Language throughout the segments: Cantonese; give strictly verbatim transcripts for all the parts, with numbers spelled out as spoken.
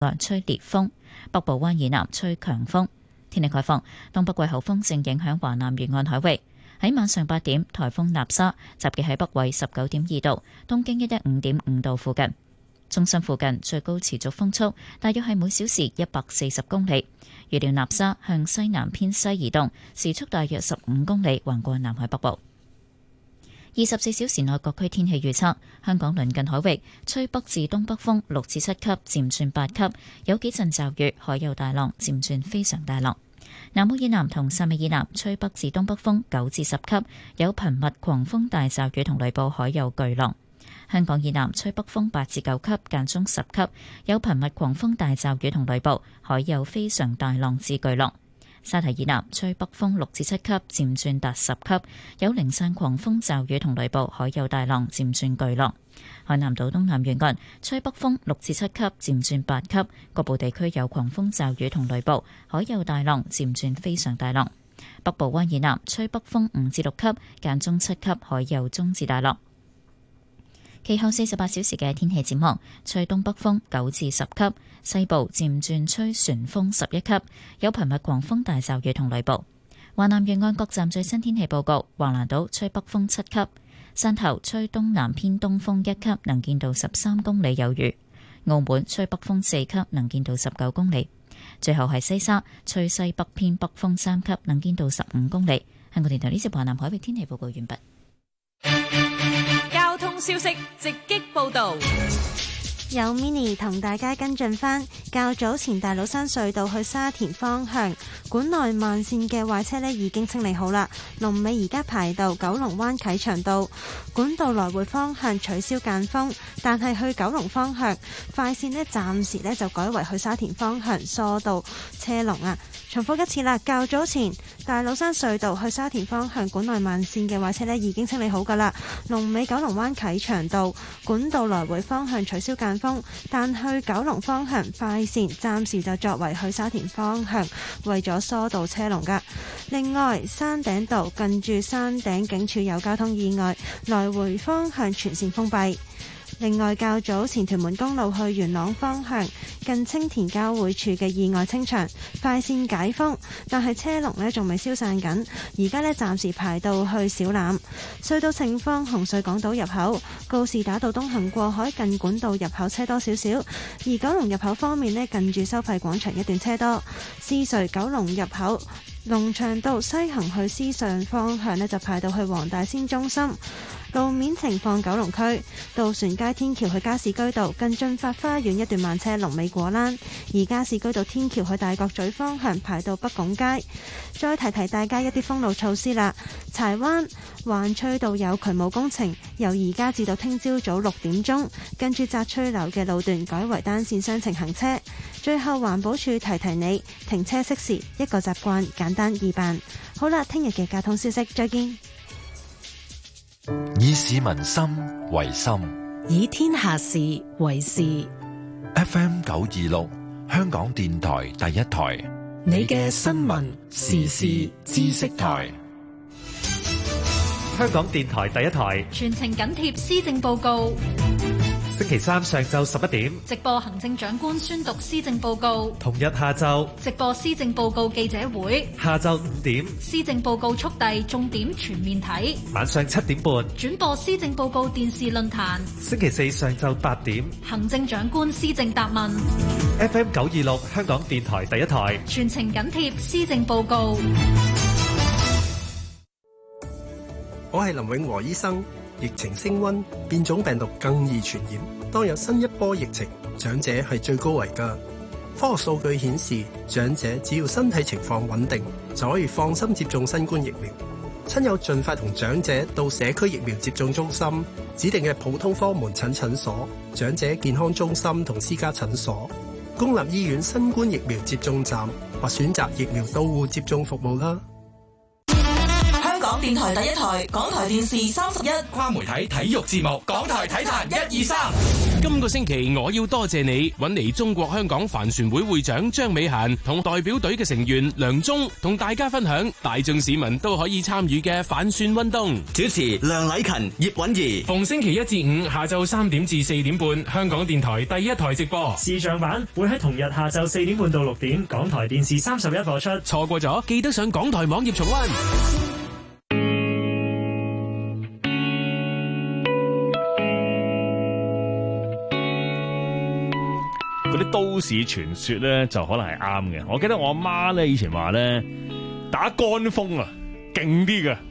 來吹烈風，北部灣以南吹強風。天氣概況，東北季候風正影響華南沿岸海域。喺晚上八點，颱風納沙集結喺北緯十九點二度，東經一一五點五度附近。中心附近最高持續風速大約係每小時一百四十公里。預料納沙向西南偏西移動，時速大約十五公里，橫過南海北部。二十四小時內各區天氣預測：香港鄰近海域吹北至東北風六至七級，漸轉八級，有幾陣驟雨，海有大浪，漸轉非常大浪。南澳以南同汕尾以南吹北至東北風九至十級，有頻密狂風大驟雨同雷暴，海有巨浪。香港以南吹北風八至九級，間中十級，有頻密狂風大驟雨同雷暴，海有非常大浪至巨浪。沙堤以南吹北風六至七級，漸轉達十級，有零散狂風驟雨同雷暴，海有大浪，漸轉巨浪。海南島東南沿岸吹北風六至七級，漸轉八級，局部地區有狂風驟雨同雷暴，海有大浪，漸轉非常大浪。北部灣以南吹北風五至六級，間中七級，海有中至大浪。其後四十八小時嘅天氣展望，吹東北風九至十級，西部漸轉吹旋風十一級，有頻密狂風大驟雨同雷暴。華南沿岸各站最新天氣報告：橫瀾島吹北風七級，汕頭吹東南偏東風一級，能見度十三公里有餘；澳門吹北風四級，能見度十九公里。最後係西沙吹西北偏北風三級，能見度十五公里。香港電台呢節華南海域天氣報告完畢。 交通消息直擊報道， 有 Mini 同大家跟進返。較早前大老山隧道去沙田方向管內慢線嘅壞車呢已經清理好啦，龍尾而家排到九龍灣啟祥道。管道來回方向取消間封，但係去九龍方向快線呢暫時呢就改為去沙田方向疏導車龍啊。重複一次啦，較早前大老山隧道去沙田方向管內慢線嘅壞車呢已經清理好噶啦，龍尾九龍灣啟祥道。管道來回方向取消間封，但去九龍方向快線暫時就作為去沙田方向，為咗疏導車龍噶。另外，山頂道近住山頂警署有交通意外，來回方向全線封閉。另外，較早前屯門公路去元朗方向近青田交匯處嘅意外清場，快線解封，但係車龍呢仲未消散緊，而家呢暫時排到去小欖。隧道情況：紅隧港島入口告士打道東行過海近管道入口車多少少，而九龍入口方面呢，近住收費廣場一段車多。獅隧九龍入口龍翔道西行去獅隧方向呢，就排到去黃大仙中心。路面情況：九龍區渡船街天橋去加士居道近駿發花園一段慢車，龍尾果欄；而加士居道天橋去大角咀方向排到北拱街。再提提大家一啲封路措施啦。柴灣環翠道有渠務工程，由而家至到聽朝早六點鐘，跟住澤翠樓嘅路段改為單線雙程行車。最後環保署提提你，停車熄匙一個習慣，簡單易辦。好啦，聽日嘅交通消息，再見。 以市民心為心， 以天下事為事。 F M 九二六，香港電台第一台， 你嘅新聞時事知識台。 香港電台第一台， 全程緊貼施政報告。 星期三上晝十一點直播行政長官宣讀施政報告， 同日下晝直播施政報告記者會， 下晝五點施政報告速遞重點全面睇， 晚上七點半轉播施政報告電視論壇， 星期四上晝八點行政長官施政答問。 F M 九二六香港電台第一台， 全程緊貼施政報告。 我係林永和醫生。疫情升溫，變種病毒更易傳染。當有新一波疫情，長者係最高危㗎。科學數據顯示，長者只要身體情況穩定，就可以放心接種新冠疫苗。親友盡快同長者到社區疫苗接種中心、指定嘅普通科門診診所、長者健康中心同私家診所、公立醫院新冠疫苗接種站或選擇疫苗到戶接種服務啦。 港電台第一台、港台電視三十一跨媒體體育節目，港台體壇一二三。 今個星期我要多謝你揾嚟中國香港帆船會會長張美嫻同代表隊嘅成員梁忠，同大家分享大眾市民都可以參與嘅帆船運動。 主持梁禮勤、葉韻儀， 逢星期一至五下晝三點至四點半，香港電台第一台直播。 視像版會喺同日下晝四點半到六點，港台電視三十一播出。 錯過咗記得上港台網頁重溫。 嗰啲都市傳說咧就可能係啱嘅。我記得我阿媽咧以前話咧打乾風啊，勁啲嘅。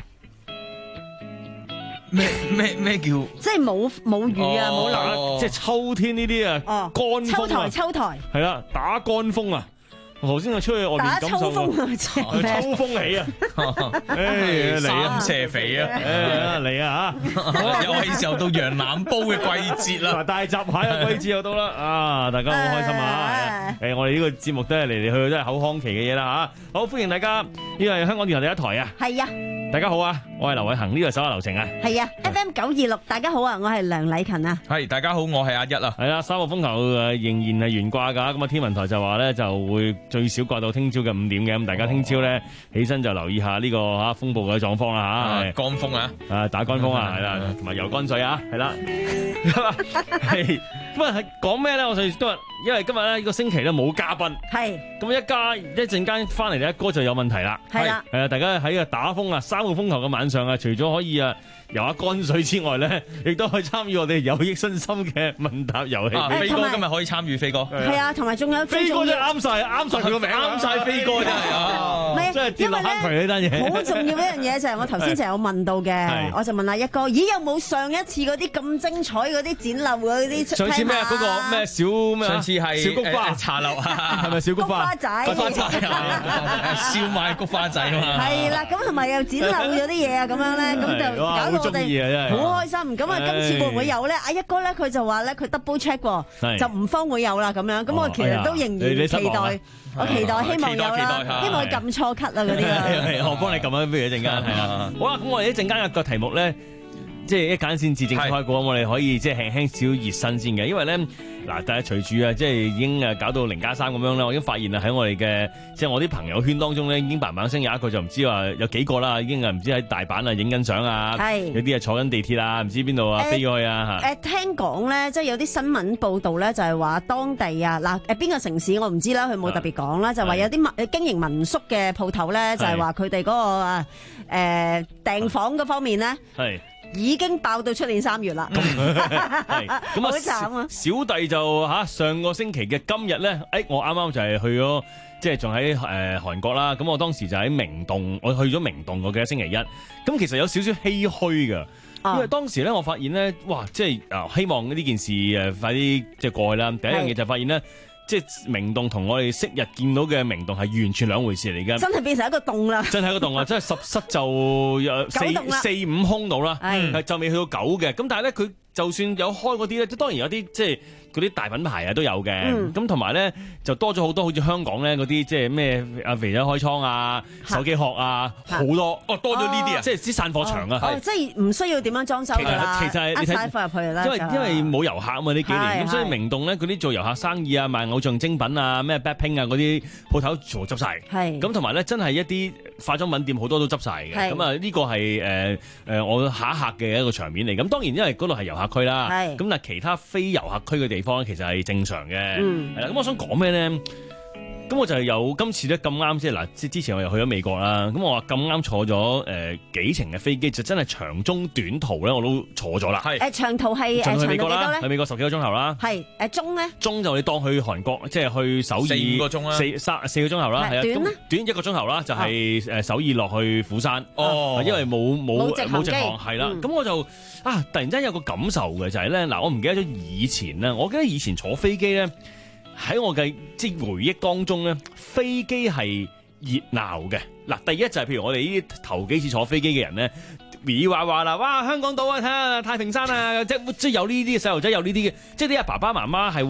咩咩咩叫？ 即係冇冇雨啊，冇打，即係秋天呢啲啊， 哦， 乾風啊， 秋台秋台係啦，打乾風啊。頭先我出去外面感受過，秋風起啊！誒嚟啊， 三蛇肥啊！ 誒嚟啊嚇！ 又係時候到羊腩煲嘅季節啦， 大閘蟹嘅季節又到啦！啊，大家好開心啊！誒，我哋呢個節目都係嚟嚟去去都係口腔期嘅嘢啦嚇！好歡迎大家，呢個係香港電台第一台啊！ 係啊！大家好啊， 我係劉偉恒，呢個手下留情啊！ 係啊 ，F M 九二六，大家好啊，我係梁禮勤啊！ 係大家好，我係阿一啊！ 係啦，三號風球誒仍然係懸掛㗎，咁啊天文台就話咧就會最少掛到聽朝嘅五點嘅，咁大家聽朝咧起身就留意下呢個嚇風暴嘅狀況啦嚇， 乾風啊， 啊打乾風啊，係啦，同埋游乾水啊，係啦，係咁啊講咩咧？我哋今日因為今日咧呢個星期咧冇嘉賓， 係咁一家一陣間翻嚟咧，一哥就有問題啦， 係啦， 誒大家喺個打風啊三號風球嘅晚上啊，除咗可以啊游下乾水之外咧，亦都可以參與我哋有益身心嘅問答遊戲。 飛哥今日可以參與，飛哥係啊，同埋仲有飛哥真係啱晒，啱晒佢個名， 啱晒飛哥真係啊！ 真係跌落坑渠呢單嘢。 好重要一樣嘢就係我頭先就有問到嘅，我就問阿一哥，咦有冇上一次嗰啲咁精彩嗰啲展覽嗰啲？ 上次咩嗰個咩小咩？ 上次係小菊花茶樓啊， 係咪小菊花？ 花仔， 菊花仔啊，燒賣菊花仔啊嘛。 係啦，咁同埋又展漏咗啲嘢啊，咁樣咧，咁就搞到我哋好開心。咁啊，今次會唔會有咧？阿一哥咧，佢就話咧，佢 double check 喎，就唔方會有啦咁樣。咁我其實都仍然期待，我期待希望有啦，希望佢撳錯 cut 啊嗰啲啊。 我幫你撳啊，不如一陣間係啊。好啦，咁我哋一陣間嘅個題目咧，即係一間先至正式開估，我哋可以即係輕輕少熱身先嘅，因為咧嗱，但係隨住啊，即係已經誒搞到零加三咁樣啦，我已經發現啊喺我哋嘅即係我啲朋友圈當中咧，已經嘭嘭聲有一個就唔知話有幾個啦，已經啊唔知喺大阪啊影緊相啊，有啲啊坐緊地鐵啊，唔知邊度啊飛過去啊嚇。 誒聽講咧，即係有啲新聞報道咧，就係話當地啊嗱誒邊個城市我唔知啦，佢冇特別講啦，就話有啲民經營民宿嘅鋪頭咧，就係話佢哋嗰個啊誒訂房嗰方面咧。係。已經爆到出年三月啦， 係咁啊！好慘啊！ 小弟就嚇上個星期嘅今日咧，誒我啱啱就係去咗，即係仲喺誒韓國啦。咁我當時就喺明洞，我去咗明洞，我記得星期一。咁其實有少少唏噓㗎，因為當時咧我發現咧，哇！即係啊，希望呢件事誒快啲即係過去啦。第一樣嘢就發現咧。即係明洞同我哋昔日見到嘅明洞係完全兩回事嚟嘅， 真係變成一個洞啦！ 真係一個洞啊！真係十室就有四四五空度啦，係就未去到九嘅。咁但係咧，佢就算有開嗰啲咧，當然有啲即係嗰啲大品牌啊都有嘅。咁同埋咧就多咗好多，好似香港咧嗰啲即係咩阿肥仔開倉啊、手機殼啊，好多哦，多咗呢啲啊， 即係啲散貨場啊， 哦，即係唔需要點樣裝修㗎啦， 其實呃晒貨入去啦。 因為因為冇遊客啊嘛呢幾年，咁所以明洞咧嗰啲做遊客生意啊、賣偶像精品啊、咩 backping 啊嗰啲鋪頭全部執晒。係咁同埋咧真係一啲化妝品店好多都執晒嘅。咁啊呢個係誒誒我下一客嘅一個場面嚟。咁當然因為嗰度係遊客區啦，咁但係其他非遊客區嘅地方其實係正常嘅。係啦，咁我想講咩咧？咁我就係有今次咧咁啱，即係嗱，即係之前我又去咗美國啦。咁我話咁啱坐咗誒、呃、幾程嘅飛機，就真係長中短途咧我都坐咗啦。係誒長途係誒長途幾多咧？ 去美國十幾個鐘頭啦。係誒中咧？中就你當去韓國，即係去首爾四五個鐘啦， 四三四個鐘頭啦。係啊，短咧？短一個鐘頭啦，就係誒首爾落去釜山。哦，因為冇冇冇直航係啦。咁、嗯、我就啊突然間有個感受嘅就係咧嗱，我唔記得咗以前咧，我記得以前坐飛機咧。喺我嘅即係回憶當中咧，飛機係熱鬧嘅。嗱，第一就係譬如我哋呢啲頭幾次坐飛機嘅人咧，嘩嘩話啦，哇香港島啊，睇下太平山啊，即即有呢啲嘅細路仔有呢啲嘅，即係啲阿爸爸媽媽係會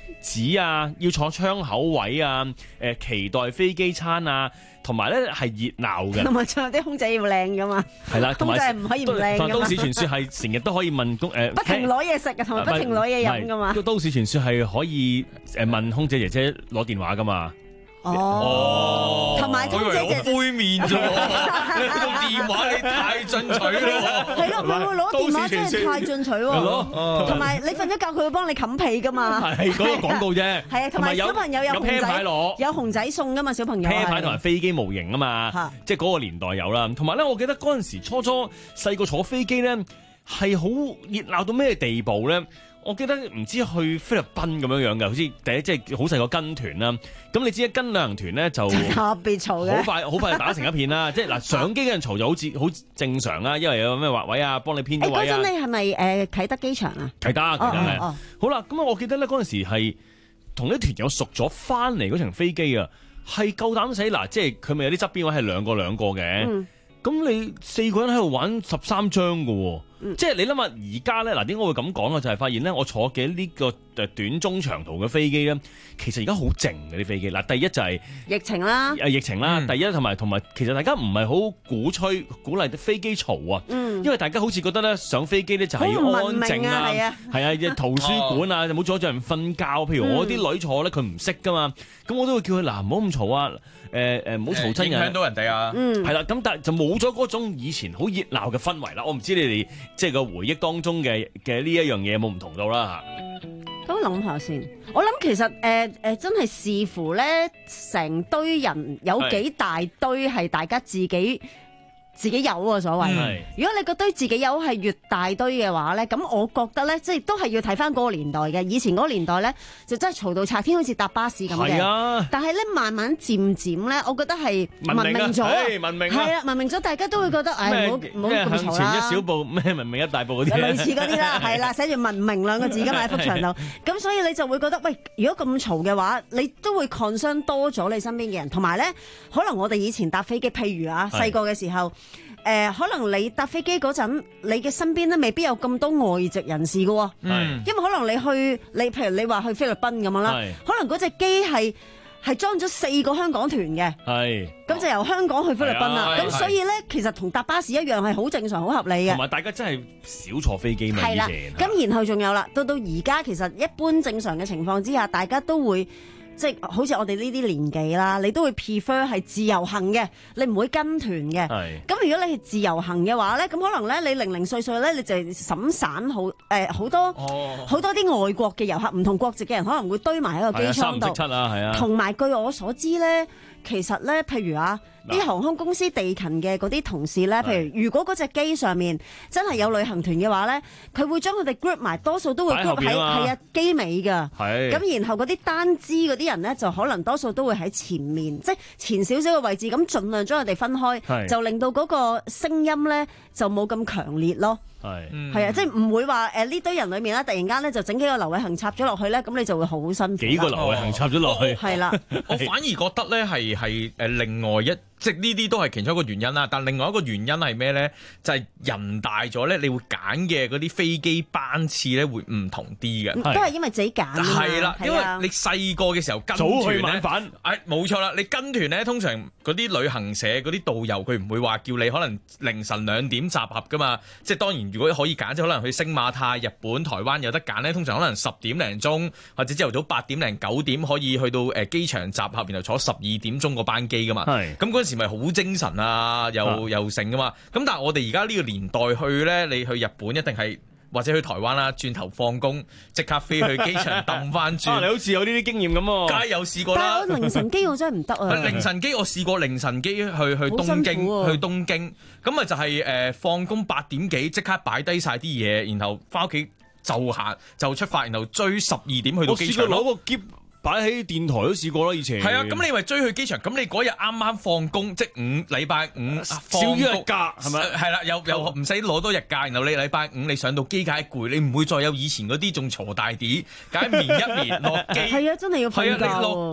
紙啊，要坐窗口位啊，誒期待飛機餐啊，同埋咧係熱鬧嘅， 同埋仲有啲空姐要靚噶嘛， 係啦， 空姐係唔可以唔靚噶嘛。 都市傳說係成日都可以問公誒， 不停攞嘢食嘅，同埋不停攞嘢飲噶嘛。 都市傳說係可以誒問空姐姐姐攞電話噶嘛。 哦，同埋空姐姐姐杯面啫喎，你用電話你太進取咯。 係咯，佢會攞電話真係太進取喎。同埋你瞓咗覺，佢會幫你冚被噶嘛。 係嗰個廣告啫。 係啊，同埋小朋友有熊仔攞，有熊仔送噶嘛，小朋友。 啤牌同埋飛機模型啊嘛，即係嗰個年代有啦。同埋咧，我記得嗰陣時初初細個坐飛機咧，係好熱鬧到咩地步咧？我記得唔知去菲律賓咁樣樣嘅，好似第一即係好細個跟團啦。咁你知跟旅行團咧就特別嘈嘅， 好快好快就打成一片啦。即係嗱，上機嘅人嘈就好似好正常啦，因為有咩劃位啊，幫你編咗位啊。 嗰陣你係咪誒啟德機場啊？ 啟德，啟德係。 哦哦、 好啦，咁啊，我記得咧嗰陣時係同啲團友熟咗翻嚟嗰程飛機啊，係夠膽死嗱，即係佢咪有啲側邊位係兩個兩個嘅。嗯咁你四個人喺度玩十三張嘅喎，嗯、即係你諗下而家咧，嗱點解我會咁講啊？就係、是、發現咧，我坐嘅呢個誒短中長途嘅飛機咧，其實而家好靜嘅啲飛機。嗱，第一就係、是、 疫情啦， 誒疫情啦，嗯、第一同埋同埋，其實大家唔係好鼓吹鼓勵啲飛機嘈啊，嗯、因為大家好似覺得咧上飛機咧就係要安靜啊，係啊，係啊，圖書館啊，就冇阻住人瞓覺。譬如我啲女坐咧，佢唔識噶嘛，咁我都會叫佢嗱唔好咁嘈啊。誒誒，唔好嘈親人， 影響到人哋啊！ 嗯， 係啦，咁但係就冇咗嗰種以前好熱鬧嘅氛圍啦。我唔知你哋即係個回憶當中嘅嘅呢一樣嘢有冇唔同到啦嚇。 咁諗下先，我諗其實誒誒、呃呃、真係視乎咧，成堆人有幾大堆係大家自己。自己有啊，所謂。嗯、如果你個堆自己有係越大堆嘅話咧，咁我覺得咧，即係都係要睇翻嗰個年代嘅。以前嗰個年代咧，就真係嘈到拆天，好似搭巴士咁嘅。 啊、 但係咧，慢慢漸漸咧，我覺得係文明咗。 文明啊， 係啊，文明咗，大家都會覺得，唉，唔好唔好咁嘈啦。向前一小步，咩文明一大步嗰啲。 類似嗰啲啦，係啦，寫住文明兩個字㗎嘛喺幅牆度。咁所以你就會覺得，喂，如果咁嘈嘅話，你都會 concern 多咗你身邊嘅人，同埋咧，可能我哋以前搭飛機，譬如啊，細個嘅時候。誒、呃，可能你搭飛機嗰陣，你嘅身邊咧未必有咁多外籍人士嘅喎，嗯、因為可能你去，你譬如你話去菲律賓咁樣啦，是可能嗰隻機係係裝咗四個香港團嘅，咁是就由香港去菲律賓啦，咁所以咧其實同搭巴士一樣係好正常、好合理嘅。同埋大家真係少坐飛機嘛，以前。 咁然後仲有啦，到到而家其實一般正常嘅情況之下，大家都會。即係好似我哋呢啲年紀啦，你都會 prefer 係自由行嘅，你唔會跟團嘅。咁是如果你係自由行嘅話咧，咁可能咧你零零碎碎咧，你就審散好誒好多好、哦、多啲外國嘅遊客，唔同國籍嘅人可能會堆埋喺個機艙度。 三唔識七啊，係啊。同埋據我所知咧，其實咧，譬如啊。啲航空公司地勤嘅嗰啲同事咧，譬如如果嗰隻機上面真係有旅行團嘅話咧，佢會將佢哋 group 埋，多數都會 group 喺係啊機尾㗎。係咁，然後嗰啲單支嗰啲人咧，就可能多數都會喺前面，即係前少少嘅位置，咁盡量將佢哋分開，就令到嗰個聲音咧就冇咁強烈咯。係係啊，即係唔會話誒呢堆人裏面咧，突然間咧就整幾個劉偉恒插咗落去咧，咁你就會好辛苦。 幾個劉偉恒插咗落去， 係啦。 我反而覺得咧係係誒另外一。即係呢啲都係其中一個原因啦，但另外一個原因係咩咧？就係、是、人大咗咧，你會揀嘅嗰啲飛機班次咧會唔同啲嘅， 都係因為自己揀。係啦， 因為你細個嘅時候跟團早去晚返， 誒冇錯啦。你跟團咧，通常嗰啲旅行社嗰啲導遊佢唔會話叫你可能凌晨兩點集合噶嘛。即係當然如果可以揀，即係可能去星馬泰、日本、台灣有得揀咧，通常可能十點零鐘或者朝頭早八點零九點可以去到誒機場集合，然後坐十二點鐘個班機噶嘛。係咁嗰陣時咪好精神啊，又、啊、又盛噶嘛。咁但係我哋而家呢個年代去咧，你去日本一定係或者去台灣啦，轉頭放工即刻飛去機場揼翻轉。你好似有呢啲經驗咁喎， 梗係有試過啦。 但係我凌晨機我真係唔得啊！ 凌晨機我試過凌晨機去去東京，啊、去東京咁啊就係誒放工八點幾即刻擺低晒啲嘢，然後翻屋企就行就出發，然後追十二點去到機場。我試過攞個篋擺喺電台都試過啦，以前。係啊，咁你咪追去機場，咁你嗰日啱啱放工，即係五禮拜五少於日假係咪？ 係啦，又又唔使攞多日假，然後你禮拜五你上到機梗係攰，你唔會再有以前嗰啲仲嘈大啲，梗係眠一眠落機。 係啊，真係要瞓覺。 係啊，你落機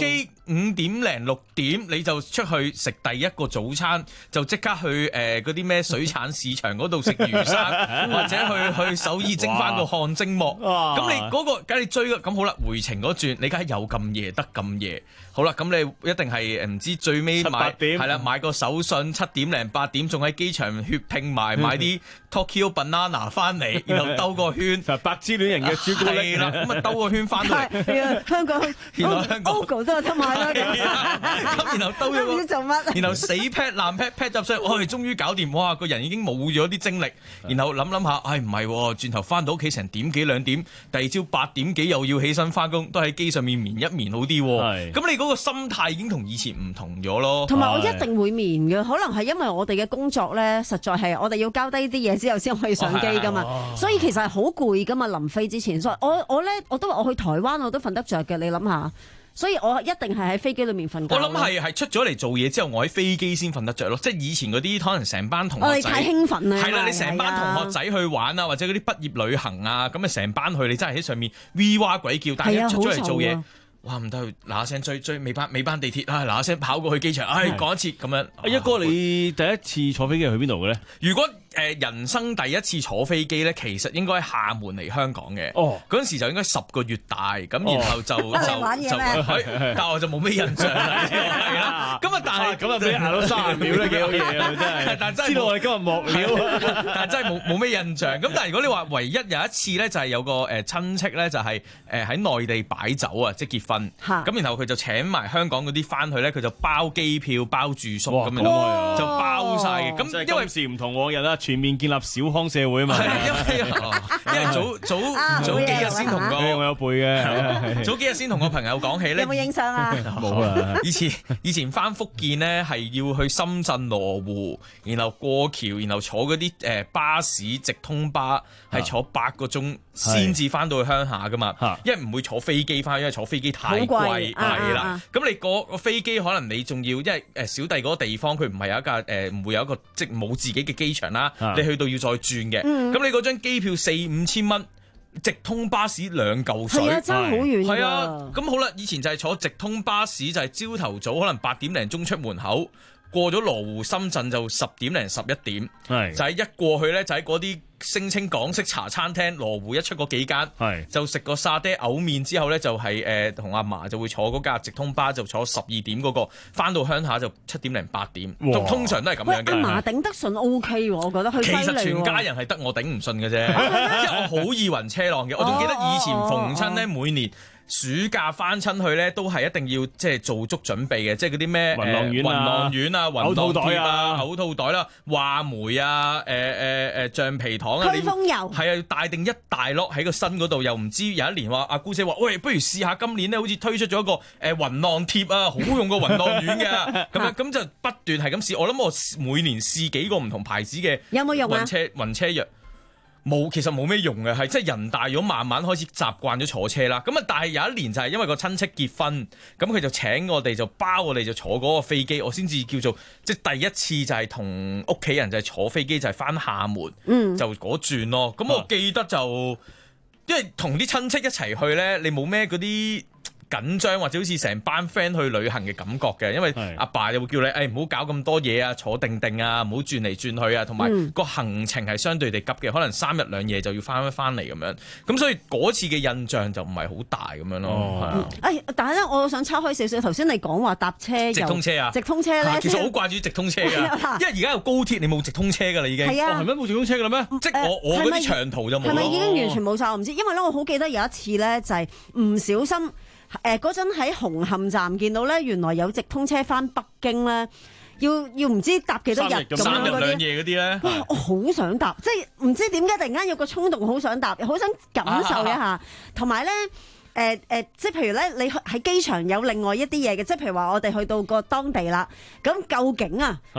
五點零六點你就出去食第一個早餐，就即刻去誒嗰啲咩水產市場嗰度食魚生，或者去去首爾蒸翻個汗蒸幕。咁你嗰、嗰個梗係你追嘅，咁好啦，回程嗰轉你梗係有咁夜得咁夜，好啦，咁你一定係唔知最尾買係啦，買個手信七點零八點，仲喺機場血拼埋買啲 Tokyo Banana 翻嚟，然後兜個圈， 白之戀人嘅朱古力啦，咁啊兜個圈翻到嚟， 香港原來香港 O G O 都有得買啦， 咁然後兜咗個， 做乜？ 然後死 pat 爛 pat pat 入上，我哋終於搞掂，哇！個人已經冇咗啲精力，然後諗諗下，唉唔係，轉頭翻到屋企成點幾兩點，第二朝八點幾又要起身翻工，都喺機上面眠一眠好啲。咁你嗰個心態已經同以前唔同咗咯。 同埋我一定會眠嘅，可能係因為我哋嘅工作咧，實在係我哋要交低啲嘢之後先可以上機噶嘛，哦、所以其實係好攰噶嘛。臨飛之前，所以我我咧我都話我去台灣我都瞓得着嘅，你諗下。所以我一定係喺飛機裏面瞓覺。我諗係係出咗嚟做嘢之後，我喺飛機先瞓得着咯。即係以前嗰啲可能成班同學仔， 我哋太興奮啦。 係啦，你成班同學仔去玩啊，或者嗰啲畢業旅行啊，咁啊成班去，你真係喺上面 V 哇鬼叫，但係一出咗嚟做嘢。哇唔得，嗱嗱聲追追尾班尾班地鐵啊，嗱嗱聲跑過去機場，唉講一次咁樣。 阿一哥，你第一次坐飛機去邊度嘅咧？ 如果誒人生第一次坐飛機咧，其實應該喺廈門嚟香港嘅。哦，嗰陣時就應該十個月大，咁然後就就就，但我就冇咩印象啦。係啦，咁啊但係咁啊俾行到三十秒咧，幾好嘢啊！真係，但真係知道我哋今日幕料，但係真係冇冇咩印象。咁但係如果你話唯一有一次咧，就係有個誒親戚咧，就係誒喺內地擺酒啊，即係結婚。咁然後佢就請埋香港嗰啲翻去咧，佢就包機票、包住宿咁樣，就包晒嘅。咁因為時唔同往日啦。全面建立小康社會啊嘛，因為因為早早早幾日先同個我有背嘅， 早幾日先同個朋友講起咧， 有冇影相啊？ 冇啊！以前以前翻福建咧係要去深圳羅湖，然後過橋，然後坐嗰啲誒巴士直通巴，係坐八個鐘先至翻到去鄉下噶嘛，因為唔會坐飛機翻，因為坐飛機太貴係啦。咁你個個飛機可能你仲要，因為誒小弟嗰個地方佢唔係有一架誒唔會有一個即冇自己嘅機場啦。你去到要再轉嘅，咁、嗯、你嗰張機票四五千蚊，直通巴士兩嚿水， 係啊，爭好遠㗎。 係啊，咁好啦，以前就係坐直通巴士，就係朝頭早可能八點零鐘出門口，過咗羅湖、深圳就十點零十一點，係就係一過去咧，就喺嗰啲聲稱港式茶餐廳，羅湖一出嗰幾間，係就食個沙爹牛麵之後咧，就係誒同阿嫲就會坐嗰架直通巴，就坐十二點嗰、那個，翻到鄉下就七點零八點，通常都係咁樣嘅。 阿嫲頂得順 O K 喎，我覺得佢其實全家人係得我頂唔順嘅啫，因為我好易暈車浪嘅，我仲記得以前逢親咧每年。暑假翻親去咧，都係一定要即係做足準備嘅，即係嗰啲咩雲浪丸啊、 雲浪丸啊、雲口浪貼啊、口套袋啦、話梅啊、誒誒誒橡皮糖啊， 驅風油係啊，要帶定一大粒喺個身嗰度，又唔知有一年話阿姑姐話，喂，不如試下今年咧，好似推出咗一個誒雲浪貼啊，好用過雲浪丸嘅，咁樣咁就不斷係咁試。我諗我每年試幾個唔同牌子嘅有冇用啊？ 暈車暈車藥。冇，其實冇咩用嘅，係即係人大咗，慢慢開始習慣咗坐車啦。咁啊，但係有一年就係因為個親戚結婚，咁佢就請我哋就包我哋就坐嗰個飛機，我先至叫做即係第一次就係同屋企人就係坐飛機就係返廈門，嗯、就嗰轉咯。咁我記得就、啊、因為同啲親戚一齊去咧，你冇咩嗰啲緊張或者好似成班 friend 去旅行嘅感覺嘅，因為阿爸又會叫你誒唔好搞咁多嘢啊，坐定定啊，唔好轉嚟轉去啊，同埋個行程係相對地急嘅，可能三日兩夜就要翻一翻嚟咁樣，咁所以嗰次嘅印象就唔係好大咁樣咯。 哦、啊，誒、哎，但係咧，我想岔開少少，頭先你講話搭車直通車啊， 直通車咧， 其實好掛住直通車㗎，因為而家有高鐵，你冇直通車㗎啦已經。係啊，係咩冇直通車㗎啦咩？即係我我嗰啲長途就冇。係咪已經完全冇晒？我唔知，因為咧我好記得有一次咧就係唔小心。誒嗰陣喺紅磡站見到咧，原來有直通車翻北京咧，要要唔知搭幾多日咁樣嗰啲， 三日兩夜嗰啲咧。 哇！我好想搭，即係唔知點解突然間有個衝動，好想搭，好想感受一下。同埋咧，誒、呃、誒、呃，即係譬如咧，你喺機場有另外一啲嘢嘅，即係譬如話我哋去到個當地啦，咁究竟啊，係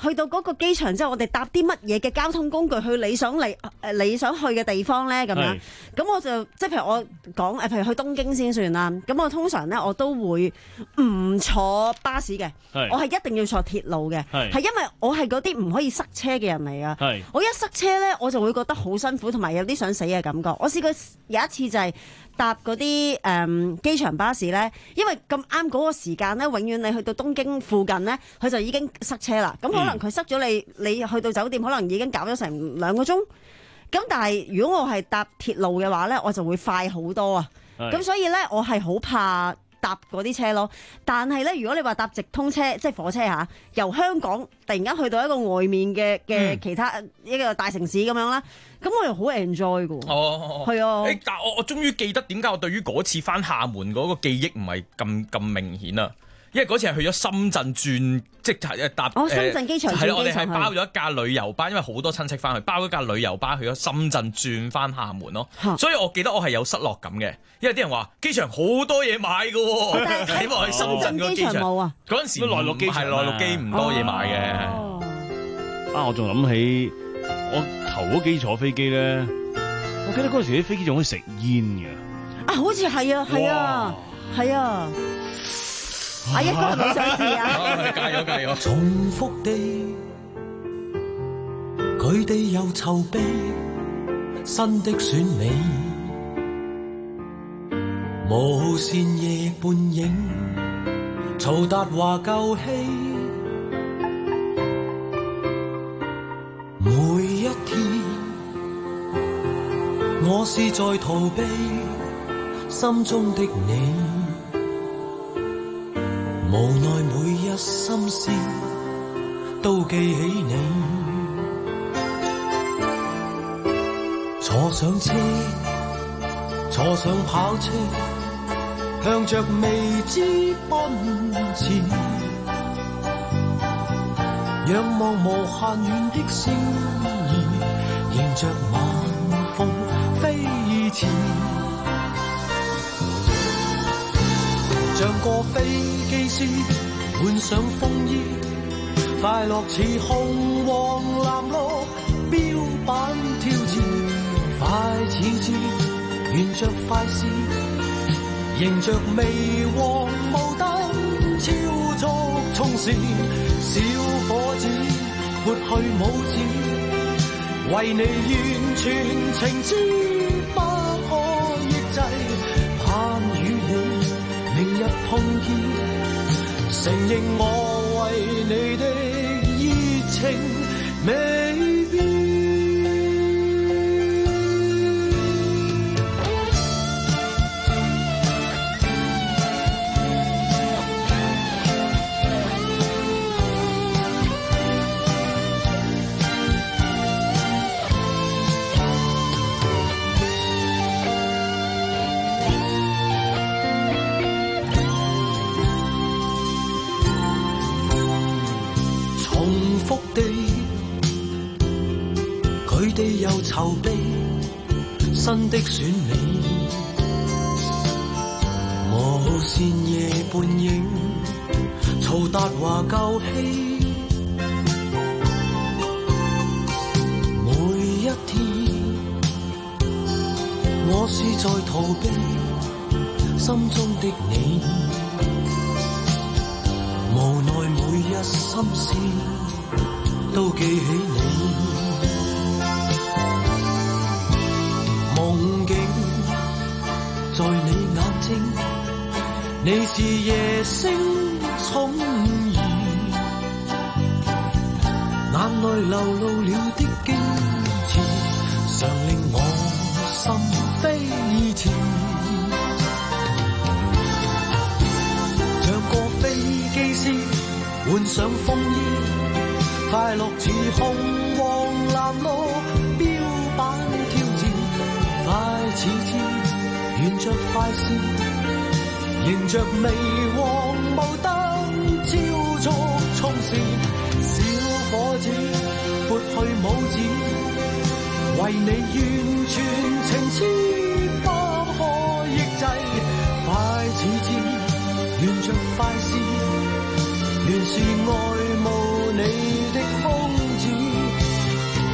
去到嗰個機場之後，我哋搭啲乜嘢嘅交通工具去你想嚟誒你想去嘅地方咧？咁樣，咁我就即係譬如我講誒，譬如去東京先算啦。咁我通常咧我都會唔坐巴士嘅，我係一定要坐鐵路嘅，係因為我係嗰啲唔可以塞車嘅人嚟啊。我一塞車咧，我就會覺得好辛苦，同埋有啲想死嘅感覺。我試過有一次就係搭嗰啲誒機場巴士咧，因為咁啱嗰個時間咧，永遠你去到東京附近咧，佢就已經塞車啦。咁可能佢塞咗你，你去到酒店可能已經搞咗成兩個鐘。咁但係如果我係搭鐵路嘅話咧，我就會快好多啊。咁所以咧，我係好怕搭嗰啲車咯。但係咧，如果你話搭直通車，即係火車嚇，由香港突然間去到一個外面嘅嘅其他一個大城市咁樣啦，咁我又好 enjoy 㗎。 哦， 係啊。 誒，但係我我終於記得點解我對於嗰次返廈門嗰個記憶唔係咁咁明顯啊。因為嗰次係去咗深圳轉，即係搭哦深圳機場轉機場， 係咯，我哋係包咗一架旅遊巴，因為好多親戚翻去，包咗架旅遊巴去咗深圳轉翻廈門咯。所以我記得我係有失落感嘅，因為啲人話機場好多嘢買㗎喎，睇落去深圳個機場冇啊。嗰陣時內陸機係內陸機唔多嘢買嘅。 啊，我仲諗起我頭嗰幾坐飛機咧，我記得嗰陣時啲飛機仲可以食煙嘅。 啊，好似係啊，係啊，係啊。阿一哥係咪想試啊？ 加油加油！ 重複地，佢哋又籌備新的選美，無線夜半影，曹達華舊戲，每一天，我是在逃避心中的你。無奈每一心思都記起你，坐上車，坐上跑車，向着未知奔馳，仰望無限遠的星兒，迎着晚風飛馳。像個飛機師換上風衣，快樂似紅黃藍綠標板挑戰，快似箭，沿着快線，迎着微黃霧燈超速衝線，小伙子撥去拇指，為你完全情知不可抑制，盼與你明日碰見，承認我為你的熱情未變。佢哋又籌備新的選美，無線夜半影，曹達華舊戲，每一天我是在逃避心中的你，無奈每一心思都記起你，夢境在你眼睛，你是夜星寵兒，眼內流露了的矜持，常令我心飛馳，像個飛機師換上風衣，快樂似紅黃藍綠標板挑戰，快似箭，沿着快線，迎着微黃霧燈超速衝線，小伙子撥去拇指，為你完全情痴不可抑制，快似箭，沿着快線，原是愛慕你的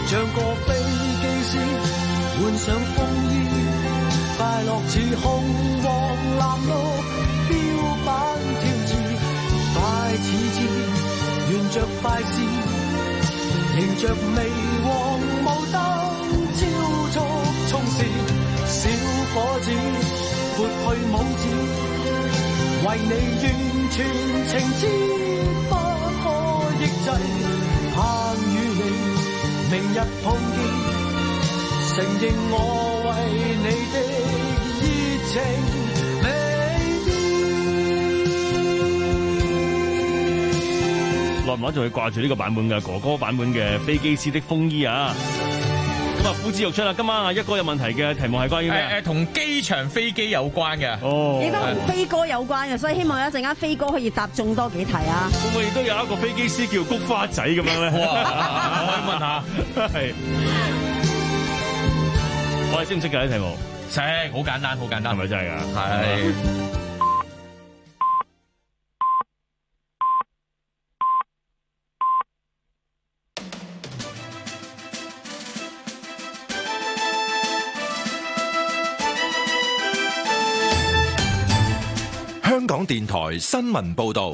像個飛機師換上風衣，快樂似紅黃藍綠標板跳字，快似箭，沿着快線，迎着微黃霧燈超速衝線，小伙子撥去拇指，為你完全情知不可抑制，盼與你明日碰見，承認我為你的熱情耐唔耐仲會掛住呢個版本嘅哥哥版本嘅飛機師的風衣啊！咁啊，呼之欲出啦！今晚啊，一哥有問題嘅題目係關於咩？ 誒誒，同機場飛機有關嘅。 哦， 亦都同飛哥有關嘅，所以希望有一陣間飛哥可以答中多幾題啊！ 會唔會亦都有一個飛機師叫菊花仔咁樣咧？ 可以問下。 係。我哋識唔識㗎啲題目？ 識，好簡單，好簡單。 係咪真係㗎？ 係。 香港電台新聞報道，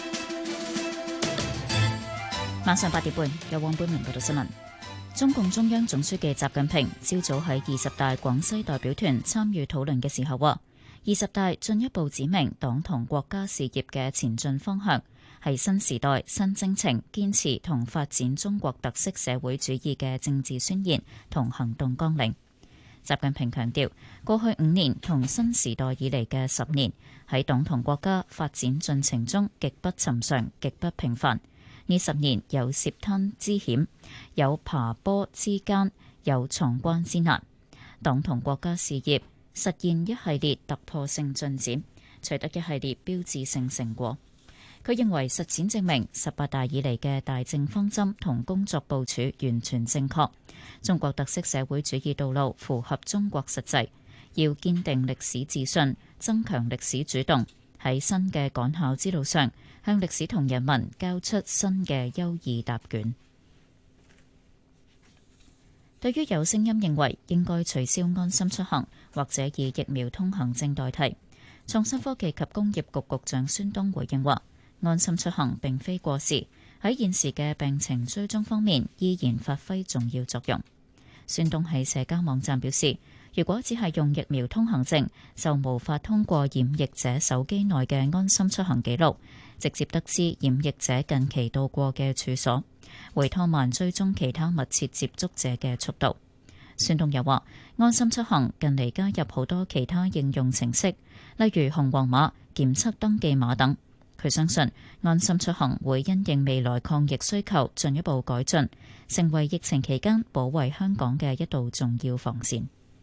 晚上八點半有黃貝明報道新聞。中共中央總書記習近平朝早喺二十大廣西代表團參與討論嘅時候話，二十大進一步指明黨同國家事業嘅前進方向，係新時代新征程堅持同發展中國特色社會主義嘅政治宣言同行動綱領。習近平強調，過去五年同新時代以嚟嘅十年，喺黨同國家發展進程中極不尋常、極不平凡。呢十年有涉灘之險，有爬坡之艱，有闖關之難。黨同國家事業實現一系列突破性進展，取得一系列標誌性成果。佢認為實踐證明十八大以嚟嘅大政方針同工作部署完全正確，中國特色社會主義道路符合中國實際，要堅定歷史自信，增強歷史主動，喺新嘅趕考之路上，向歷史同人民交出新嘅優異答卷。對於有聲音認為應該取消安心出行，或者以疫苗通行證代替，創新科技及工業局局長孫東回應話，安心出行並非過時，喺現時嘅病情追蹤方面依然發揮重要作用。孫東喺社交網站表示，如果只係用疫苗通行證，就無法通過染疫者手機內嘅安心出行記錄，直接得知染疫者近期到過嘅處所，會拖慢追蹤其他密切接觸者嘅速度。孫東又話，安心出行近嚟加入好多其他應用程式，例如紅黃碼、檢測登記碼等。佢相信安心出行會因應未來抗疫需求進一步改進，成為疫情期間保衛香港嘅一道重要防線。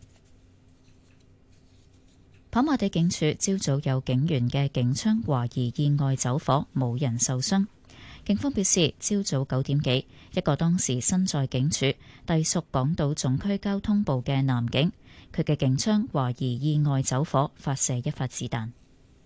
跑馬地警署朝早有警員嘅警槍懷疑意外走火，冇人受傷。警方表示，朝早九點幾，一個當時身在警署、隸屬港島總區交通部嘅男警，佢嘅警槍懷疑意外走火，發射一發子彈。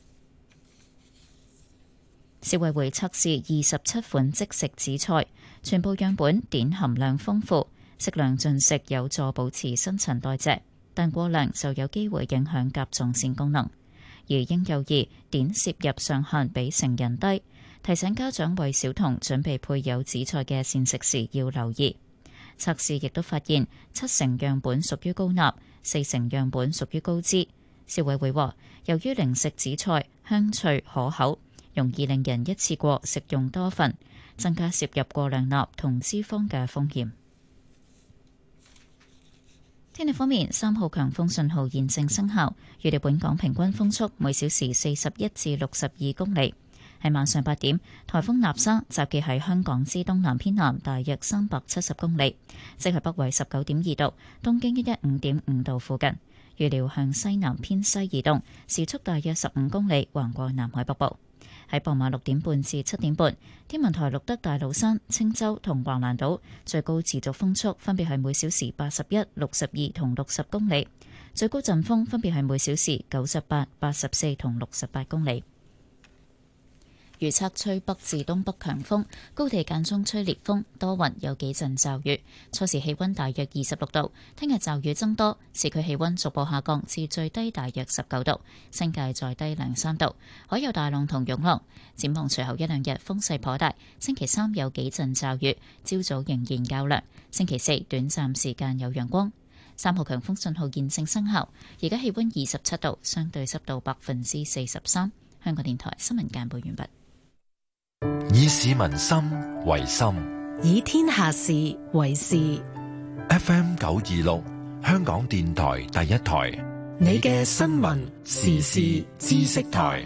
消委會測試二十七款即食紫菜，全部樣本碘含量豐富，適量進食有助保持新陳代謝，但過量就有機會影響甲狀腺功能。而嬰幼兒碘攝入上限比成人低，提醒家長為小童準備配有紫菜嘅膳食時要留意。測試亦都發現七成樣本屬於高鈉，四成樣本屬於高脂。消委會話，由於零食紫菜香脆可口，容易令人一次過食用多份，增加攝入過量鈉同脂肪嘅風險。天氣方面，三號強風信號現正生效，預料本港平均風速每小時四十一至六十二公里。喺晚上八點，颱風納沙集結喺香港之東南偏南大約三百七十公里，即係北緯十九點二度、東經一一五點五度附近。預料向西南偏西移動，時速大約十五公里，橫過南海北部。喺傍晚六點半至七點半，天文台錄得大老山、青洲同橫瀾島最高持續風速分別係每小時八十一、六十二同六十公里，最高陣風分別係每小時九十八、八十四同六十八公里。 預測吹北至東北強風，高地間中吹烈風，多雲，有幾陣驟雨。初時氣溫大約二十六度，聽日驟雨增多，市區氣溫逐步下降至最低大約十九度，新界再低兩三度，海有大浪同湧浪。展望隨後一兩日風勢頗大，星期三有幾陣驟雨，朝早仍然較涼，星期四短暫時間有陽光。三號強風信號現正生效，而家氣溫二十七度，相對濕度百分之四十三。香港電台新聞簡報完畢。 以市民心為心， 以天下事為事。 F M 九二六，香港電台第一台， 你嘅新聞時事知識台。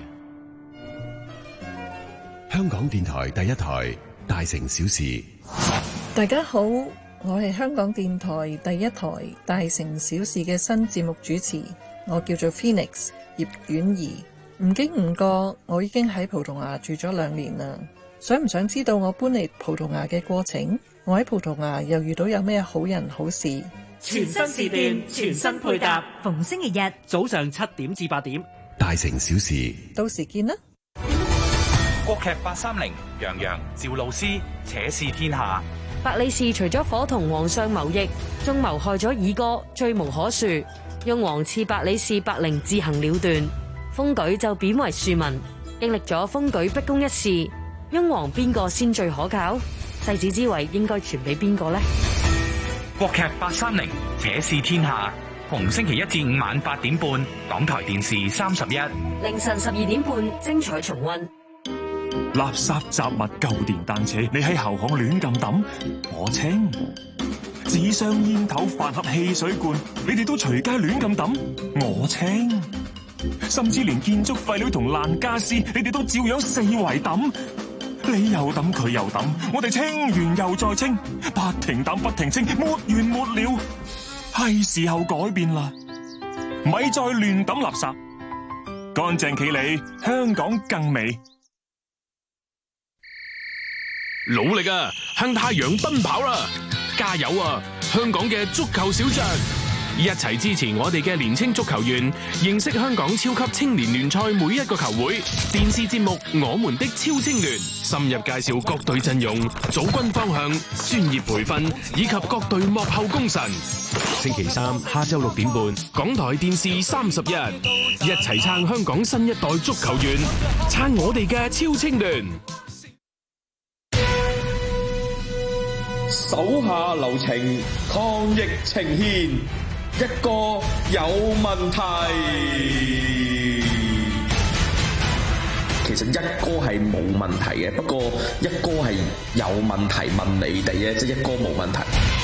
香港電台第一台，大城小事。 大家好，我係香港電台第一台大城小事嘅新節目主持，我叫做 Phoenix 葉婉儀。唔經唔覺，我已經喺葡萄牙住咗兩年啦。想唔想知道我搬嚟葡萄牙嘅過程？我喺葡萄牙又遇到有咩好人好事？ 全新時段，全新配搭，逢星期日早上七點至八點， 大城小事， 到時見啦。 國劇八三零，楊洋、趙露思，且試天下。 白李氏除咗伙同皇上謀逆，仲謀害咗二哥，罪無可恕。雍王賜白李氏白翎自行了斷，封舉就貶為庶民。經歷咗封舉逼宮一事，雍王邊個先最可靠？世子之位應該傳俾邊個呢？ 國劇八三零，且試天下，逢星期一至五晚八點半，港台電視三十一， 凌晨十二點半精彩重溫。 垃圾雜物舊電單車，你喺後巷亂咁抌，我清；紙箱煙頭飯盒汽水罐，你哋都隨街亂咁抌，我清；甚至連建築廢料同爛家私，你哋都照樣四圍抌。你又抌，佢又抌，我哋清完又再清，不停抌不停清，沒完沒了。係時候改變啦，咪再亂抌垃圾，乾淨企理，香港更美。 努力啊，向太陽奔跑啦！加油啊，香港嘅足球小將！一齊支持我哋嘅年青足球員，認識香港超級青年聯賽每一個球會。電視節目《我們的超青聯》深入介紹各隊陣容、組軍方向、專業培訓以及各隊幕後功臣。星期三下晝六點半，港台電視三十一，一齊撐香港新一代足球員，撐我哋嘅超青聯。 手下留情，抗疫呈現，一個有問題。其實一哥係冇問題嘅，不過一哥係有問題問你哋嘅，即係一哥冇問題。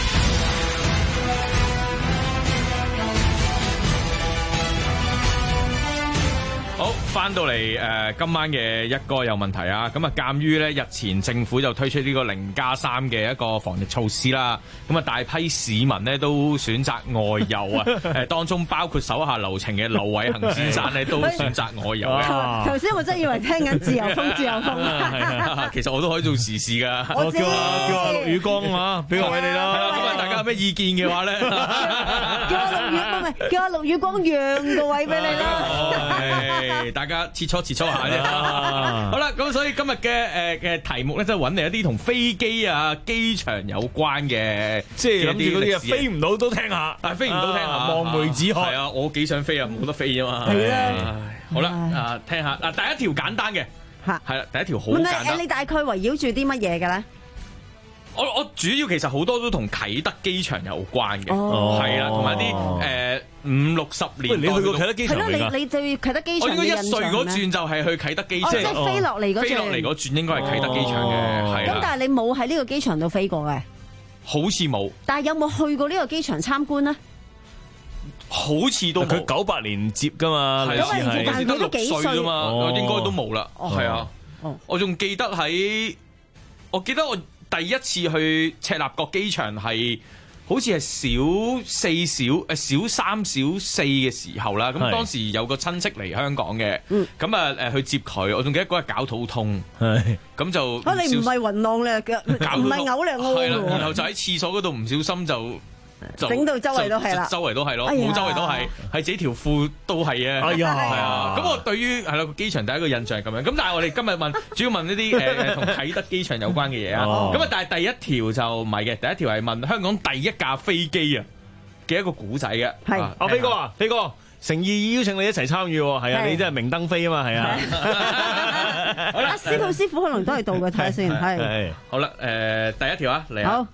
好，翻到嚟誒、呃，今晚嘅一哥有問題啊！咁啊，鑑於咧日前政府就推出呢個零加三嘅一個防疫措施啦，咁啊大批市民呢都選擇外遊啊！誒，當中包括手下留情嘅劉偉恒先生呢都選擇外遊嘅。 頭先我真係以為聽緊自由風，自由風啊！ 其實我都可以做時事噶。 我知。 叫阿叫阿陸宇光啊，俾個位你啦。 咁啊，大家有咩意見嘅話咧？ 叫阿陸宇唔係叫阿陸宇光讓個位俾你啦。 大家切磋切磋下啫。好啦，咁所以今日嘅誒嘅題目咧，即係揾嚟一啲同飛機啊、機場有關嘅， 即係諗住嗰啲啊飛唔到都聽下， 但係飛唔到聽下，望梅止渴。係啊，我幾想飛啊，冇得飛啊嘛。 係啦。 好啦，啊聽下嗱，第一條簡單嘅，係啦，第一條好簡單。 誒，你大概圍繞住啲乜嘢嘅咧？ 我我主要其實好多都同啟德機場有關嘅，係啦，同埋啲誒五六十年代。 你去過啟德機場未㗎？ 係咯，你你就要啟德機場嘅印象咧。 我應該一歲嗰轉就係去啟德機場。 即係飛落嚟嗰轉。 飛落嚟嗰轉應該係啟德機場嘅，係啦。 咁但係你冇喺呢個機場度飛過嘅？ 好似冇。 但係有冇去過呢個機場參觀咧？ 好似都冇。 佢九八年接㗎嘛， 九八年接，但係佢都幾歲啫嘛，應該都冇啦。係啊，我仲記得喺，我記得我。第一次去赤鱲角機場係好似係小四小誒小三小四嘅時候啦，咁當時有個親戚嚟香港嘅，咁啊誒去接佢，我仲記得嗰日搞肚痛，咁就啊你唔係暈浪咧，唔係嘔兩屙， 係啦，然後就喺廁所嗰度唔小心就整到周圍都係啦， 周圍都係咯，冇周圍都係，係自己條褲都係啊！ 哎呀， 係啊！咁我對於係咯機場第一個印象係咁樣。咁但係我哋今日問，主要問呢啲誒同啟德機場有關嘅嘢啊。咁啊，但係第一條就唔係嘅，第一條係問香港第一架飛機啊嘅一個古仔嘅。 係阿飛哥啊，飛哥。誠意邀請你一齊參與喎，係啊，你真係明燈飛啊嘛，係啊。 好啦，司徒師傅可能都係到嘅，睇下先。係。 好啦，誒第一條啊，嚟啊。 好。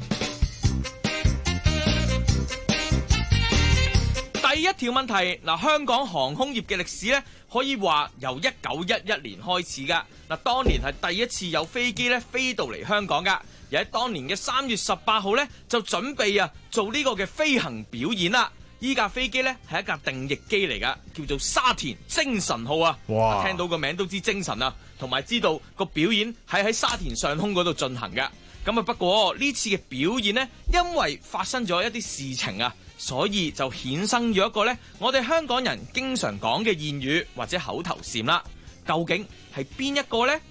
第一條問題嗱，香港航空業嘅歷史咧，可以話由一九一一年開始㗎。嗱，當年係第一次有飛機咧飛到嚟香港㗎，而喺當年嘅三月十八號咧就準備啊做呢個嘅飛行表演啦。依架飛機咧係一架定翼機嚟噶，叫做沙田精神號啊！哇，聽到個名都知精神啊，同埋知道個表演係喺沙田上空嗰度進行嘅。咁啊，不過呢次嘅表演呢，因為發生咗一啲事情啊，所以就衍生咗一個呢，我哋香港人經常講嘅諺語或者口頭禪啦。究竟係邊一個呢？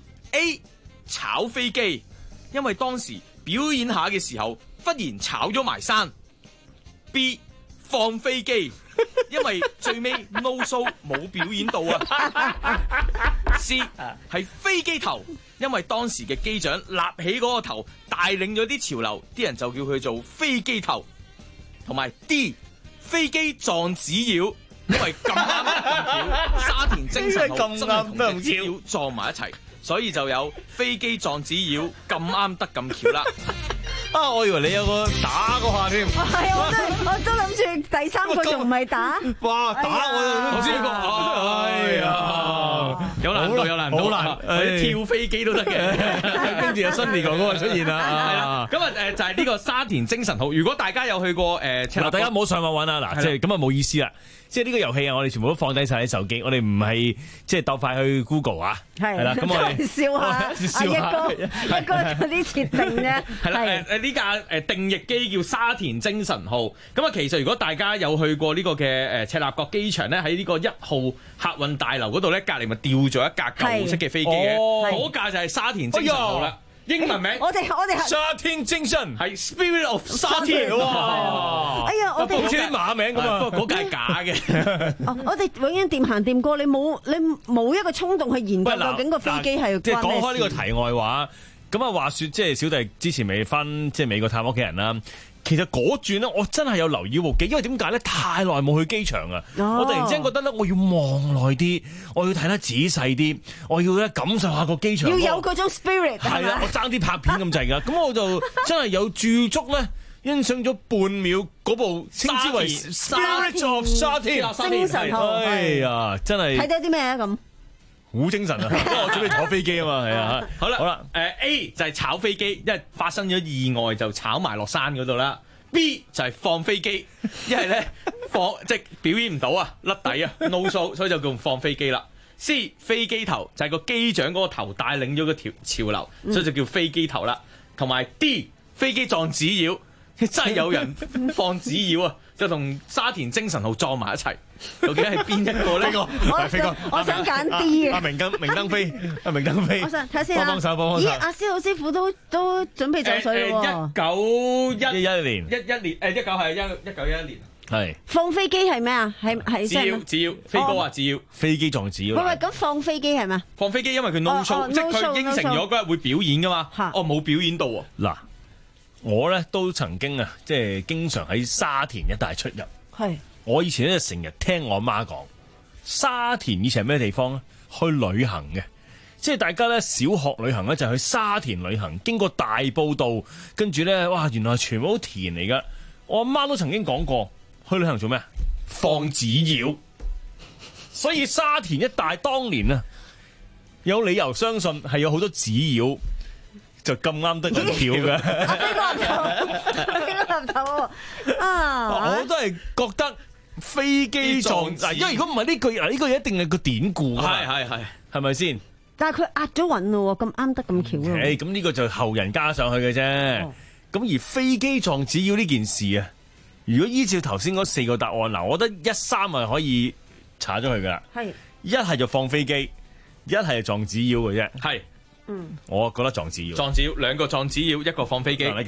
A 炒飛機，因為當時表演下嘅時候忽然炒咗埋山。B放飛機，因為最尾 no show 冇表演到啊。C 係飛機頭，因為當時嘅機長立起嗰個頭，帶領咗啲潮流，啲人就叫佢做飛機頭。同埋 D 飛機撞紙鷂，因為咁啱咁巧，沙田精神號真係同隻紙鷂撞埋一齊，所以就有飛機撞紙鷂咁啱得咁巧啦。 啊！我以為你有個打嗰下添， 係我都我都諗住第三個仲唔係打？ 哇！打我頭先講，哎呀，有難度有難度，好難，或者跳飛機都得嘅。跟住有新年哥哥出現啦， 係啦。咁啊誒就係呢個沙田精神號。如果大家有去過誒，嗱大家唔好上網揾啊，嗱即係咁啊冇意思啦。即係呢個遊戲啊，我哋全部都放低晒喺手機，我哋唔係即係鬥快去 Google 啊，係啦，咁我哋笑下，笑下，一哥一哥嗰啲設定啫， 係啦，誒誒呢架誒定翼機叫沙田精神號，咁啊其實如果大家有去過呢個嘅誒赤鱲角機場咧，喺呢個一號客運大樓嗰度咧，隔離咪吊咗一架舊式嘅飛機嘅，嗰架就係沙田精神號啦。英文名， 我哋我哋沙田精神係 Spirit of 沙田哇！ 哎呀，我哋好似啲馬名咁啊，不過嗰架係假嘅。 我哋永遠掂行掂過，你冇你冇一個衝動去研究究竟個飛機係即係講開呢個題外話，咁啊話説即係小弟之前未翻即係美國探屋企人啦。其實嗰轉咧，我真係有留意部機，因為點解咧？太耐冇去機場啊！哦、我突然之間覺得咧，我要望耐啲，我要睇得仔細啲，我要咧感受下個機場。要有嗰種 spirit 係啦，我爭啲拍片咁滯㗎，咁我就真係有駐足咧，欣賞咗半秒嗰部稱之為 Spirit of 沙田精神號。 哎呀，真係睇到啲咩啊咁？ 好精神啊！因為我準備坐飛機啊嘛，係啊。 好啦，好啦，誒 A 就係炒飛機，因為發生咗意外就炒埋落山嗰度啦。B 就係放飛機，因為咧放即係表演唔到啊，甩底啊 ，no show， 所以就叫放飛機啦。C 飛機頭就係個機長嗰個頭帶領咗個條潮流，所以就叫飛機頭啦。同埋 D 飛機撞紙鷂，真係有人放紙鷂啊！就同沙田精神號撞埋一齊，究竟係邊一個呢？ 我飛哥，我想揀 D 嘅。 阿明燈明燈飛，阿明燈飛。 我想睇下先啊。 幫幫手，幫幫手。 咦，阿司徒師傅都都準備就緒喎。 一九一一年， 一一年，誒一九係一一九一一年。 係。放飛機係咩啊？係係紙鷂，紙鷂，飛哥話紙鷂， 飛機撞紙鷂。 喂喂，咁放飛機係咩？ 放飛機因為佢 no show，即係佢應承咗嗰日會表演噶嘛。哦，冇表演到喎。 嗱，我咧都曾經啊，即係經常喺沙田一帶出入。 係， 我以前咧成日聽我媽講，沙田以前係咩地方咧？去旅行嘅，即係大家咧小學旅行咧就去沙田旅行，經過大埔道，跟住咧哇，原來全部都田嚟噶。我阿媽都曾經講過，去旅行做咩？放紙鷂。所以沙田一帶當年啊，有理由相信係有好多紙鷂。就咁啱得咁巧嘅， 阿飛哥頭，阿飛哥頭啊！ 我都係覺得飛機撞，因為如果唔係呢句，嗱呢句一定係個典故啊！ 係係係，係咪先？ 但係佢壓咗韻咯，咁啱得咁巧咯。 誒，咁呢個就後人加上去嘅啫。咁、哦、而飛機撞紙鷂呢件事啊，如果依照頭先嗰四個答案，嗱，我覺得一三係可以查咗佢噶啦。係一係就放飛機，一係撞紙鷂嘅啫。係。嗯，我覺得撞紙鷂， 撞紙鷂兩個撞紙鷂，一個放飛機。 李勤，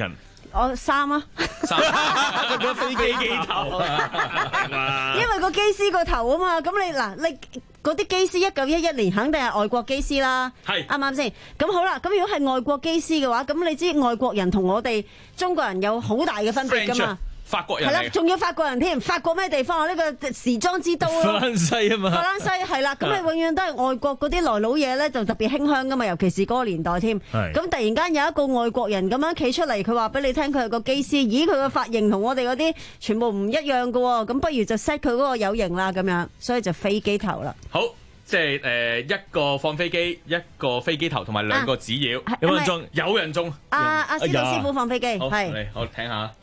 我三啊， 三個飛機機頭， 因為個機師個頭啊嘛，咁你嗱你嗰啲機師一九一一年肯定係外國機師啦， 係啱唔啱先？咁好啦，咁如果係外國機師嘅話，咁你知外國人同我哋中國人有好大嘅分別㗎嘛？ 法國人係啦，仲要法國人添，法國咩地方啊？呢個時裝之都咯， 法蘭西啊嘛， 法蘭西係啦，咁你永遠都係外國嗰啲來佬嘢咧，就特別馨香噶嘛，尤其是嗰個年代添。咁突然間有一個外國人咁樣企出嚟，佢話俾你聽佢係個機師，咦佢個髮型同我哋嗰啲全部唔一樣噶喎，咁不如就 set 佢嗰個有型啦咁樣，所以就飛機頭啦。 好。即係誒一個放飛機，一個飛機頭，同埋兩個紙鷂，有冇人中？有人中。 阿阿司徒師傅放飛機， 好係。 嚟，我聽下。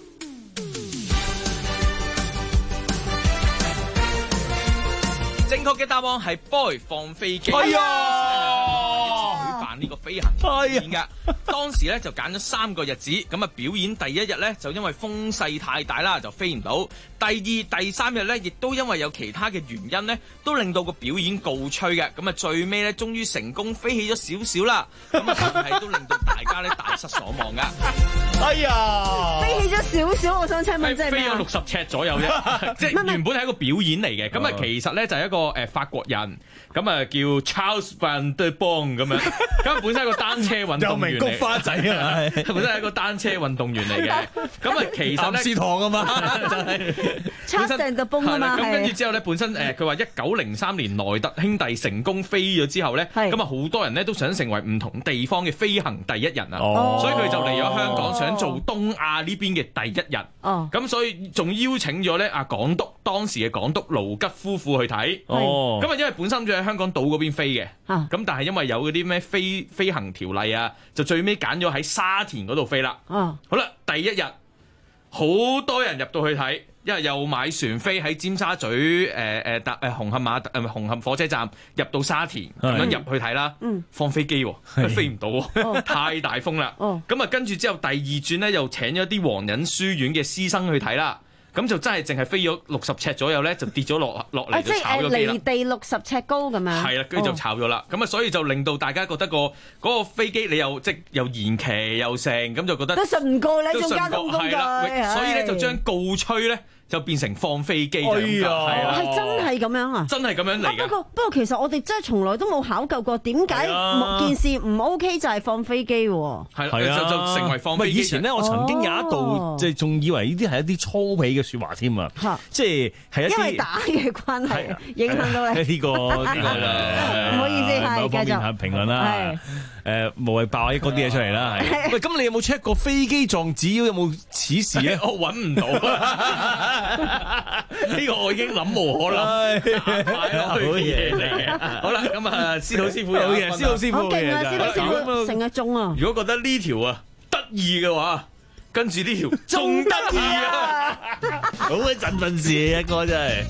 正確嘅答案係 boy 放飛機。 哎呀！ 舉辦呢個飛行表演㗎，當時咧就揀咗三個日子，咁啊表演第一日咧就因為風勢太大啦，就飛唔到。第二、第三日咧，亦都因為有其他嘅原因咧，都令到個表演告吹嘅。咁啊最尾咧，終於成功飛起咗少少啦。咁啊但係都令到大家咧大失所望㗎。 哎呀！ 飛起咗少少，我想請問即係咩啊？ 飛咗六十尺左右啫，即係原本係一個表演嚟嘅。咁啊其實咧就係一個誒法國人，咁啊叫 Charles Van der Bom 咁樣。咁本身係一個單車運動員嚟， 菊花仔啊， 本身係一個單車運動員嚟嘅。咁啊其實咧， 思堂啊嘛，就係 Charles Van der Bom 啊嘛。 咁跟住之後咧，本身誒佢話一九零三年萊特兄弟成功飛咗之後咧，咁啊好多人咧都想成為唔同地方嘅飛行第一人啊，所以佢就嚟咗香港想做東亞呢邊嘅第一人。咁所以仲邀請咗咧阿港督當時嘅港督盧吉夫婦去睇。咁啊因為本身就喺香港島嗰邊飛嘅，咁但係因為有嗰啲咩飛飛行條例啊，就最尾揀咗喺沙田嗰度飛啦。好啦，第一日好多人入到去睇。因為又買船飛喺尖沙咀誒誒搭誒紅磡馬誒紅磡火車站入到沙田咁樣入去睇啦，放飛機喎，飛唔到喎，太大風啦。咁啊跟住之後第二轉咧，又請咗啲皇仁書院嘅師生去睇啦。咁就真係淨係飛咗六十尺左右咧，就跌咗落落嚟就炒咗機啦。 離地六十尺高咁樣。 係啦，跟住就炒咗啦。咁啊，所以就令到大家覺得個嗰個飛機你又即又延期又成，咁就覺得都信唔過咧，仲交通工具。 所以咧就將告吹咧就變成放飛機。 哎呀，係真係咁樣啊！ 真係咁樣嚟嘅。 不過不過其實我哋真係從來都冇考究過點解件事唔 OK 就係放飛機喎。 係啊，就就成為放飛機。 以前咧，我曾經有一度即係仲以為呢啲係一啲粗鄙嘅説話添啊！即係係一啲因為打嘅關係影響到你。 呢個唔好意思，係繼續評論啦。誒無謂爆嗰啲嘢出嚟啦。喂，咁你有冇 check 過飛機撞紙鷂有冇此事咧？ 我揾唔到啊！呢個我已經諗無可諗，好嘢嚟。好啦，咁啊，司徒師傅有嘅，司徒師傅好勁啊！司徒師傅成日中啊！ 如果覺得呢條啊得意嘅話，跟住呢條仲得意啊！ 好鬼振奮事一個真係。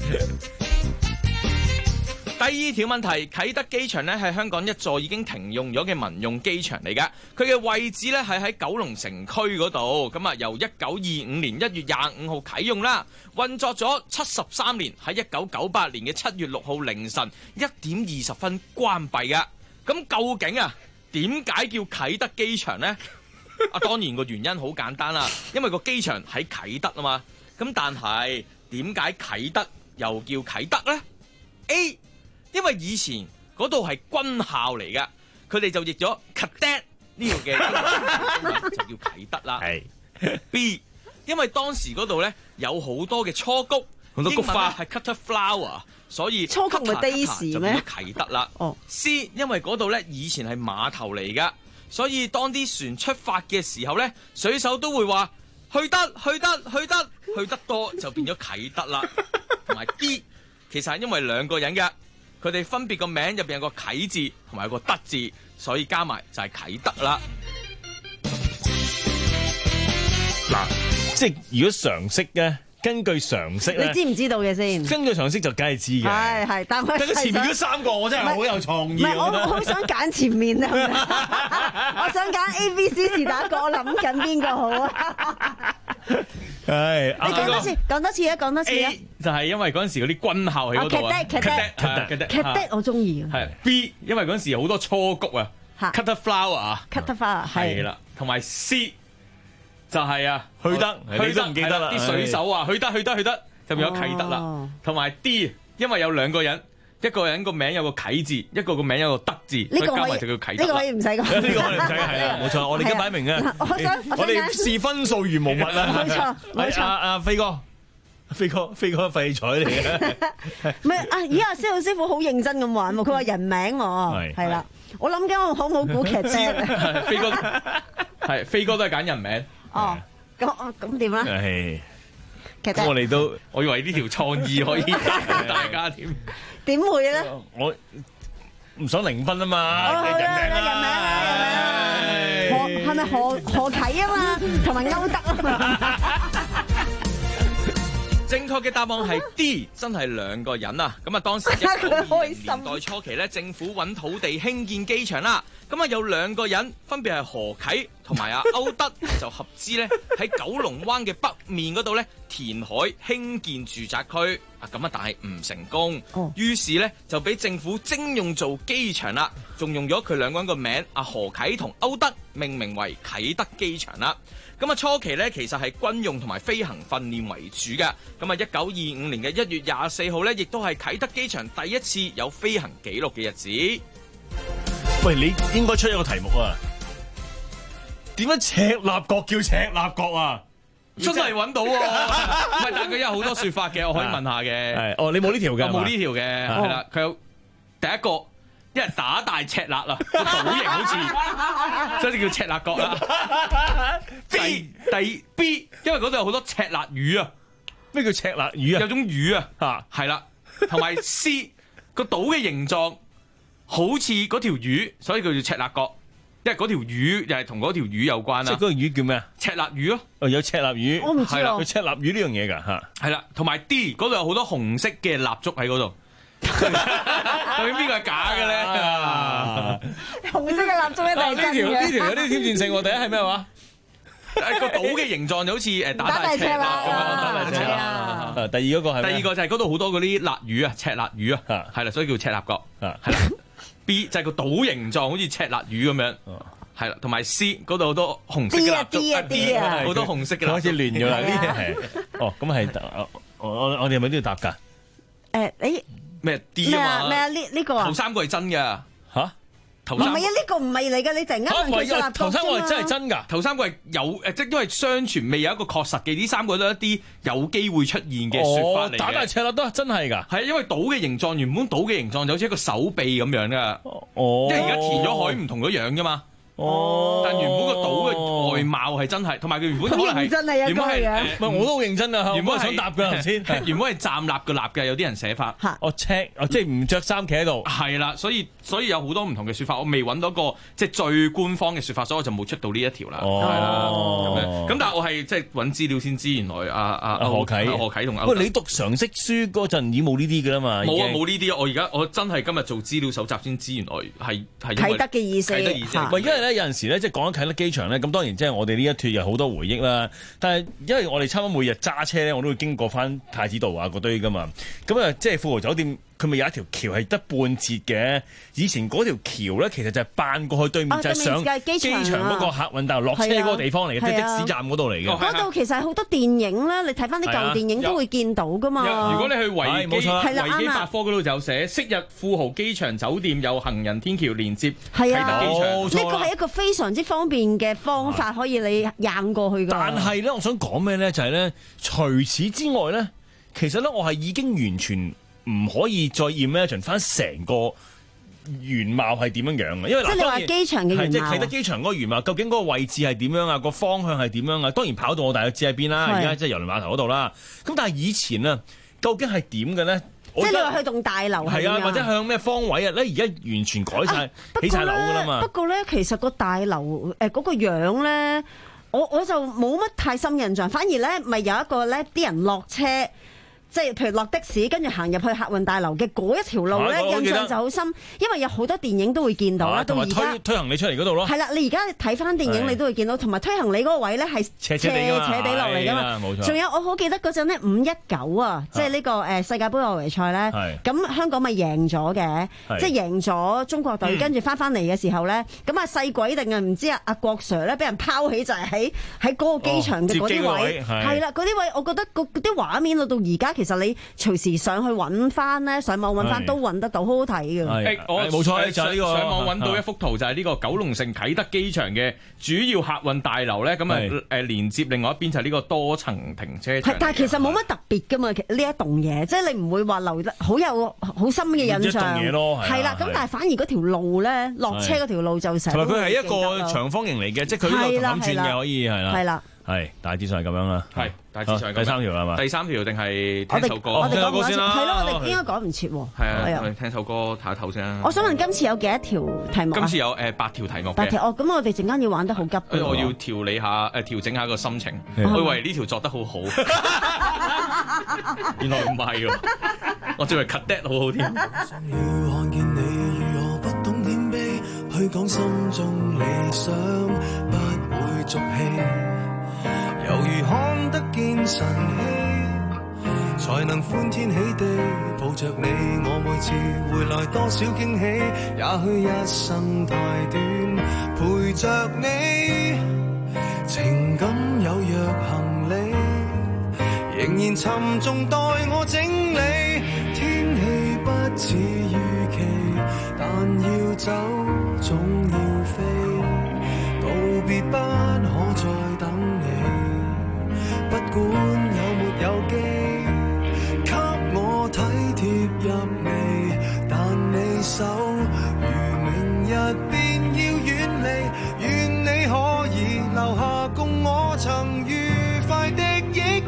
第二條問題，啟德機場咧係香港一座已經停用咗嘅民用機場嚟㗎，佢嘅位置咧係喺九龍城區嗰度，咁啊由一九二五年一月廿五號啟用啦，運作咗七十三年，喺一九九八年嘅七月六號凌晨一點二十分關閉㗎。咁究竟啊點解叫啟德機場呢？啊當然個原因好簡單啦，因為個機場喺啟德啊嘛。咁但係點解啟德又叫啟德呢？ A 因為以前嗰度係軍校嚟噶，佢哋就譯咗 cadet 呢個嘅就叫啟德啦。B 因為當時嗰度咧有好多嘅雛菊，好多菊花係 cutter flower， 所以雛菊咪 daisy 咩？ 就叫啟德啦。哦、C 因為嗰度咧以前係碼頭嚟噶，所以當啲船出發嘅時候咧，水手都會話去得去得去得去得多就變咗啟德啦。同埋 D 其實係因為兩個人嘅。佢哋分別個名入邊有個啟字同埋有個德字，所以加埋就係啟德啦。 嗱，即係如果常識嘅，根據常識咧， 你知唔知道嘅先？ 根據常識就梗係知嘅。 係係，但係前面嗰三個我真係好有創意。 唔係，我我好想揀前面啊！我想揀 A、B、C 是打個，我諗緊邊個好啊？ 係， 你講多次，講多次啊，講多次啊！ 就係因為嗰陣時嗰啲軍校喺嗰度啊。 cadet 我中意。 係 B， 因為嗰陣時好多雛菊啊 ，cutter flower 啊 ，cutter flower 係啦，同埋 C 就係啊， 去得， 去得唔記得啦。 啲水手啊，去得去得去得，就變咗啟德啦。同埋 D， 因為有兩個人。一個人個名有個啟字，一個個名有個德字，所以加埋就叫啟德。 呢個可以唔使講， 呢個可以唔使係啦，冇錯。我哋而家擺明嘅， 我想我哋視分數如無物啊！ 冇錯，冇錯。 阿阿飛哥，飛哥，飛哥廢材嚟嘅。 唔係啊！咦，阿蕭師傅好認真咁玩喎，佢話人名喎，係啦。我諗緊我好唔好估劇啫？ 飛哥係飛哥都係揀人名。 哦，咁哦咁點咧？ 咁我哋都， 我以為呢條創意可以大家添。 點會咧？ 我唔想零分啊嘛！ 人名啊，人名啊，何係咪何何啟啊嘛，同埋歐德啊嘛。 正確嘅答案係 D， 真係兩個人啊！咁啊，當時一九二零年代初期咧，政府揾土地興建機場啦。咁啊，有兩個人分別係何啟同埋阿歐德，就合資咧喺九龍灣嘅北面嗰度咧填海興建住宅區。啊，咁啊，但係唔成功。哦、於是咧就俾政府徵用做機場啦，仲用咗佢兩個人個名，阿何啟同歐德命名為啟德機場啦。咁啊，初期咧其實係軍用同埋飛行訓練為主嘅。咁啊，一九二五年嘅一月廿四號咧，亦都係啟德機場第一次有飛行記錄嘅日子。 喂，你應該出一個題目啊？點解赤鱲角叫赤鱲角啊？ 真係揾到喎！唔係，但係佢有好多説法嘅，我可以問下嘅。 係哦，你冇呢條嘅， 我冇呢條嘅，係啦。佢有第一個，因為打大赤鱲啊，個島型好似，所以叫赤鱲角啦。B 第 B， 因為嗰度有好多赤鱲魚啊。 咩叫赤鱲魚啊？ 有種魚啊，嚇係啦。同埋 C 個島嘅形狀好似嗰條魚，所以叫做赤鱲角。因為嗰條魚又係同嗰條魚有關啦。 即係嗰個魚叫咩啊？ 赤鱲魚咯。 哦，有赤鱲魚。 我唔知啊。 有赤鱲魚呢樣嘢㗎嚇。 係啦，同埋 D 嗰度有好多紅色嘅蠟燭喺嗰度。究竟邊個係假嘅咧？ 紅色嘅蠟燭一定係真嘅。 呢條呢條有啲挑戰性。第一係咩話？ 個島嘅形狀就好似誒打大赤鱲咁樣，打大赤鱲。 第二嗰個係第二個就係嗰度好多嗰啲鱲魚啊，赤鱲魚啊，係啦，所以叫赤鱲角。係啦。B 就係個島形狀好似赤鱲魚咁樣，係啦，同埋 C 嗰度好多紅色嘅蠟燭，好多紅色嘅蠟燭。 開始亂咗啦，呢啲係哦，咁係我我我哋係咪都要答㗎？ 誒，誒咩 D 啊嘛？ 咩啊？呢呢個啊？ 頭三個係真嘅嚇。 唔係啊，呢個唔係嚟㗎，你突然間問佢蠟燭啫嘛。 頭三個係真係真㗎， 頭三個係有誒，即係因為相傳未有一個確實嘅，呢三個都係一啲有機會出現嘅説法嚟嘅。 打大赤鱲都真係㗎， 係因為島嘅形狀原本島嘅形狀就好似一個手臂咁樣㗎， 哦， 因為而家填咗海唔同咗樣㗎嘛。哦，但原本個島嘅外貌係真係，同埋佢原本可能係真係原本係唔係我都好認真啊！ 原本係想答㗎頭先， 原本係站立嘅立嘅，有啲人寫法。 我 check， 即係唔着衫企喺度。 係啦，所以所以有好多唔同嘅説法，我未揾到個即係最官方嘅説法，所以我就冇出到呢一條啦。係啦，咁樣咁，但係我係即係揾資料先知，原來阿阿阿何啟何啟同阿喂，你讀常識書嗰陣已經冇呢啲㗎啦嘛？ 冇啊，冇呢啲，我而家我真係今日做資料搜集先知，原來係係啟德嘅意思。 啟德意思。 喂，因為咧有陣時咧，即係講緊啟德機場咧，咁當然即係我哋呢一脱有好多回憶啦。但係因為我哋差唔多每日揸車咧，我都會經過翻太子道啊嗰堆噶嘛。咁啊，即係富豪酒店，佢咪有一條橋係得半截嘅。以前嗰條橋咧，其實就係扮過去對面，就係上機場嗰個客運大樓落車嗰個地方嚟嘅，即係的士站嗰度嚟嘅。 嗰度其實係好多電影咧，你睇翻啲舊電影都會見到噶嘛。 如果你去維基維基百科嗰度就寫，昔日富豪機場酒店有行人天橋連接啟德機場。 呢個係一個非常之方便嘅方法，可以你行過去㗎。 但係咧，我想講咩咧？就係咧，除此之外咧，其實咧，我係已經完全唔可以再 imagine 翻成個原貌係點樣樣嘅，因為即係你話機場嘅原貌， 即係啟德機場嗰個原貌，究竟嗰個位置係點樣啊？個方向係點樣啊？當然跑道我大約知喺邊啦，而家即係郵輪碼頭嗰度啦。咁但係以前啊，究竟係點嘅咧？ 即係你話去棟大樓係啊，或者向咩方位啊？咧而家完全改晒、啊、起晒樓㗎啦嘛。 不過咧，其實個大樓誒嗰個樣咧，我我就冇乜太深印象。反而咧，咪有一個咧，啲人落車。 即係譬如落的士，跟住行入去客運大樓嘅嗰一條路咧，印象就好深，因為有好多電影都會見到啦。到而家推行李出嚟嗰度咯。 係啦，你而家睇翻電影，你都會見到，同埋推行李嗰個位咧係斜斜地落嚟噶嘛。冇錯。仲有我好記得嗰陣咧，五一九啊，即係呢個誒世界盃外圍賽咧，咁香港咪贏咗嘅，即係贏咗中國隊，跟住翻翻嚟嘅時候咧，咁啊細鬼定係唔知啊阿郭 Sir 咧，俾人拋起就係喺喺嗰個機場嘅嗰啲位，係啦，嗰啲位，我覺得嗰啲畫面到到而家。其實你隨時上去揾翻咧，上網揾翻都揾得到，好好睇嘅。 誒，我冇錯，就係呢個上網揾到一幅圖，就係呢個九龍城啟德機場嘅主要客運大樓咧。咁啊誒連接另外一邊就係呢個多層停車場。係，但係其實冇乜特別噶嘛，呢一棟嘢，即係你唔會話留得好有好深嘅印象。一棟嘢咯，係啦。咁但係反而嗰條路咧，落車嗰條路就成。同埋佢係一個長方形嚟嘅，即係佢呢個咁轉嘅可以係啦。係啦。係大致上係咁樣啦。係。大致上第三條係嘛？第三條定係聽首歌？我哋講先啦。係咯，我哋應該講唔切喎。係啊，我哋聽首歌睇下頭先啦。我想問今次有幾多條題目？今次有誒八條題目。八條哦，咁我哋陣間要玩得好急。我要調理下誒調整下個心情。我以為呢條作得好好，原來唔係喎。我以為 cut that 好好添。要看見你如何不懂謙卑，去講心中理想，不會俗氣。猶如看得見晨曦，才能歡天喜地抱着你。我每次回來多少驚喜，也許一生太短，陪着你。情感有若行李，仍然沉重待我整理。天氣不似預期，但要走總要飛，道別不可再等你。不管有沒有機，給我體貼入微，但你手如明日便要遠離，願你可以留下共我曾愉快的憶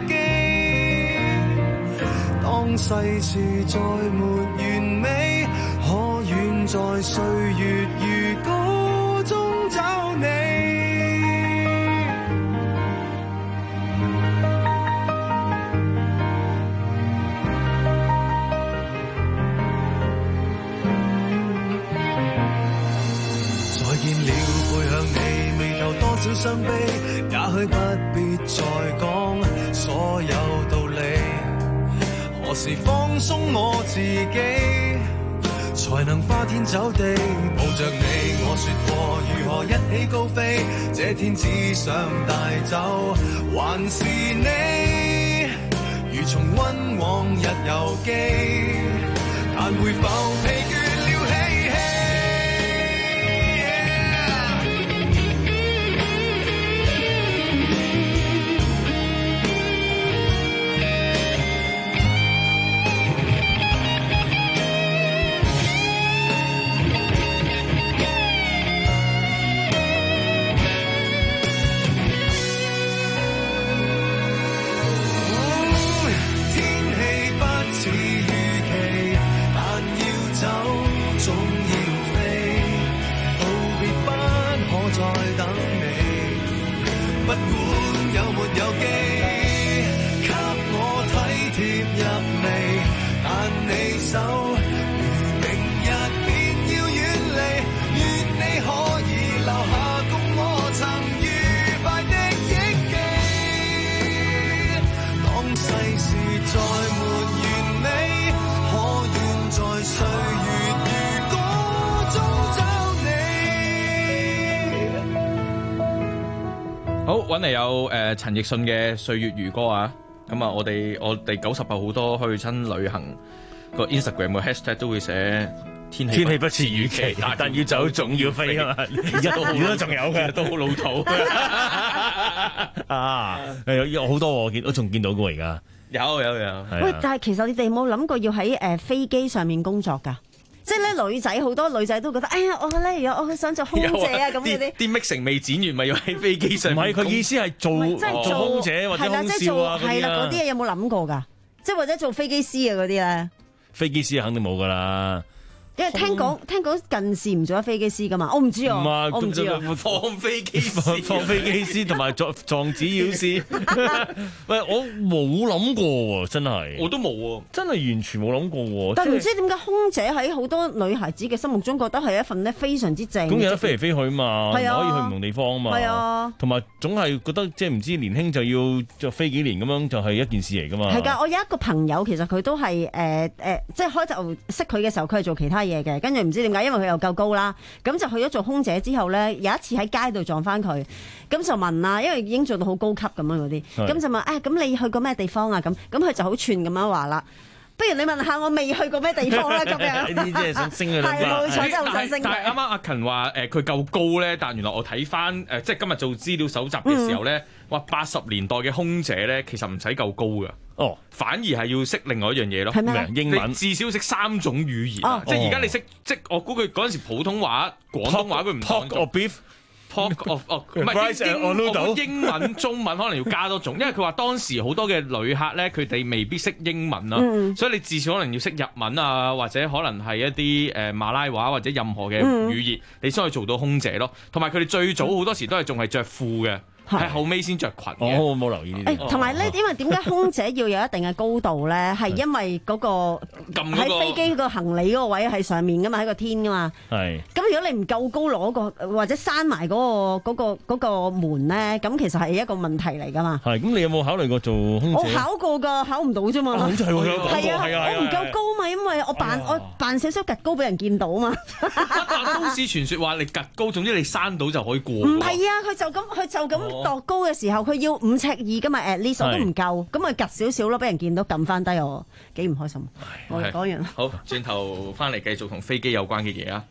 記。當世事再沒完美，可願在歲月如歌中找你。少傷悲，也許不必再講所有道理。何時放鬆我自己，才能花天酒地抱着你？我說過如何一起高飛，這天只想帶走還是你，如重溫往日遊記，但會否疲倦？不管有沒有機，給我體貼入微，但你手如明日便要遠離，願你可以留下共我曾愉快的憶記。當世事再沒完美，可願在歲月如歌中找你。好，揾嚟有誒陳奕迅嘅《歲月如歌》啊！咁啊，我哋我哋九十後好多去親旅行個 Instagram 個 hashtag 都會寫天氣天氣不似預期，但要走總要飛啊嘛！而家都而家仲有嘅，都好老土啊！有有好多我見，我仲見到過而家有有有。喂，但係其實你哋有冇諗過要喺誒飛機上面工作㗎？即係咧，女仔好多女仔都覺得，哎呀，我咧，我好想做空姐啊咁嗰啲。啲 mixing 未剪完，咪要喺飛機上。唔係，佢意思係做做空姐或者空少啊嗰啲。係啦，嗰啲嘢有冇諗過㗎？即係或者做飛機師啊嗰啲咧？飛機師肯定冇㗎啦。 因為聽講聽講近視唔做得飛機師噶嘛，我唔知啊，我唔知啊， 放飛機師， 放飛機師同埋撞撞紙鷂師。喂，我冇諗過喎，真係。 我都冇喎， 真係完全冇諗過喎。 但係唔知點解空姐喺好多女孩子嘅心目中覺得係一份咧非常之正。 咁有得飛嚟飛去嘛，可以去唔同地方嘛。 係啊， 同埋總係覺得即係唔知年輕就要就飛幾年咁樣，就係一件事嚟噶嘛。 係㗎，我有一個朋友其實佢都係誒誒，即係開頭識佢嘅時候，佢係做其他嘢嘅，跟住唔知點解，因為佢又夠高啦，咁就去咗做空姐之後咧，有一次喺街度撞翻佢，咁就問啦，因為已經做到好高級咁樣嗰啲，咁就問啊，咁你去過咩地方啊？咁咁佢就好串咁樣話啦。不如你問下我未去過咩地方啦，咁樣。 呢啲即係想升佢啦。 係冇錯，真係好想升。 但係啱啱阿勤話誒佢夠高咧，但原來我睇翻誒即係今日做資料搜集嘅時候咧，話八十年代嘅空姐咧其實唔使夠高㗎。 哦， 反而係要識另外一樣嘢咯。 係咩？ 英文至少識三種語言。 哦、 即係而家你識，即係我估佢嗰陣時普通話、廣東話佢唔講。 Pork or beef。 Pork of 哦，唔係英英文、中文可能要加多種，因為佢話當時好多嘅旅客咧，佢哋未必識英文啦，嗯、所以你至少可能要識日文啊，或者可能係一啲誒馬拉話或者任何嘅語言，嗯、你先可以做到空姐咯。同埋佢哋最早好多時都係仲係着褲嘅。係後尾先着裙嘅， 我冇留意呢啲。 同埋咧，因為點解空姐要有一定嘅高度咧？係因為嗰個喺飛機個行李嗰個位係上面噶嘛，喺個天噶嘛。係。咁如果你唔夠高攞個或者閂埋嗰個嗰個嗰個門咧，咁其實係一個問題嚟噶嘛。 係。咁你有冇考慮過做空姐？ 我考過㗎，考唔到啫嘛。 好似係喎， 係啊，我唔夠高嘛，因為我扮我扮少少趌高俾人見到嘛。 都市傳說話你趌高，總之你閂到就可以過。 唔係啊，佢就咁，佢就咁。度高嘅時候，佢要五尺二噶嘛 at least 都唔夠，咁咪趌少少咯，俾人見到撳翻低我，幾唔開心。我講完。 好，轉頭翻嚟繼續同飛機有關嘅嘢啊！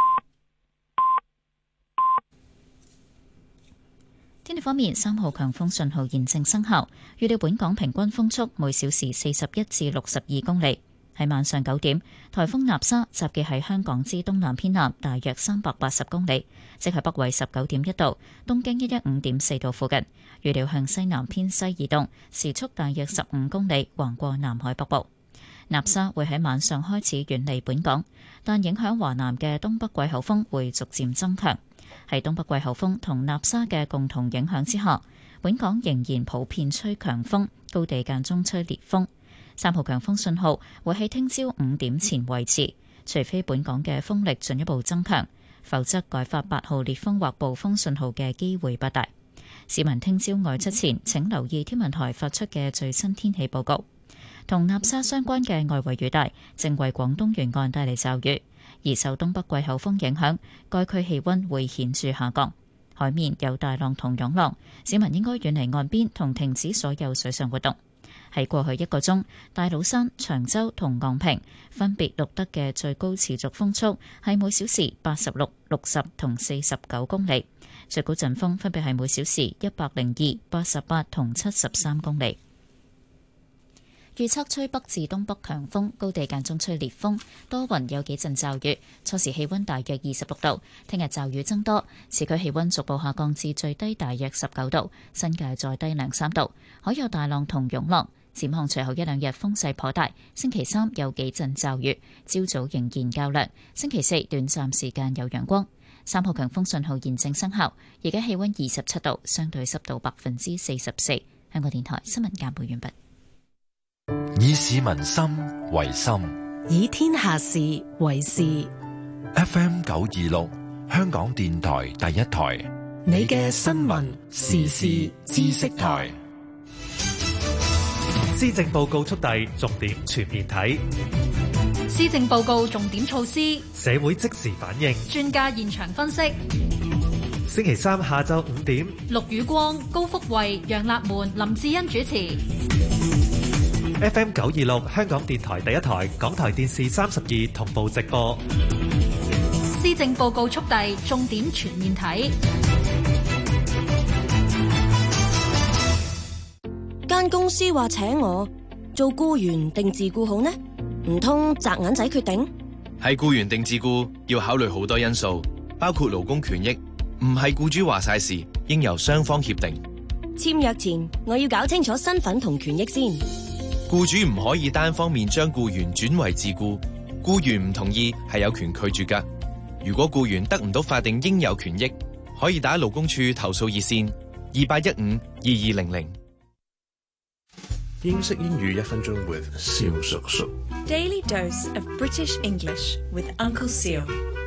天氣方面，三號強風信號現正生效，預料本港平均風速每小時四十一至六十二公里。喺晚上九點，颱風納沙集結喺香港之東南偏南大約三百八十公里，即係北緯十九點一度、東經一一五點四度附近。預料向西南偏西移動，時速大約十五公里，橫過南海北部。納沙會喺晚上開始遠離本港，但影響華南嘅東北季候風會逐漸增強。喺東北季候風同納沙嘅共同影響之下，本港仍然普遍吹強風，高地間中吹烈風。三號強風信號會喺聽朝五點前維持，除非本港嘅風力進一步增強，否則改發八號烈風或暴風信號嘅機會不大。市民聽朝外出前請留意天文台發出嘅最新天氣報告。同納沙相關嘅外圍雨帶正為廣東沿岸帶嚟驟雨，而受東北季候風影響，該區氣溫會顯著下降，海面有大浪同湧浪，市民應該遠離岸邊同停止所有水上活動。喺過去一個鐘，大老山、長洲同昂坪分別錄得嘅最高持續風速係每小時八十六、六十同四十九公里，最高陣風分別係每小時一百零二、八十八同七十三公里。預測吹北至東北強風，高地間中吹烈風，多雲有幾陣驟雨，初時氣溫大約二十六度。聽日驟雨增多，市區氣溫逐步下降至最低大約十九度，新界再低兩三度，海有大浪同湧浪。展望隨後一兩日風勢頗大，星期三有幾陣驟雨，朝早仍然較涼，星期四短暫時間有陽光。三號強風信號現正生效，而家氣溫二十七度，相對濕度百分之四十四。香港電台新聞簡報完畢。 以市民心為心， 以天下事為事。 F M 九二六，香港電台第一台， 你嘅新聞時事知識台。 施政報告速遞，重點全面睇。 施政報告重點措施， 社會即時反應， 專家現場分析。 星期三下晝五點， 陸宇光、高福慧、楊立門、林志恩主持。 F M 九二六香港電台第一台，港台電視三十二同步直播。 施政報告速遞，重點全面睇。 間公司話請我做僱員定自僱好呢？唔通擲銀仔決定？ 係僱員定自僱要考慮好多因素，包括勞工權益，唔係僱主話晒事，應由雙方協定。 簽約前我要搞清楚身份同權益先。 僱主唔可以單方面將僱員轉為自僱， 僱員唔同意係有權拒絕㗎。如果僱員得唔到法定應有權益，可以打勞工處投訴熱線二八一五二二零零。 英式英語一分鐘 with 蕭叔叔。 Daily dose of British English with Uncle Seal。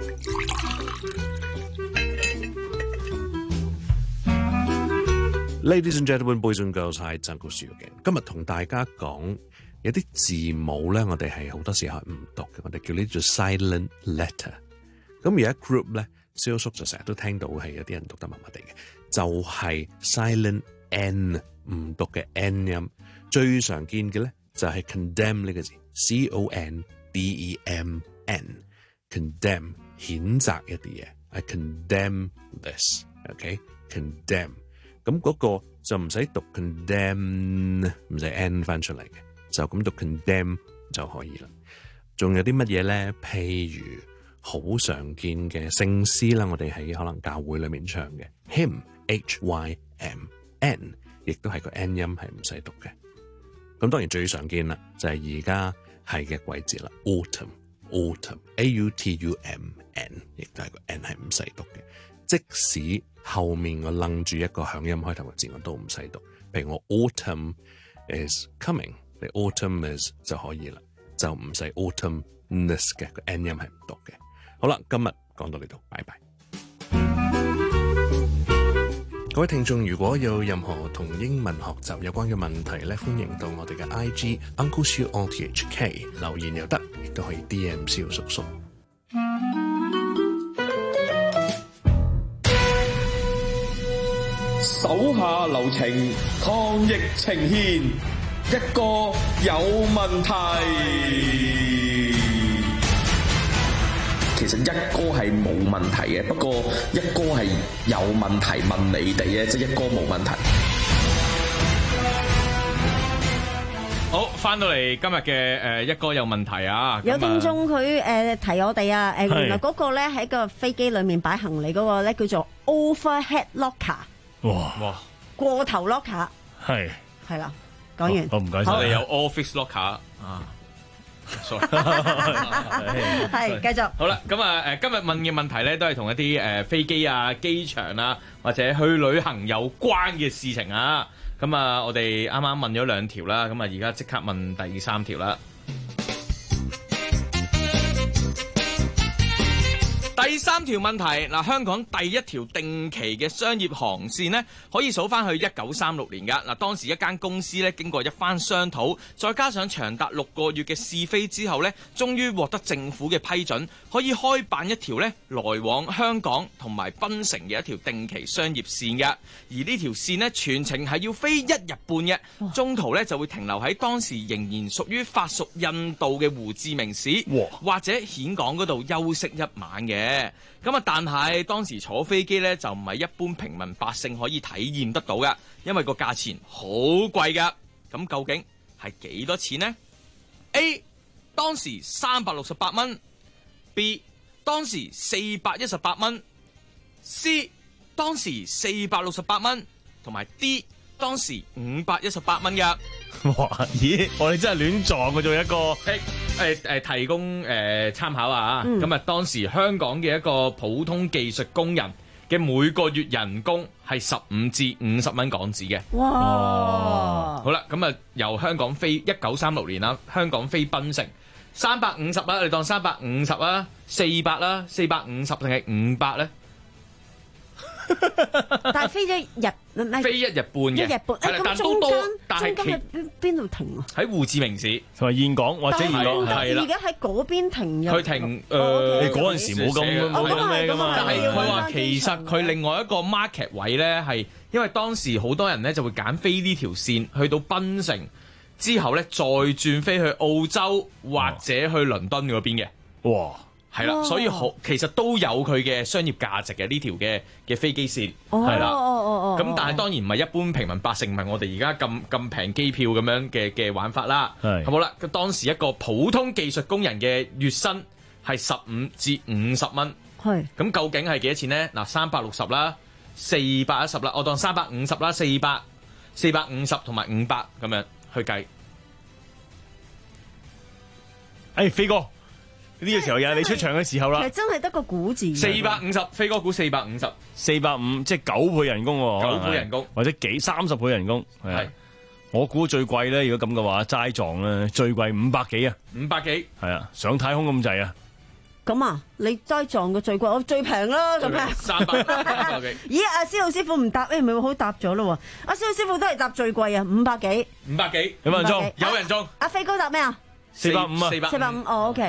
Ladies and gentlemen, boys and girls, hi, it's Uncle Seal again。今日同大家講有啲字母咧，我哋係好多時候唔讀嘅，我哋叫呢做 silent letter。咁而家 group 咧，蕭叔就成日都聽到係有啲人讀得麻麻地嘅，就係、是、silent n 唔讀嘅 n 音。最常見嘅咧就係 condemn 呢個字 ，c o n d e m n，condemn 譴責一啲嘢 ，I condemn this，OK，condemn。咁嗰個就唔使讀 condemn， 唔使 n 翻出嚟嘅，就咁讀 condemn 就可以啦。仲有啲乜嘢咧？譬如好常見嘅聖詩啦，我哋喺可能教會裏面唱嘅 hymn h y m n， 亦都係個 n 音係唔使讀嘅。咁當然最常見啦，就係而家係嘅季節啦 ，autumn autumn a u t u m n， 亦都係個 n 係唔使讀嘅。即使後面我楞住一個響音開頭嘅字，我都唔使讀。譬如我 autumn is coming， 你 autumn is 就可以啦，就唔使 autumnness 嘅個 n 音係唔讀嘅。好啦，今日講到呢度，拜拜。各位聽眾，如果有任何同英文學習有關嘅問題咧，歡迎到我哋嘅 I G Uncle Seal O T H K 留言又得，亦都可以 D M 蕭叔叔。 手下留情，抗疫呈現，一個有問題。其實一哥係冇問題嘅，不過一哥係有問題問你哋嘅，即係一哥冇問題。 好，翻到嚟今日嘅誒一哥有問題啊！ 有聽眾佢誒提我哋啊，誒原來嗰個咧喺個飛機裡面擺行李嗰個咧叫做 overhead locker。哇哇！過頭 locker 係係啦，講完。 好唔該晒。我哋有 office locker 啊。 係繼續。 好啦，咁啊誒今日問嘅問題咧，都係同一啲誒飛機啊、機場啊，或者去旅行有關嘅事情啊。咁啊，我哋啱啱問咗兩條啦，咁啊而家即刻問第三條啦。第三條問題嗱，香港第一條定期嘅商業航線呢，可以數翻去一九三六年㗎嗱。當時一間公司呢，經過一番商討，再加上長達六個月嘅試飛之後呢，終於獲得政府嘅批准，可以開辦一條呢來往香港同埋檳城嘅一條定期商業線嘅。而呢條線呢，全程係要飛一日半嘅，中途呢就會停留喺當時仍然屬於法屬印度嘅胡志明市或者峴港嗰度休息一晚嘅。咁啊，但係當時坐飛機咧就唔係一般平民百姓可以體驗得到嘅，因為個價錢好貴噶。咁究竟係幾多錢呢？ A 當時三百六十八蚊 ，B 當時四百一十八蚊 ，C 當時四百六十八蚊，同埋 D 當時五百一十八蚊噶。 哇！咦，我哋真係亂撞嘅，做一個誒誒誒，提供誒參考啊！咁啊，當時香港嘅一個普通技術工人嘅每個月人工係十五至五十蚊港紙嘅。哇！好啦，咁啊，由香港飛一九三六年啦，香港飛檳城三百五十啦，你當三百五十啦，四百啦，四百五十定係五百咧？ 但係飛咗日， 飛一日半嘅， 一日半。誒咁中間，中間喺邊度停啊？ 喺胡志明市同埋峴港或者峴港係啦。 而家喺嗰邊停入。 佢停誒， 你嗰陣時冇咁冇咁咩㗎嘛？ 但係佢話其實佢另外一個 market 位咧，係因為當時好多人咧就會揀飛呢條線去到檳城之後咧，再轉飛去澳洲或者去倫敦嗰邊嘅。哇！係啦，所以好其實都有佢嘅商業價值嘅呢條嘅嘅飛機線，係啦。咁但係當然唔係一般平民百姓，唔係我哋而家咁咁平機票咁樣嘅嘅玩法啦。係好啦，當時一個普通技術工人嘅月薪係十五至五十蚊。係咁究竟係幾多錢呢？嗱，三百六十啦，四百一十啦，我當三百五十啦，四百四百五十同埋五百咁樣去計。 誒，飛哥。 呢個時候又係你出場嘅時候啦。 其實真係得個估字。 四百五十，飛哥估四百五十， 四百五即係九倍人工喎， 九倍人工或者幾三十倍人工係。我估最貴咧，如果咁嘅話，齋撞咧最貴五百幾啊， 五百幾係啊，上太空咁滯啊！ 咁啊，你齋撞嘅最貴，我最平啦咁樣。 三百幾。 咦，阿司徒師傅唔答，誒，咪會好答咗咯？阿司徒師傅都係答最貴啊，五百幾。 五百幾， 有冇人中？ 有人中。 阿飛哥答咩啊？ 四百五啊， 四百四百五，哦 ，OK。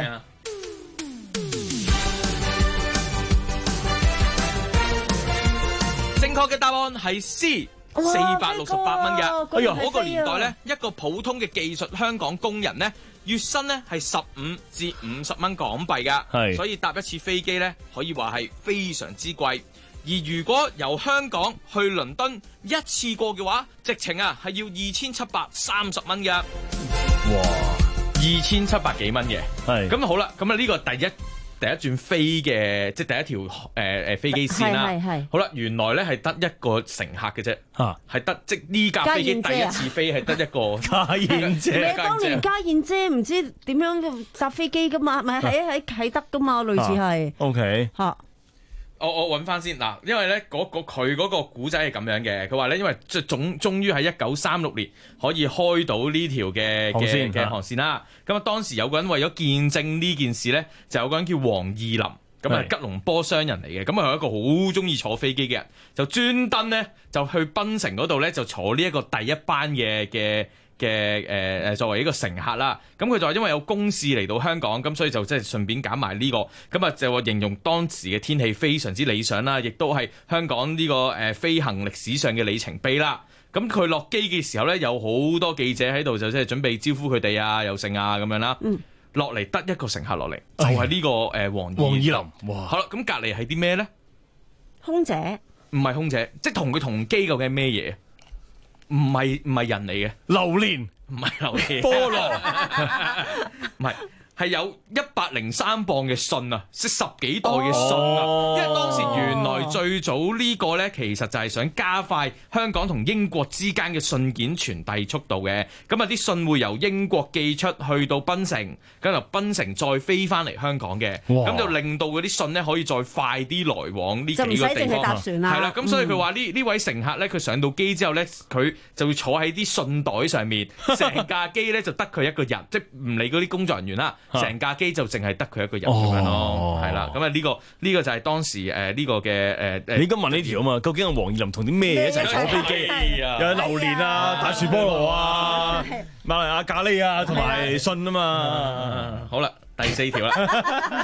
正確嘅答案係 C。四百六十八蚊嘅，哎呀，嗰個年代咧，一個普通嘅技術香港工人咧，月薪咧係十五至五十蚊港幣噶，所以搭一次飛機咧，可以話係非常之貴。而如果由香港去倫敦一次過嘅話，直程啊係要二千七百三十蚊嘅。哇，二千七百幾蚊嘅，係咁好啦，咁啊呢個第一。第一轉飛嘅，即係第一條誒誒、呃、飛機線啦。係係好啦，原來咧係得一個乘客嘅啫，嚇係得即呢架飛機第一次飛係得一個家燕姐。 你當年家燕姐唔知點樣搭飛機噶嘛？咪喺喺啟德噶嘛？類似係。 O K 嚇。 我我揾翻先嗱，因為咧嗰個佢嗰個古仔係咁樣嘅，佢話咧因為即係總終於喺一九三六年可以開到呢條嘅嘅嘅航線啦。咁啊當時有個人為咗見證呢件事咧，就有個人叫黃義林，咁啊吉隆坡商人嚟嘅，咁啊係一個好中意坐飛機嘅人，就專登咧就去檳城嗰度咧就坐呢一個第一班嘅嘅。嘅誒誒作為一個乘客啦，咁佢就話因為有公事嚟到香港，咁所以就即係順便揀埋呢個，咁啊就話形容當時嘅天氣非常之理想啦，亦都係香港呢個誒飛行歷史上嘅里程碑啦。咁佢落機嘅時候咧，有好多記者喺度就即係準備招呼佢哋啊、有剩啊咁樣啦。落嚟得一個乘客落嚟，就係呢個誒黃黃以林。哇！好啦，咁隔離係啲咩咧？ 空姐？ 唔係空姐，即係同佢同機究竟係咩嘢？唔係唔係人嚟嘅， 榴蓮唔係榴蓮， 菠蘿唔係，係有一百零三磅嘅信啊，即十幾袋嘅信啊，哦、因為當時原來最早呢個呢，其實就係想加快香港同英國之間嘅信件傳遞速度嘅，咁啊啲信會由英國寄出去到檳城，咁由檳城再飛翻嚟香港嘅，咁就令到嗰啲信呢可以再快啲來往呢幾個地方，就唔使淨係搭船啦。係啦，咁所以佢話呢呢位乘客呢，佢上到機之後呢，佢就會坐喺啲信袋上面，成架機呢就得佢一個人，即係唔理嗰啲工作人員啦。成架機就淨係得佢一個人咁樣咯，係啦，咁啊呢個呢個就係當時誒呢個嘅誒誒。 你今問呢條啊嘛，究竟係黃義林同啲咩一齊坐飛機？有榴蓮啊、大樹菠蘿啊、馬來亞咖喱啊，同埋信啊嘛。 好啦，第四條啦。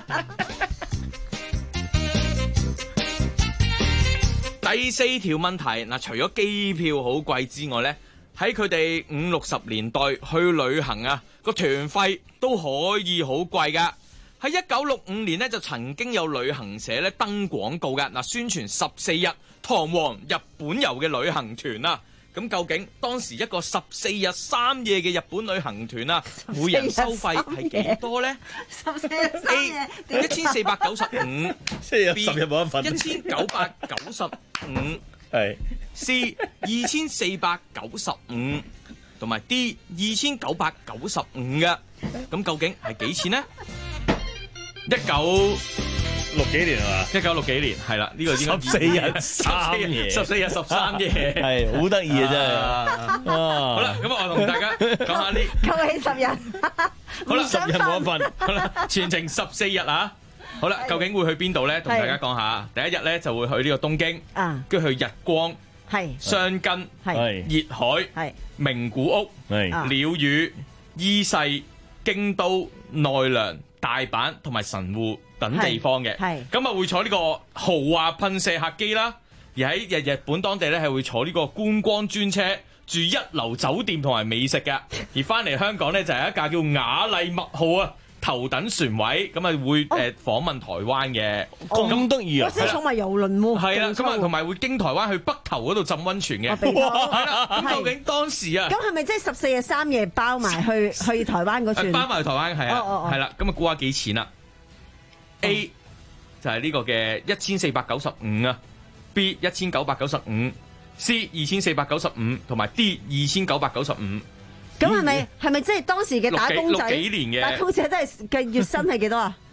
第四條問題嗱，除咗機票好貴之外咧，喺佢哋五六十年代去旅行啊，個團費都可以好貴噶。喺一九六五年呢，就曾經有旅行社咧登廣告噶，嗱宣傳十四日堂皇日本遊嘅旅行團啊。咁究竟當時一個十四日三夜嘅日本旅行團啊，每人收費係幾多呢？ 十四日三夜一千四百九十五 ，十日冇得瞓， 一千九百九十五， 係 C 二千四百九十五，同埋 D 二千九百九十五嘅。咁究竟係幾錢呢？一九六幾年係嘛？ 一九六幾年係啦，呢個應該十四日三夜， 十四日十三夜， 係好得意啊真係。 好啦，咁我同大家講下呢， 扣起十日， 好啦， 十日冇得瞓， 好啦，全程十四日啊。好啦，究竟會去邊度咧？同大家講下。第一日咧就會去呢個東京，跟住去日光、箱根、熱海、名古屋、鳥羽、伊勢、京都、奈良、大阪同埋神戶等地方嘅，咁啊會坐呢個豪華噴射客機啦，而喺日日本當地咧係會坐呢個觀光專車，住一流酒店同埋美食嘅，而翻嚟香港咧就係一架叫雅麗墨號啊頭等船位，咁啊會誒訪問台灣嘅， 咁得意啊！ 我先坐埋遊輪喎， 係啦，咁啊同埋會經台灣去北投嗰度浸溫泉嘅，係啦，咁究竟當時啊， 咁係咪即係十四日三夜包埋去去台灣嗰船？ 包埋去台灣係啊，係啦，咁啊估下幾錢啊？A 就係呢個嘅一千四百九十五啊 ，B 一千九百九十五 ，C 二千四百九十五，同埋 D 二千九百九十五。 咁係咪係咪即係當時嘅打工仔？ 六幾年嘅打工仔都係嘅月薪係幾多啊？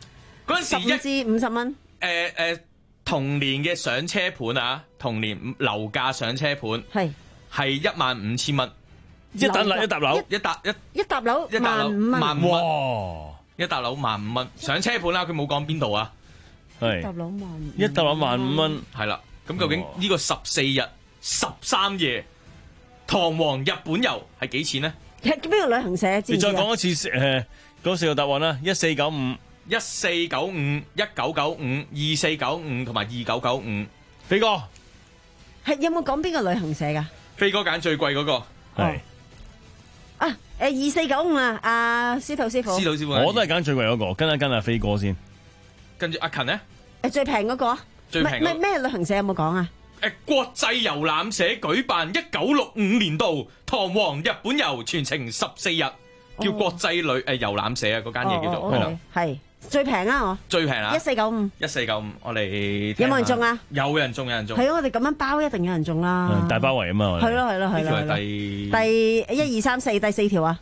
嗰陣時十五至五十蚊。 誒誒，同年嘅上車盤啊，同年樓價上車盤係係一萬五千蚊， 一笪樓一笪樓一笪一一笪樓一笪樓萬五蚊， 萬五蚊，一笪樓萬五蚊上車盤啦，佢冇講邊度啊？ 係一笪樓萬五， 一笪樓萬五蚊， 係啦。咁究竟呢個十四日十三夜堂皇日本遊係幾錢呢？ 係邊個旅行社？ 你再講一次誒嗰四個答案啦，一四九五、 一四九五、一九九五、二四九五同埋二九九五。 飛哥係有冇講邊個旅行社㗎？ 飛哥揀最貴嗰個係啊誒二四九五啊！阿司徒師傅， 司徒師傅， 我都係揀最貴嗰個，跟一跟阿飛哥先。 跟住阿勤呢？ 誒最平嗰個， 最平咩咩旅行社有冇講啊？ 誒國際遊覽社舉辦一九六五年度堂皇日本遊，全程十四日，叫國際旅誒遊覽社啊，嗰間嘢叫做係啦， 係最平啊我最平啊一四九五， 一四九五，我哋有冇人中啊？ 有人中，有人中， 係啊！我哋咁樣包一定有人中啦， 大包圍啊嘛， 係咯係咯係咯， 呢條係第第一二三四第四條啊！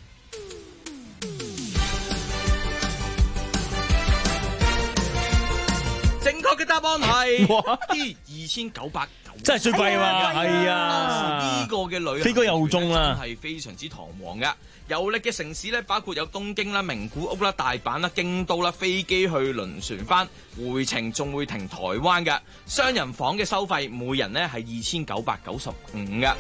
正確嘅答案係啲二千九百九， 真係最貴嘛？係啊， 呢個嘅旅行飛哥又中啦， 係非常之堂皇噶。遊歷嘅城市咧，包括有東京啦、名古屋啦、大阪啦、京都啦，飛機去輪船翻，回程仲會停台灣嘅。雙人房嘅收費每人咧係二千九百九十五嘅。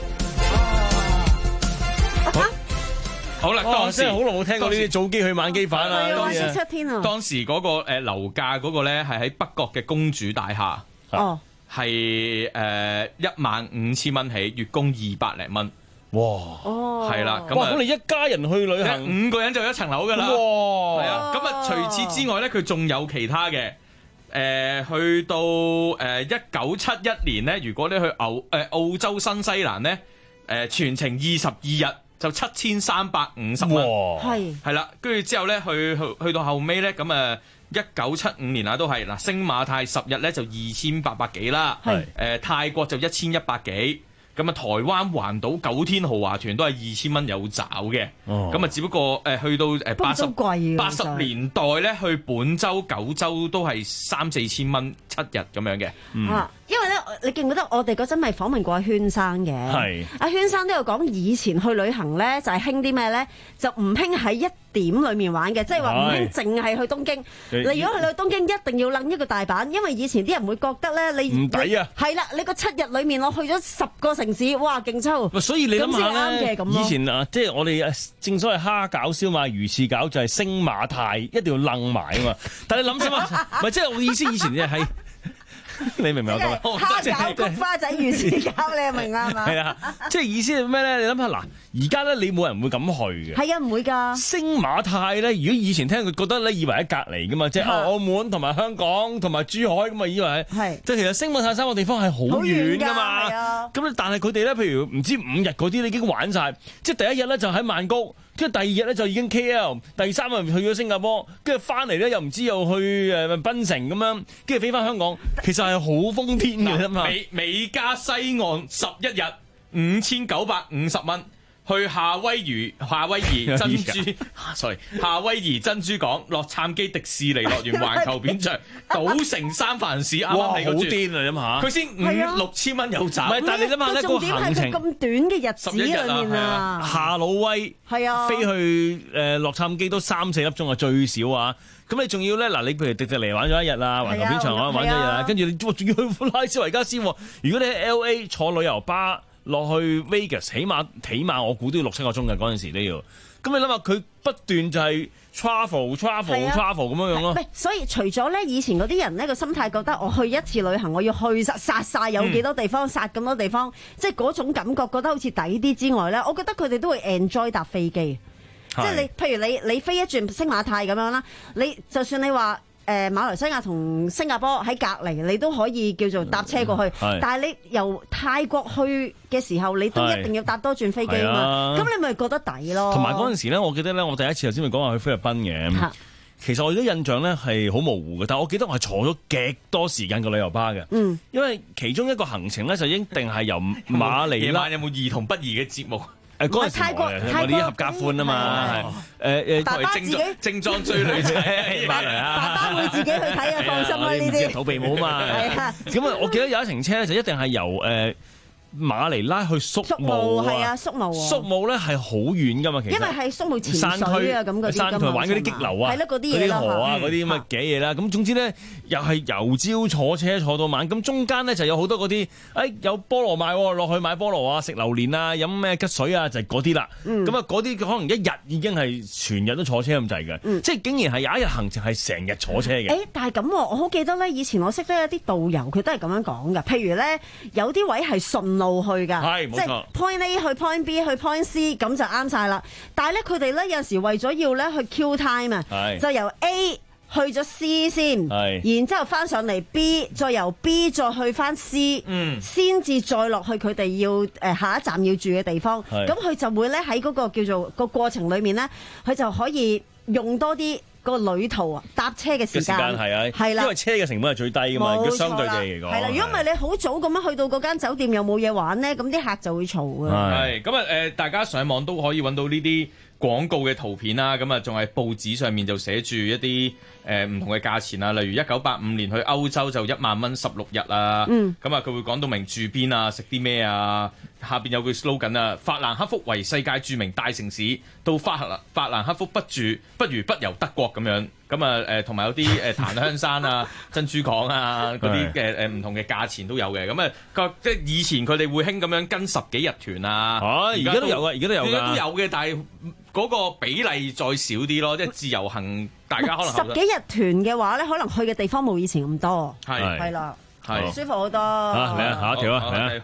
好啦，當時真係好耐冇聽過呢啲早機去晚機返啦。 當時七天啊！ 當時嗰個誒樓價嗰個咧係喺北角嘅公主大廈， 哦， 係誒一萬五千蚊起，月供二百零蚊。 哇！ 哦， 係啦，咁哇！咁你一家人去旅行， 五個人就有一層樓噶啦。 哇！ 係啊，咁啊，除此之外咧，佢仲有其他嘅。誒，去到誒一九七一年咧，如果你去澳誒澳洲新西蘭咧，誒全程二十二日。就七千三百五十蚊， 係係啦，跟住之後咧，去去去到後尾咧，咁誒一九七五年啊，都係嗱，星馬泰十日咧就二千八百幾啦，係誒泰國就一千一百幾，咁啊台灣環島九天豪華團都係二千蚊有找嘅，咁啊只不過誒去到誒八十八十年代咧，去本州九州都係三四千蚊七日咁樣嘅， 啊，因為咧，你記唔記得我哋嗰陣咪訪問過阿軒生嘅？係阿軒生都有講，以前去旅行咧就係興啲咩咧，就唔興喺一點裏面玩嘅，即係話唔興淨係去東京。你如果去到東京，一定要擸一個大阪，因為以前啲人會覺得咧，你唔抵啊！ 係啦，你個七日裏面我去咗十個城市，哇，勁抽！ 所以你諗下咧，以前啊，即係我哋正所謂蝦餃、燒賣、魚翅餃就係星馬泰，一定要擸埋啊嘛。但係你諗下嘛，唔係即係我意思，以前嘅係。你明唔明我講？ 蝦餃、菊花仔、魚翅餃，你明啊嘛？ 係啊，即係意思係咩咧？你諗下嗱，而家咧你冇人會咁去嘅。 係啊，唔會㗎。星馬泰咧，如果以前聽佢覺得咧，以為喺隔離㗎嘛，即係澳門同埋香港同埋珠海咁啊，以為係。即係其實星馬泰三個地方係好遠㗎嘛。咁但係佢哋咧，譬如唔知五日嗰啲，你已經玩晒。即係第一日咧就喺曼谷。跟住第二日咧就已經 K L， 第三日去咗新加坡，跟住翻嚟咧又唔知又去誒檳城咁樣，跟住飛翻香港，其實係好瘋天嘅啫嘛。 美美加西岸十一日五千九百五十蚊，去夏威夷夏威夷珍珠，sorry 夏威夷珍珠港、洛杉磯迪士尼樂園、環球片場、賭城三藩市，啱啱你嗰轉， 好癲啊！諗下， 佢先五六千蚊有賺。 唔係，但係你諗下咧，個行程咁短嘅日子裏面啊， 夏魯威係啊，飛去誒洛杉磯都三四粒鐘啊，最少啊。咁你仲要咧嗱，你譬如迪士尼玩咗一日啦，環球片場玩玩咗一日啦，跟住你仲要去拉斯維加斯。如果你喺 L A 坐旅遊巴落去 Vegas， 起碼起碼我估都要六七個鐘嘅，嗰陣時都要。咁你諗下，佢不斷就係 travel travel travel 咁樣樣咯。 所以除咗咧以前嗰啲人咧個心態覺得我去一次旅行，我要去殺殺曬有幾多地方，殺咁多地方，即係嗰種感覺覺得好似抵啲之外咧，我覺得佢哋都會 enjoy 搭飛機。即係你，譬如你你飛一轉星馬泰咁樣啦，你就算你話誒、呃、馬來西亞同新加坡喺隔離，你都可以叫做搭車過去。但係你由泰國去嘅時候，你都一定要搭多轉飛機啊嘛。咁你咪覺得抵咯。 同埋嗰陣時咧，我記得咧，我第一次頭先咪講話去菲律賓嘅。其實我而家印象咧係好模糊嘅，但係我記得我係坐咗極多時間個旅遊巴嘅。嗯，因為其中一個行程咧就一定係由馬尼拉。 夜晚有冇兒童不宜嘅節目？ 誒嗰陣時泰國我哋啲合家歡啊嘛，誒誒爸爸自己正裝追女仔翻嚟啊！ 爸爸會自己去睇啊，放心啦呢啲。 肚皮舞嘛，咁啊，我記得有一程車咧就一定係由誒馬尼拉去宿務係啊，宿務宿務咧係好遠噶嘛，其實因為係宿務潛水啊咁嗰啲山區玩嗰啲激流啊， 係咯嗰啲嘢啦， 嗰啲河啊嗰啲咁嘅嘅嘢啦，咁總之咧又係由朝坐車坐到晚，咁中間咧就有好多嗰啲誒有菠蘿賣，落去買菠蘿啊，食榴蓮啊，飲咩吉水啊，就係嗰啲啦。咁啊嗰啲可能一日已經係全日都坐車咁滯嘅，即係竟然係有一日行程係成日坐車嘅。 誒，但係咁我好記得咧，以前我識得一啲導遊佢都係咁樣講嘅，譬如咧有啲位係順路去㗎，即係 point A 去 point B 去 point C 咁就啱晒啦。但係咧佢哋咧有時為咗要咧去 kill time 啊，就由 A 去咗 C 先，然之後翻上嚟 B， 再由 B 再去翻 C， 先至再落去佢哋要誒下一站要住嘅地方。咁佢就會咧喺嗰個叫做個過程裏面咧，佢就可以用多啲個旅途啊，搭車嘅時間係啊， 係啦， 因為車嘅成本係最低㗎嘛，如果相對地嚟講。 係啦，如果唔係你好早咁樣去到嗰間酒店又冇嘢玩咧，咁啲客就會嘈㗎。 係咁啊誒，大家上網都可以揾到呢啲廣告嘅圖片啦，咁啊仲係報紙上面就寫住一啲誒唔同嘅價錢啊，例如一九八五年去歐洲就一萬蚊十六日啊，咁啊佢會講到明住邊啊，食啲咩啊，下邊有句 slogan 啊，法蘭克福為世界著名大城市，到法蘭法蘭克福不住不如不遊德國咁樣，咁啊誒同埋有啲誒檀香山啊、珍珠港啊嗰啲嘅誒唔同嘅價錢都有嘅，咁啊個即係以前佢哋會興咁樣跟十幾日團啊， 而家都有啊，而家都有㗎， 而家都有嘅，但係嗰個比例再少啲咯，即係自由行，大家可能十幾日團嘅話咧，可能去嘅地方冇以前咁多， 係係啦， 係舒服好多。 啊，嚟啊，下一條啊，嚟啊！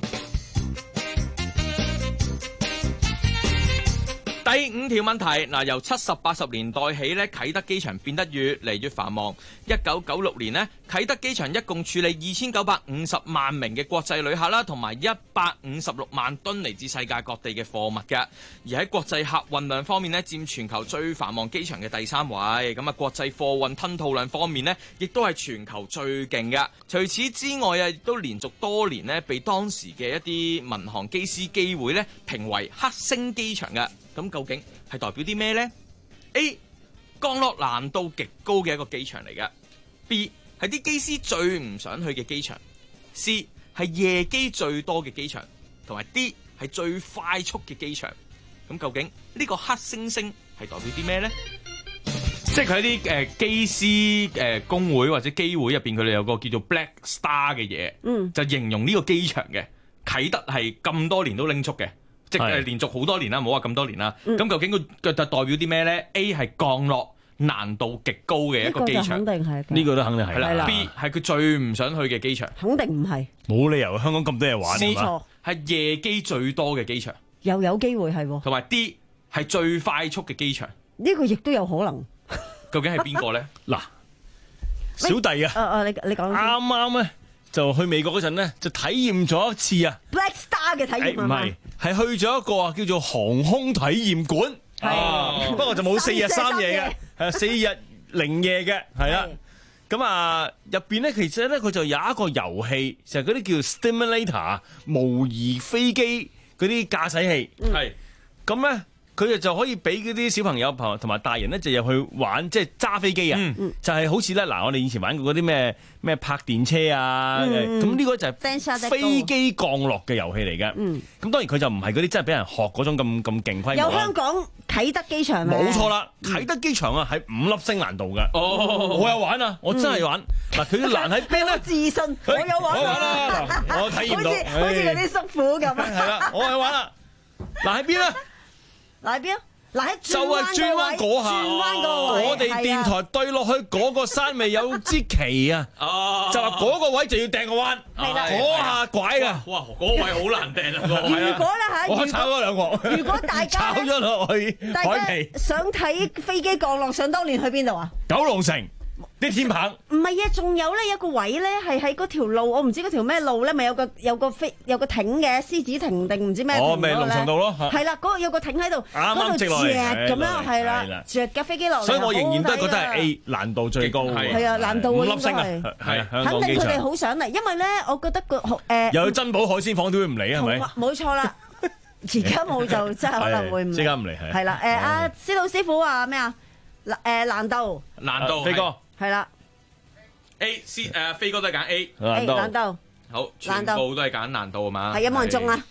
第五條問題嗱，由七十八十年代起咧，啟德機場變得越嚟越繁忙。一九九六年咧，啟德機場一共處理二千九百五十萬名嘅國際旅客啦，同埋一百五十六萬噸嚟自世界各地嘅貨物嘅。而喺國際客運量方面咧，佔全球最繁忙機場嘅第三位。咁啊，國際貨運吞吐量方面咧，亦都係全球最勁嘅。除此之外啊，亦都連續多年咧，被當時嘅一啲民航機師機會咧評為黑星機場嘅。咁究竟係代表啲咩呢？ A 降落難度極高嘅一個機場嚟嘅。B 係啲機師最唔想去嘅機場。C 係夜機最多嘅機場，同埋 D 係最快速嘅機場。咁究竟呢個黑猩猩係代表啲咩呢？即係佢喺啲誒機師誒工會或者機會入邊，佢哋有個叫做 Black Star 嘅嘢，嗯，就形容呢個機場嘅啟德係咁多年都拎足嘅。即係連續好多年啦，唔好話咁多年啦。咁、嗯、究竟佢就代表啲咩咧 ？A 係降落難度極高嘅一個機場， 呢個肯定係呢個都肯定係啦。B 係佢最唔想去嘅機場， 肯定唔係。 冇理由香港咁多嘢玩。 冇錯， 係夜機最多嘅機場， 又有機會係。同埋 D 係最快速嘅機場， 呢個亦都有可能。 究竟係邊個咧？ 嗱，小弟啊， 啊啊，你你講啱啱咧。就去美國嗰陣咧，就體驗咗一次啊 Black Star 嘅體驗唔係，係去咗一個啊叫做航空體驗館，係，不過就冇四日三夜嘅，係四日零夜嘅，係啦。咁啊入邊咧，其實咧佢就有一個遊戲，就係嗰啲叫 Stimulator 模擬飛機嗰啲駕駛器，係咁咧。佢哋就可以俾嗰啲小朋友同埋大人咧，就入去玩，即係揸飛機啊！嗯、就係好似咧，嗱，我哋以前玩過嗰啲咩咩泊電車啊，咁呢、嗯、個就係飛機降落嘅遊戲嚟嘅。咁、嗯、當然佢就唔係嗰啲真係俾人學嗰種咁咁勁規模。 有香港啟德機場冇錯啦，啟德機場啊係五粒星難度㗎。哦，我有玩啊，我真係玩。嗱、嗯，佢難喺邊咧？ 自信，我有玩。 我玩啦，我體驗到， 好似好似嗰啲叔父咁。 係啦，我有玩啦。嗱喺邊咧？ 嗱喺邊啊？嗱喺就係轉彎嗰下， 轉彎嗰位， 我哋電台對落去嗰個山咪有支旗啊！就話嗰個位就要掟個彎，嗰下拐噶。 哇！嗰個位好難掟啊！ 如果咧嚇， 我炒咗兩個。 如果大家炒咗落去海皮， 想睇飛機降落，想當年去邊度啊？ 九龍城。啲天棚唔係啊，仲有咧有個位咧係喺嗰條路，我唔知嗰條咩路咧，咪有個有個飛有個艇嘅獅子亭定唔知咩？ 哦，咪龍翔道咯， 係啦，嗰個有個艇喺度， 啱啱直落嚟咁樣係啦，着架飛機落嚟。 所以我仍然都係覺得係 A 難度最高， 係啊，難度五粒星啊，係啊， 肯定佢哋好想嚟，因為咧，我覺得個誒又有珍寶海鮮舫都會唔嚟係咪？ 冇錯啦。 而家冇就真係可能會唔即刻唔嚟係。 係啦，誒阿司徒師傅話咩啊？誒難度， 難度， 飛哥係啦 ，A C 誒飛哥都係揀 A， 難度，難度， 好，全部都係揀難度啊嘛。 係有冇人中啊？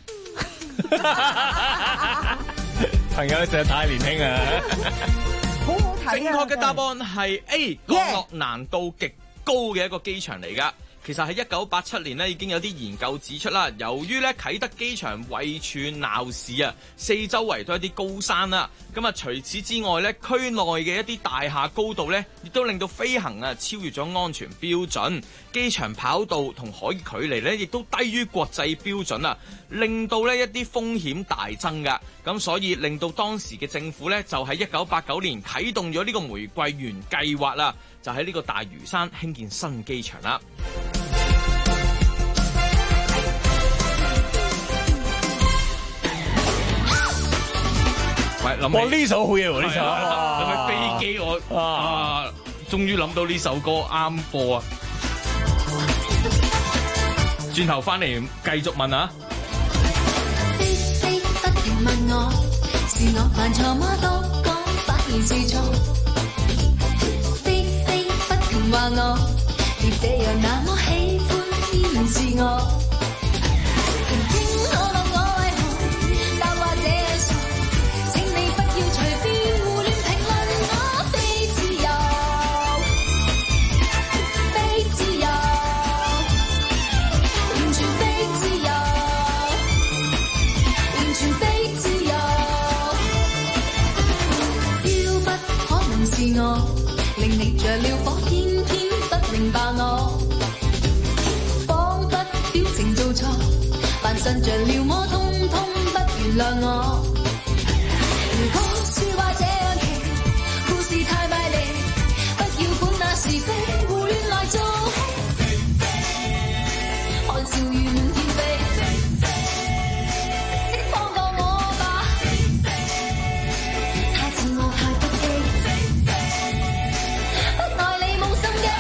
朋友，你實在太年輕啊！ 好好睇啊！ 正確嘅答案係 A， 降落難度極高嘅一個機場嚟㗎。其實喺一九八七年咧，已經有啲研究指出啦，由於咧啟德機場位處鬧市啊，四周圍都係啲高山啦，咁啊除此之外咧，區內嘅一啲大廈高度咧，亦都令到飛行啊超越咗安全標準，機場跑道同海距離咧，亦都低於國際標準啊，令到咧一啲風險大增㗎，咁所以令到當時嘅政府咧，就喺一九八九年啟動咗呢個玫瑰園計劃啦，就喺呢個大嶼山興建新機場啦。喂，諗起呢首好嘢喎，呢首諗起飛機我啊，終於諗到呢首歌啱播啊！轉頭翻嚟繼續問啊！ 飛飛不停問我，是我犯錯嗎？多講反而是錯。飛飛不停話我，別這樣那麼喜歡依然是我。曾經我問我為何，答話這樣傻。請你不要隨便胡亂評論我，非自由，非自由，完全非自由，完全非自由。飄不可能是我，令你着了火，偏偏不明白我，彷彿表情做錯，扮信着了魔，通通不原諒我。如果說話這樣奇，故事太賣力，不要管那是非，胡亂來做戲，看笑語滿天飛，請放過我吧，太似我太不羈，不愛你冇心機。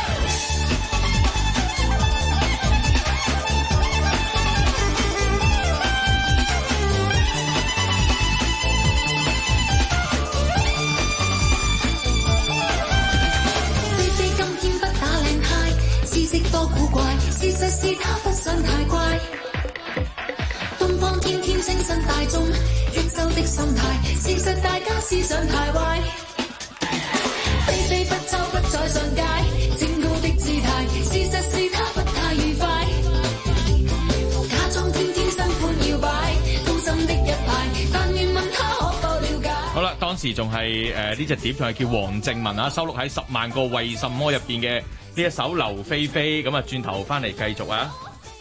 多古怪，事實是他不想太乖。東方天天清新大眾，益州的心態，事實大家思想太壞。飛飛不抽不再上街，正高的姿態，事實是他不太愉快。假裝天天新歡搖擺，高深的一派，但願問他可否了解。 好啦，當時仲係誒呢隻碟仲係叫黃靜文啊，收錄喺《十萬個為什麼》入邊嘅。呢一首劉菲菲，咁啊轉頭翻嚟繼續啊！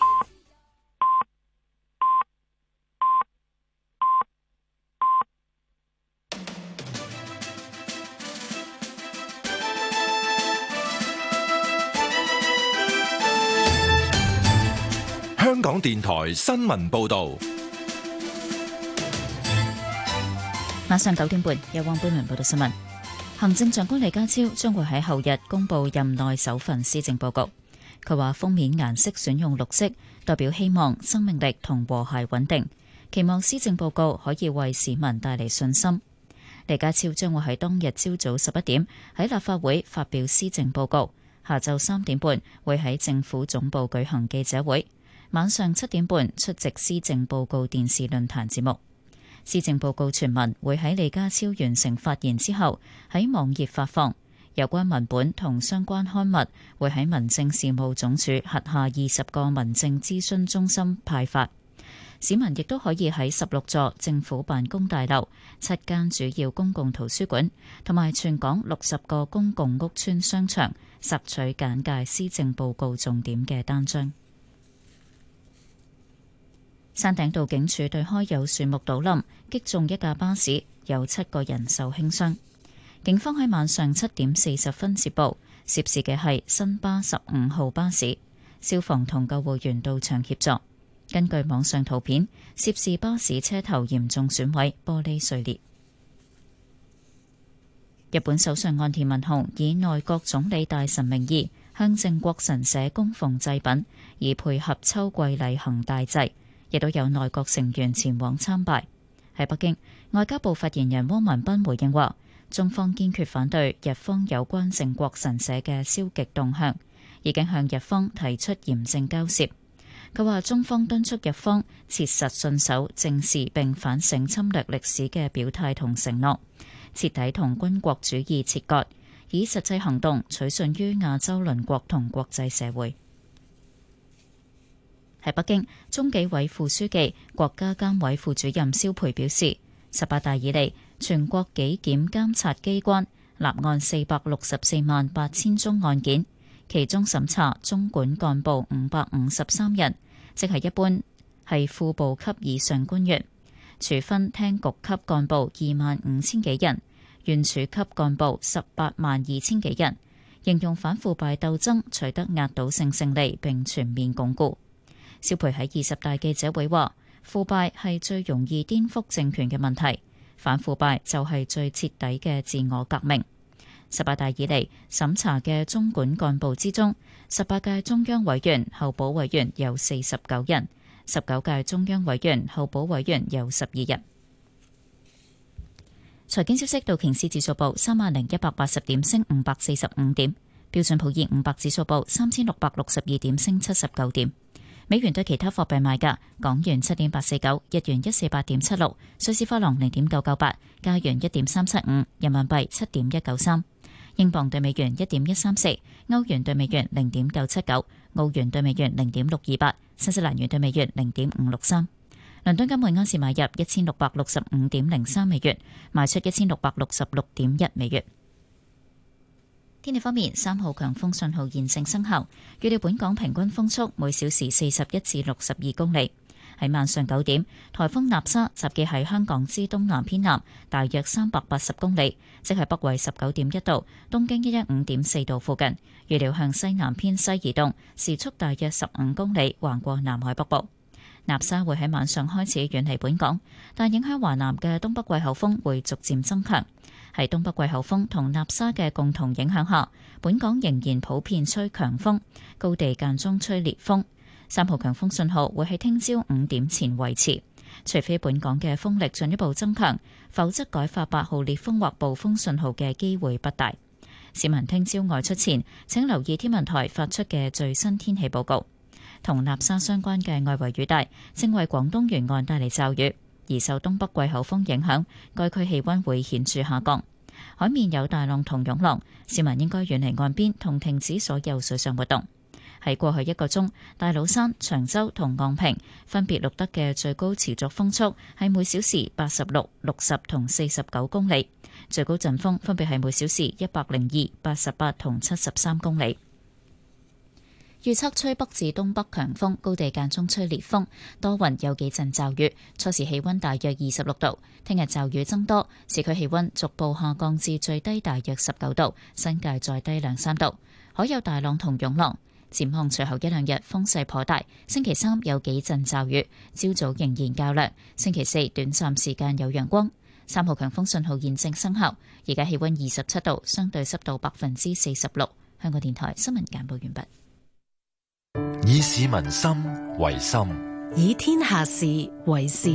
香港電台新聞報導， 晚上九點半有汪貝文報道新聞。行政長官李家超將會喺後日公布任內首份施政報告。佢話封面顏色選用綠色，代表希望、生命力同和諧穩定，期望施政報告可以為市民帶嚟信心。李家超將會喺當日朝早十一點喺立法會發表施政報告，下晝三點半會喺政府總部舉行記者會，晚上七點半出席施政報告電視論壇節目。施政報告全文會喺李家超完成發言之後喺網頁發放，有關文本同相關刊物會喺民政事務總署轄下二十個民政諮詢中心派發。市民亦都可以喺十六座政府辦公大樓、七間主要公共圖書館同埋全港六十個公共屋邨商場索取簡介施政報告重點嘅單張。山頂道警署對開有樹木倒冧，擊中一架巴士，有七個人受輕傷。警方喺晚上七點四十分接報，涉事嘅係新巴十五號巴士，消防同救護員到場協助。根據網上圖片，涉事巴士車頭嚴重損毀，玻璃碎裂。日本首相岸田文雄以內閣總理大臣名義向靖國神社供奉祭品，以配合秋季例行大祭。亦都有內閣成員前往參拜。 喺北京，外交部發言人汪文斌回應話，中方堅決反對日方有關靖國神社嘅消極動向，已經向日方提出嚴正交涉。佢話中方敦促日方切實信守正視並反省侵略歷史嘅表態同承諾，徹底同軍國主義切割，以實際行動取信於亞洲鄰國同國際社會。喺北京，中紀委副書記、國家監委副主任蕭培表示，十八大以嚟，全國紀檢監察機關立案四百六十四萬八千宗案件，其中審查中管幹部五百五十三人，即係一般係副部級以上官員；處分廳局級幹部二萬五千幾人，縣處級幹部十八萬二千幾人。形容反腐敗鬥爭取得壓倒性勝利並全面鞏固。蕭培喺二十大記者會話：腐敗係最容易顛覆政權嘅問題，反腐敗就係最徹底嘅自我革命。十八大以嚟審查嘅中管幹部之中，十八屆中央委員候補委員有四十九人，十九屆中央委員候補委員有十二人。財經消息：道瓊斯指數報三萬零一百八十點，升五百四十五點；標準普爾五百指數報三千六百六十二點，升七十九點。美元對其他貨幣賣價：港元七點八四九，日元一四八點七六，瑞士法郎零點九九八，加元一點三七五，人民幣七點一九三，英鎊對美元一點一三四，歐元對美元零點九七九，澳元對美元零點六二八，新西蘭元對美元零點五六三。倫敦金每盎司買入一千六百六十五點零三美元，賣出一千六百六十六點一美元。天氣方面，三號強風信號現正生效，預料本港平均風速每小時四十一至六十二公里。喺晚上九點，颱風納沙集結喺香港之東南偏南，大約三百八十公里，即係北緯十九點一度、東經一一五點四度附近。預料向西南偏西移動，時速大約十五公里，橫過南海北部。納沙會喺晚上開始遠離本港，但影響華南嘅東北季候風會逐漸增強。喺東北季候風同納沙嘅共同影響下，本港仍然普遍吹強風，高地間中吹烈風。三號強風信號會喺聽朝五點前維持，除非本港嘅風力進一步增強，否則改發八號烈風或暴風信號嘅機會不大。市民聽朝外出前，請留意天文台發出嘅最新天氣報告。同納沙相關嘅外圍雨帶正為廣東沿岸帶嚟驟雨。而受東北季候風影響，該區氣溫會顯著下降，海面有大浪同湧浪，市民應該遠離岸邊同停止所有水上活動。喺過去一個鐘，大老山、長洲同昂坪分別錄得嘅最高持續風速係每小時八十六、六十同四十九公里，最高陣風分別係每小時一百零二、八十八同七十三公里。預測吹北至東北強風，高地間中吹烈風，多雲有幾陣驟雨，初時氣溫大約二十六度。聽日驟雨增多，市區氣溫逐步下降至最低大約十九度，新界再低兩三度，海有大浪同湧浪。展望隨後一兩日風勢頗大，星期三有幾陣驟雨，朝早仍然較涼，星期四短暫時間有陽光。三號強風信號現正生效，而家氣溫二十七度，相對濕度百分之四十六。香港電台新聞簡報完畢。 以市民心為心， 以天下事為事。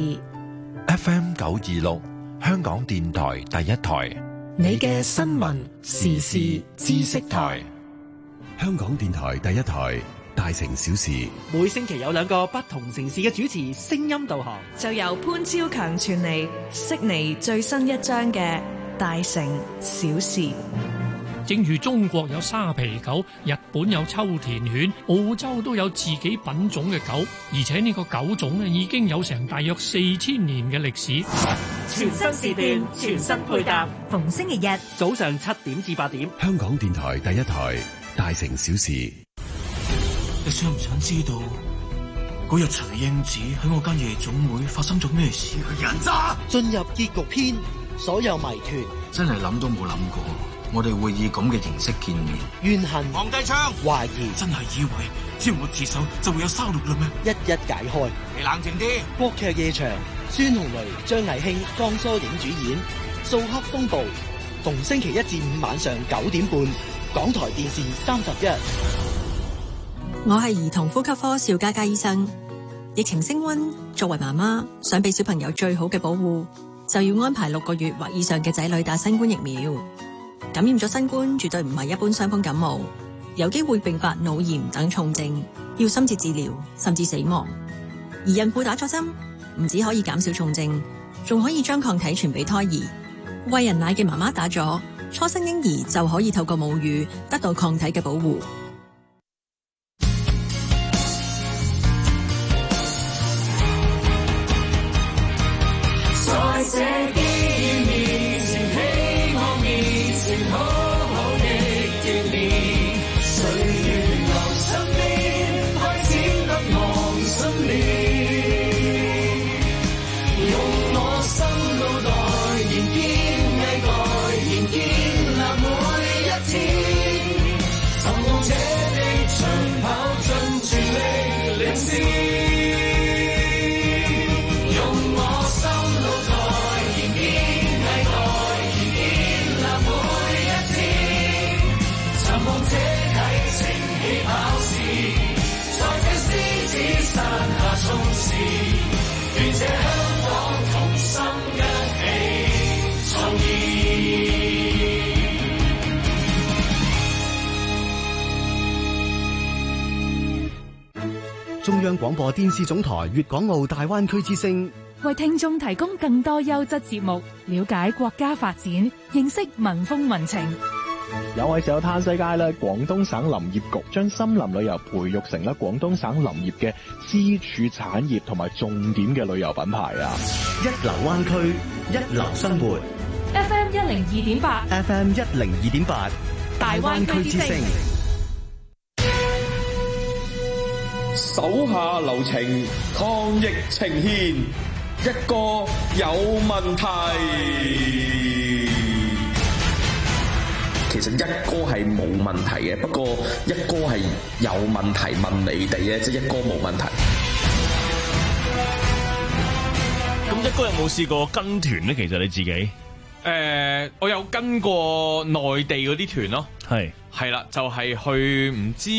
F M 九二六，香港電台第一台， 你嘅新聞時事知識台。 香港電台第一台，大城小事。 每星期有兩個不同城市嘅主持聲音導航， 就由潘超強傳嚟悉尼最新一章嘅大城小事。 正如中國有沙皮狗，日本有秋田犬，澳洲都有自己品種嘅狗，而且呢個狗種咧已經有成大約四千年嘅歷史。 全新時段，全新配搭，逢星期日早上七點至八點， 香港電台第一台，大城小事。 你想唔想知道嗰日徐英子喺我間夜總會發生咗咩事？人渣！ 進入結局篇，所有謎團真係諗都冇諗過。我哋會以咁嘅形式見面， 怨恨、 放低槍、 懷疑， 真係以為只要我自首就會有收錄啦咩？ 一一解開。 你冷靜啲。 國劇夜場，孫紅雷、張藝興、江疏影主演《掃黑風暴》，逢星期一至五晚上九點半，港台電視三十一。 我係兒童呼吸科邵嘉嘉醫生。 疫情升溫，作為媽媽想俾小朋友最好嘅保護，就要安排六個月或以上嘅仔女打新冠疫苗。感染咗新冠絕對唔係一般傷風感冒，有機會併發腦炎等重症，要深切治療甚至死亡。而孕婦打咗針，唔止可以減少重症，仲可以將抗體傳俾胎兒。餵人奶嘅媽媽打咗，初生嬰兒就可以透過母乳得到抗體嘅保護。 在這紀念前，希望面前好好的鍛鍊，歲月留身邊，開展得望心念，用我心腦袋燃堅毅蓋，燃建立每一天，尋夢者的長跑盡全力領先。 中央廣播電視總台粵港澳大灣區之聲， 為聽眾提供更多優質節目，了解國家發展，認識民風民情。 有位時候嘆世界啦，廣東省林業局將森林旅遊培育成咧廣東省林業嘅支柱產業同埋重點嘅旅遊品牌啊！ 一流灣區，一流生活。 F M 一零二點八 ，F M 一零二點八，大灣區之聲。 手下留情，抗疫呈現，一個有問題。其實一哥係冇問題嘅，不過一哥係有問題問你哋嘅，即係一哥冇問題。 咁一哥有冇試過跟團咧？其實你自己，誒、 呃，我有跟過內地嗰啲團咯， 係係啦，就係、是、去唔知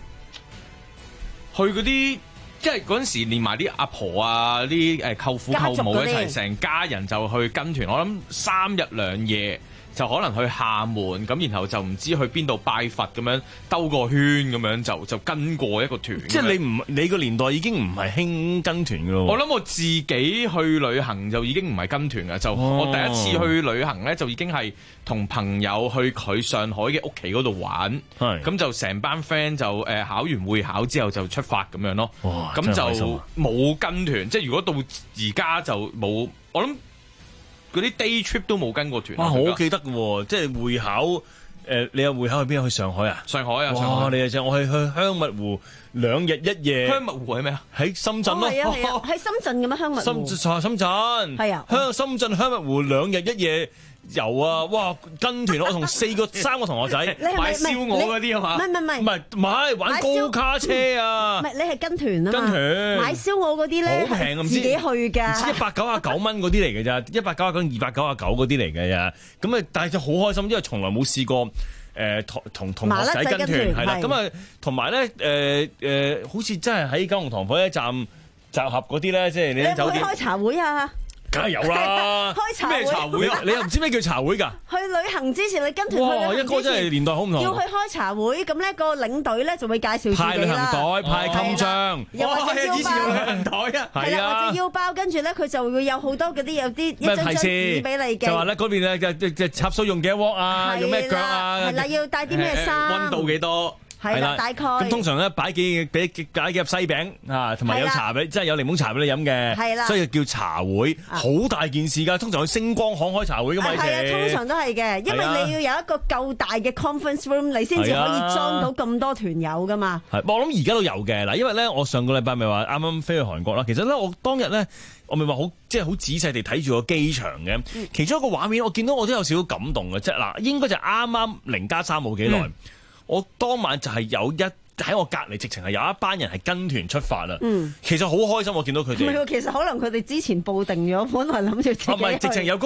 去嗰啲，即係嗰陣時連埋啲阿婆啊、啲誒舅父舅母一齊，成家人就去跟團。我諗三日兩夜。就可能去廈門咁，然後就唔知去邊度拜佛咁樣兜個圈咁樣就就跟過一個團。 即係你唔你個年代已經唔係興跟團㗎咯。 我諗我自己去旅行就已經唔係跟團㗎，就我第一次去旅行咧就已經係同朋友去佢上海嘅屋企嗰度玩。係咁就成班 friend 就誒考完會考之後就出發咁樣咯。哇！咁就冇跟團，即係如果到而家就冇，我諗。嗰啲 day trip 都冇跟過團。 哇！我記得嘅喎，即係會考誒、呃，你有會考去邊啊？去上海啊？ 上海啊！ 哇！你又正，我去去香蜜湖兩日一夜。 香蜜湖係咩啊？ 喺深圳咯。 係啊係啊，喺深圳嘅咩？香蜜湖。 深圳深圳。係啊。香深圳香蜜湖兩日一夜。遊啊！哇，跟團我同四個三個同學仔買燒鵝嗰啲啊嘛， 唔係唔係唔係唔係玩高卡車啊！ 唔係你係跟團啊嘛， 跟團買燒鵝嗰啲咧好平，唔知自己去㗎， 唔知一百九啊九蚊嗰啲嚟嘅咋，一百九啊九、二百九啊九嗰啲嚟嘅咋，咁啊但係就好開心，因為從來冇試過誒同同同學仔跟團係啦，咁啊同埋咧誒誒，好似真係喺九龍塘火車站集合嗰啲咧，即係你喺酒店開茶會啊！ 梗係有啦， 開茶會咩茶會啊？你又唔知咩叫茶會㗎？ 去旅行之前，你跟團去旅行之前， 哇！一哥真係年代好唔同。 要去開茶會，咁咧個領隊咧就會介紹自己啦。 派旅行袋，派襟章， 又或者腰包。 以前有旅行袋啊， 係啦，或者腰包，跟住咧佢就會有好多嗰啲有啲一張張紙俾你嘅。 就話咧嗰邊咧嘅嘅插數用幾多鑊啊？用咩腳啊？ 係啦，要帶啲咩衫？ 溫度幾多？ 係啦，大概咁通常咧擺幾俾擺幾盒西餅啊，同埋有茶俾，即係有檸檬茶俾你飲嘅，係啦，所以叫茶會，好大件事㗎。通常去星光行開茶會㗎嘛， 係啊，通常都係嘅，因為你要有一個夠大嘅 conference room，你先至可以裝到咁多團友㗎嘛。 係，我諗而家都有嘅嗱，因為咧我上個禮拜咪話啱啱飛去韓國啦，其實咧我當日咧我咪話好即係好仔細地睇住個機場嘅，其中一個畫面我見到我都有少少感動嘅，即係嗱應該就啱啱零加三冇幾耐。嗯我當晚就係有一喺我隔離，直情係有一班人係跟團出發啦。嗯，其實好開心，我見到佢哋。 唔係喎，其實可能佢哋之前報定咗，本來諗住自己去。 唔係，直情有嗰個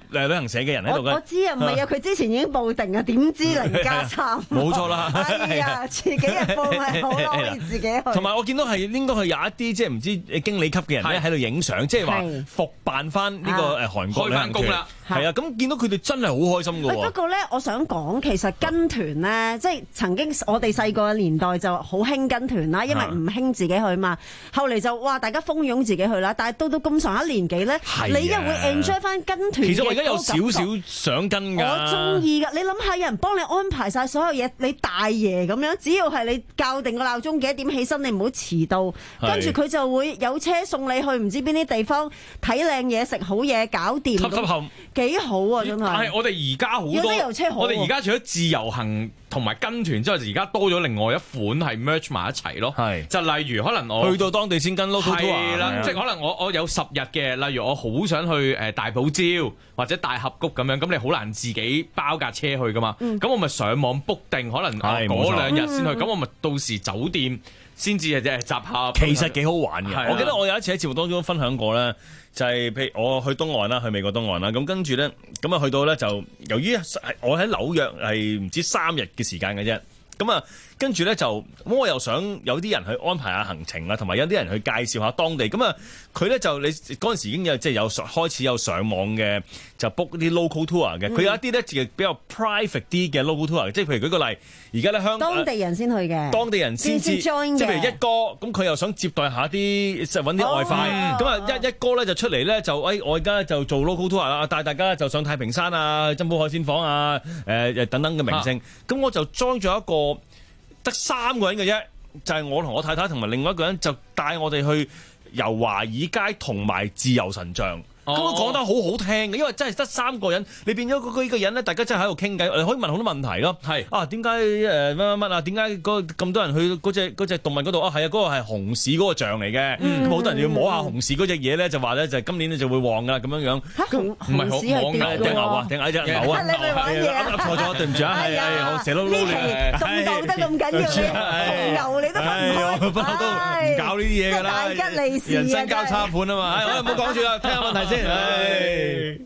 誒旅行社嘅人喺度嘅。 我知啊，唔係啊，佢之前已經報定啊，點知零加三？ 冇錯啦。 哎呀，自己日報咪好咯，可以自己去。 同埋我見到係應該係有一啲即係唔知經理級嘅人咧喺度影相，即係話復辦翻呢個誒韓國旅行團啦。係啊，咁見到佢哋真係好開心㗎喎。 不過咧，我想講其實跟團咧，即係曾經我哋細個嘅年代就好興跟團啦，因為唔興自己去嘛。後嚟就哇，大家蜂擁自己去啦。但係到到咁上下年紀咧，你又會 enjoy 翻跟團。 其實我而家有少少想跟㗎。 我中意㗎，你諗下有人幫你安排晒所有嘢，你大爺咁樣，只要係你校定個鬧鐘幾多點起身，你唔好遲到，跟住佢就會有車送你去唔知邊啲地方睇靚嘢食好嘢搞掂。幾好啊！真係， 但係我哋而家好多，我哋而家除咗自由行同埋跟團之外，而家多咗另外一款係 merge 埋一齊咯。係，就例如可能我去到當地先跟 local tour 係啦，即係可能我我有十日嘅，例如我好想去誒大堡礁或者大峽谷咁樣，咁你好難自己包架車去噶嘛。咁、嗯、我咪上網 book 定，可能嗰兩日先去，咁、嗯、我咪到時酒店先至係集合。 其實幾好玩嘅。我記得我有一次喺節目當中分享過咧。就係、是、譬如我去東岸啦，去美國東岸啦，咁跟住咧，咁啊去到咧就由於我喺紐約係唔知三日嘅時間嘅啫，咁啊跟住咧就咁我又想有啲人去安排下行程啊，同埋有啲人去介紹下當地，咁啊佢咧就你嗰陣時已經有即係有開始有上網嘅就 book 啲 local tour 嘅，佢、嗯、有一啲咧就比較 private 啲嘅 local tour，即係譬如舉個例，而家咧香港當地人先去嘅， 當地人先至即係譬如一哥，咁佢又想接待下啲即係揾啲外快，咁啊一一哥咧就出嚟咧就誒、哎、我而家就做 local tour 啦，帶大家就上太平山啊、珍寶海鮮舫啊、誒、呃、等等嘅名勝，咁、啊、我就 join 咗一個。得三個人嘅啫，就係、是、我同我太太同埋另外一個人，就帶我哋去遊華爾街同埋自由神像。咁我講得好好聽嘅，因為真係得三個人，你變咗嗰幾個人咧，大家真係喺度傾偈，你可以問好多問題咯。係啊，點解誒乜乜乜啊？點解咁多人去嗰隻嗰隻動物嗰度啊？係啊，嗰、嗰個係熊市嗰個像嚟嘅。咁、嗯、好多人要摸下熊市嗰隻嘢咧，就話咧就係今年咧就會旺噶啦咁樣樣。嚇，熊熊市係點㗎？隻牛啊，定係隻牛啊？你咪玩嘢啊！噏錯咗，對唔住啊！係係，我成日都撈亂。 咁道得咁緊要，紅牛你都分唔開。 不嬲都唔搞呢啲嘢㗎啦。 大吉利是人生交叉盤啊嘛！唉，我唔好講住啦，聽下問題先。唉。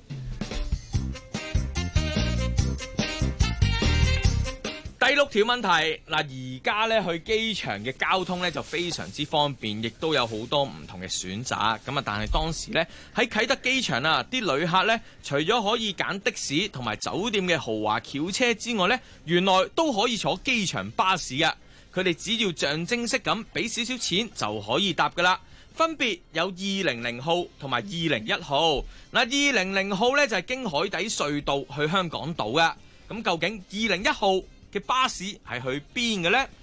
第六條問題嗱，而家咧去機場嘅交通咧就非常之方便，亦都有好多唔同嘅選擇。咁啊，但係當時咧喺啟德機場啊，啲旅客咧除咗可以揀的士同埋酒店嘅豪華轎車之外咧，原來都可以坐機場巴士嘅。佢哋只要象徵式咁俾少少錢就可以搭噶啦。分別有二零零號同埋二零一號。嗱，二零零號咧就係經海底隧道去香港島嘅。咁究竟二零一號嘅巴士係去邊嘅呢？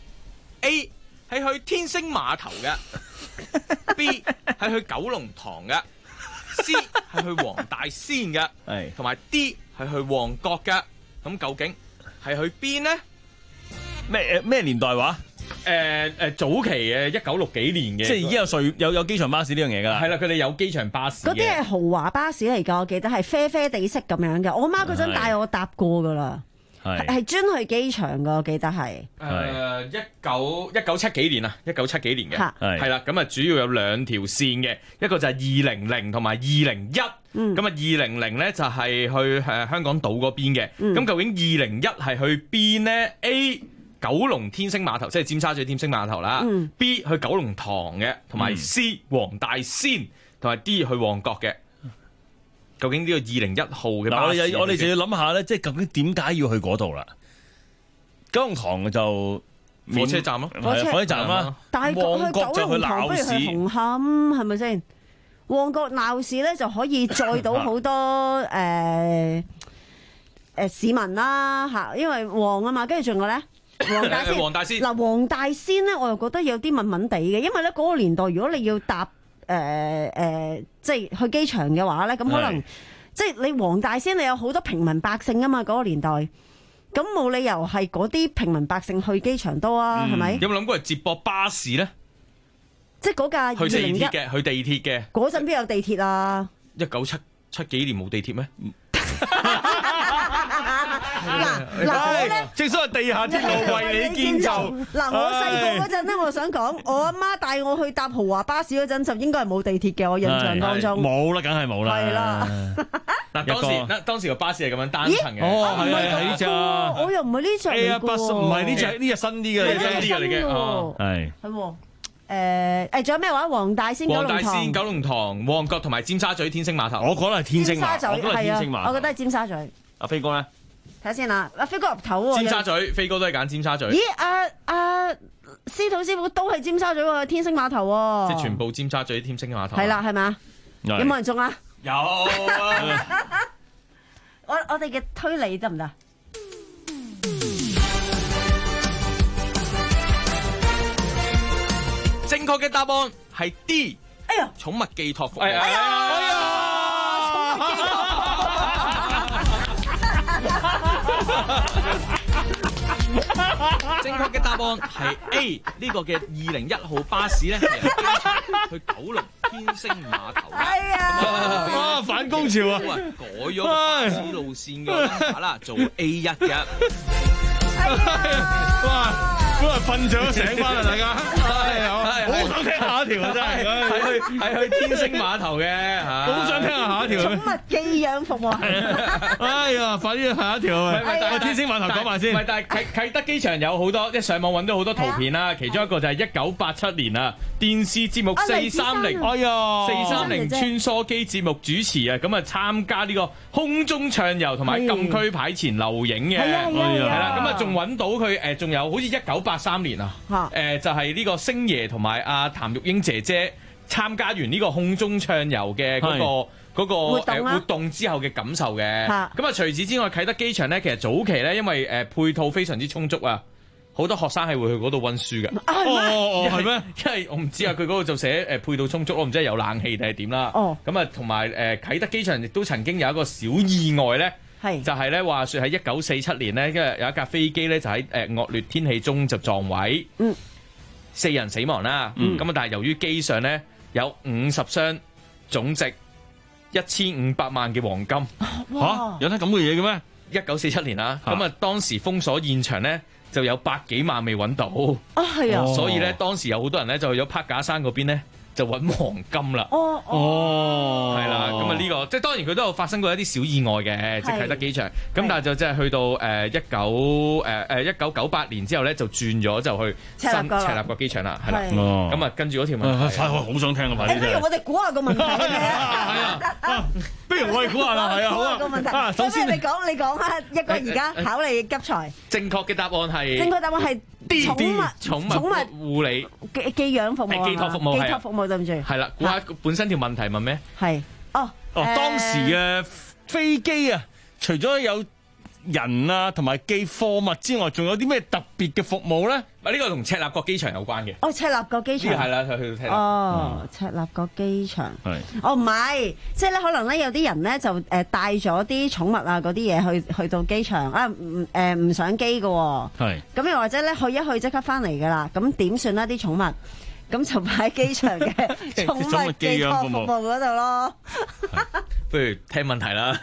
A 係去天星碼頭嘅，B 係去九龍塘嘅，C 係去黃大仙嘅，同埋 D 係去旺角嘅。咁究竟係去邊呢？ 咩咩年代話？ 誒、呃、誒、呃，早期嘅一九六幾年嘅， 即係已經有隧有有機場巴士呢樣嘢噶啦。 係啦，佢哋有機場巴士。 嗰啲係豪華巴士嚟噶，我記得係啡啡地色咁樣嘅。我媽嗰陣帶我搭過噶啦，係係專去機場噶，我記得係。 誒，一九一九七幾年啊，一九七幾年嘅係啦。咁啊，主要有兩條線嘅，一個就係二零零同埋二零一。咁啊，二零零咧就係去誒香港島嗰邊嘅。咁、嗯、究竟二零一係去邊呢？ A 九龍天星碼頭，即係尖沙咀天星碼頭啦、嗯。B 去九龍塘嘅，同埋 C 黃大仙，同埋 D 去旺角嘅。究竟呢個二零一號嘅巴士， 我哋就要諗下咧，即係究竟點解要去嗰度啦？九龍塘就火車站咯， 火車火車站啦。 但係旺角就去鬧市，紅磡係咪先？旺角鬧市咧就可以載到好多誒誒、呃呃、市民啦嚇，因為旺啊嘛，跟住仲有咧。黃大仙， 黃大仙嗱，黃大仙咧，我又覺得有啲悶悶地嘅，因為咧嗰個年代，如果你要搭誒誒、呃呃，即係去機場嘅話咧，咁可能即係你黃大仙，你有好多平民百姓啊嘛，嗰、嗰個年代，咁冇理由係嗰啲平民百姓去機場多啊，係、嗯、咪？ 有冇諗過係接駁巴士咧？ 即係嗰架去地鐵嘅，去地鐵嘅， 嗰陣邊有地鐵啊？ 一九七七幾年冇地鐵咩？ 嗱嗱我咧， 正所謂地下鐵路為你建造。 嗱，我細個嗰陣咧，我想講，我阿媽帶我去搭豪華巴士嗰陣，就應該係冇地鐵嘅。我印象當中冇啦，梗係冇啦。 係啦。 嗱，當時嗱當時個巴士係咁樣單層嘅。 哦，係係呢隻啊！ 我又唔係呢隻嚟 A 㗎 A bus 唔係呢隻，呢隻新啲嘅， 係新啲嘅嚟嘅。哦，係係喎。誒誒，仲有咩話？黃大仙、九龍塘、 黃大仙、九龍塘、旺角同埋尖沙咀天星碼頭。 我覺得係天星碼， 我覺得係天星碼，我覺得係尖沙咀。 阿飛哥咧？ 睇下先啦，阿飛哥入頭喎。 尖沙咀，飛哥都係揀尖沙咀。 咦？阿阿司徒師傅都係尖沙咀喎，天星碼頭喎。 即係全部尖沙咀天星碼頭。 係啦，係咪？有冇人中啊？ 有啊！ 我我哋嘅推理得唔得？ 正確嘅答案係 D。 哎呀， 寵物寄託服務。 哎呀，哎呀， 正確嘅答案係 A。呢個嘅二零一號巴士咧，係由機場去九龍天星碼頭。 係啊！ 哇，反高潮啊！ 改咗巴士路線嘅 number 啦，做 A 一嘅。 哇！都係瞓咗醒翻啦，大家係好想聽下一條啊！真係係去係去天星碼頭嘅， 好想聽下下一條。 寵物寄養服務。 哎呀，快啲下一條啊！喂，天星碼頭講埋先。 唔係，但係啟啟德機場有好多，即係上網揾到好多圖片啦。其中一個就係一九八七年啊，電視節目四三零，哎呀，四三零穿梭機節目主持啊，咁啊參加呢個空中暢遊同埋禁區牌前留影嘅，係啦，咁啊仲揾到佢誒，仲有好似一九八三年啊，誒就係呢個星爺同埋阿譚玉英姐姐參加完呢個空中暢遊嘅嗰個嗰個誒活動之後嘅感受嘅。咁啊除此之外，啟德機場咧，其實早期咧，因為誒配套非常之充足啊，好多學生係會去嗰度溫書嘅。哦哦，係咩？因為我唔知啊，佢嗰度就寫誒配套充足，我唔知係有冷氣定係點啦。哦，咁啊同埋誒啟德機場亦都曾經有一個小意外咧。係就係咧，話説喺一九四七年咧，因為有一架飛機咧就喺誒惡劣天氣中就撞毀，嗯，四人死亡啦。咁啊、嗯，但係由於機上咧有五十箱總值一千五百萬嘅黃金， 嚇有得咁嘅嘢嘅咩？ 一九四七年啦，咁啊當時封鎖現場咧就有百幾萬未揾到， 啊係啊， 所以咧當時有好多人咧就去咗柏架山嗰邊咧。就揾黃金啦， 哦哦，係啦，咁啊呢個即係當然佢都有發生過一啲小意外嘅，即係啟德機場，咁但係就即係去到誒一九誒誒一九九八年之後咧，就轉咗就去新赤鱲角機場啦，係啦，咁啊跟住嗰條問題， 好想聽啊，快啲！ 不如我哋估下個問題係咩啊？ 係啊，不如我哋估下啦，係啊，好啊， 個問題。首先你講，你講下一個而家考你急才。 正確嘅答案係正確答案係寵物寵物寵物護理寄寄養服務係寄託服務， 寄託服務對唔住。 係啦，估下本身條問題問咩？ 係哦哦，當時嘅飛機啊，除咗有人啊同埋寄貨物之外，仲有啲咩特別嘅服務咧？ 啊，呢個同赤鱲角機場有關嘅。 哦，赤鱲角機場係啦，去去睇。 哦，赤鱲角機場係。 哦，唔係，即係咧，可能咧有啲人咧就誒帶咗啲寵物啊嗰啲嘢去去到機場啊，唔誒唔上機嘅喎。係。咁又或者咧去一去即刻翻嚟㗎啦，咁點算咧啲寵物？咁就擺喺機場嘅寵物寄託服務嗰度咯。 不如聽問題啦。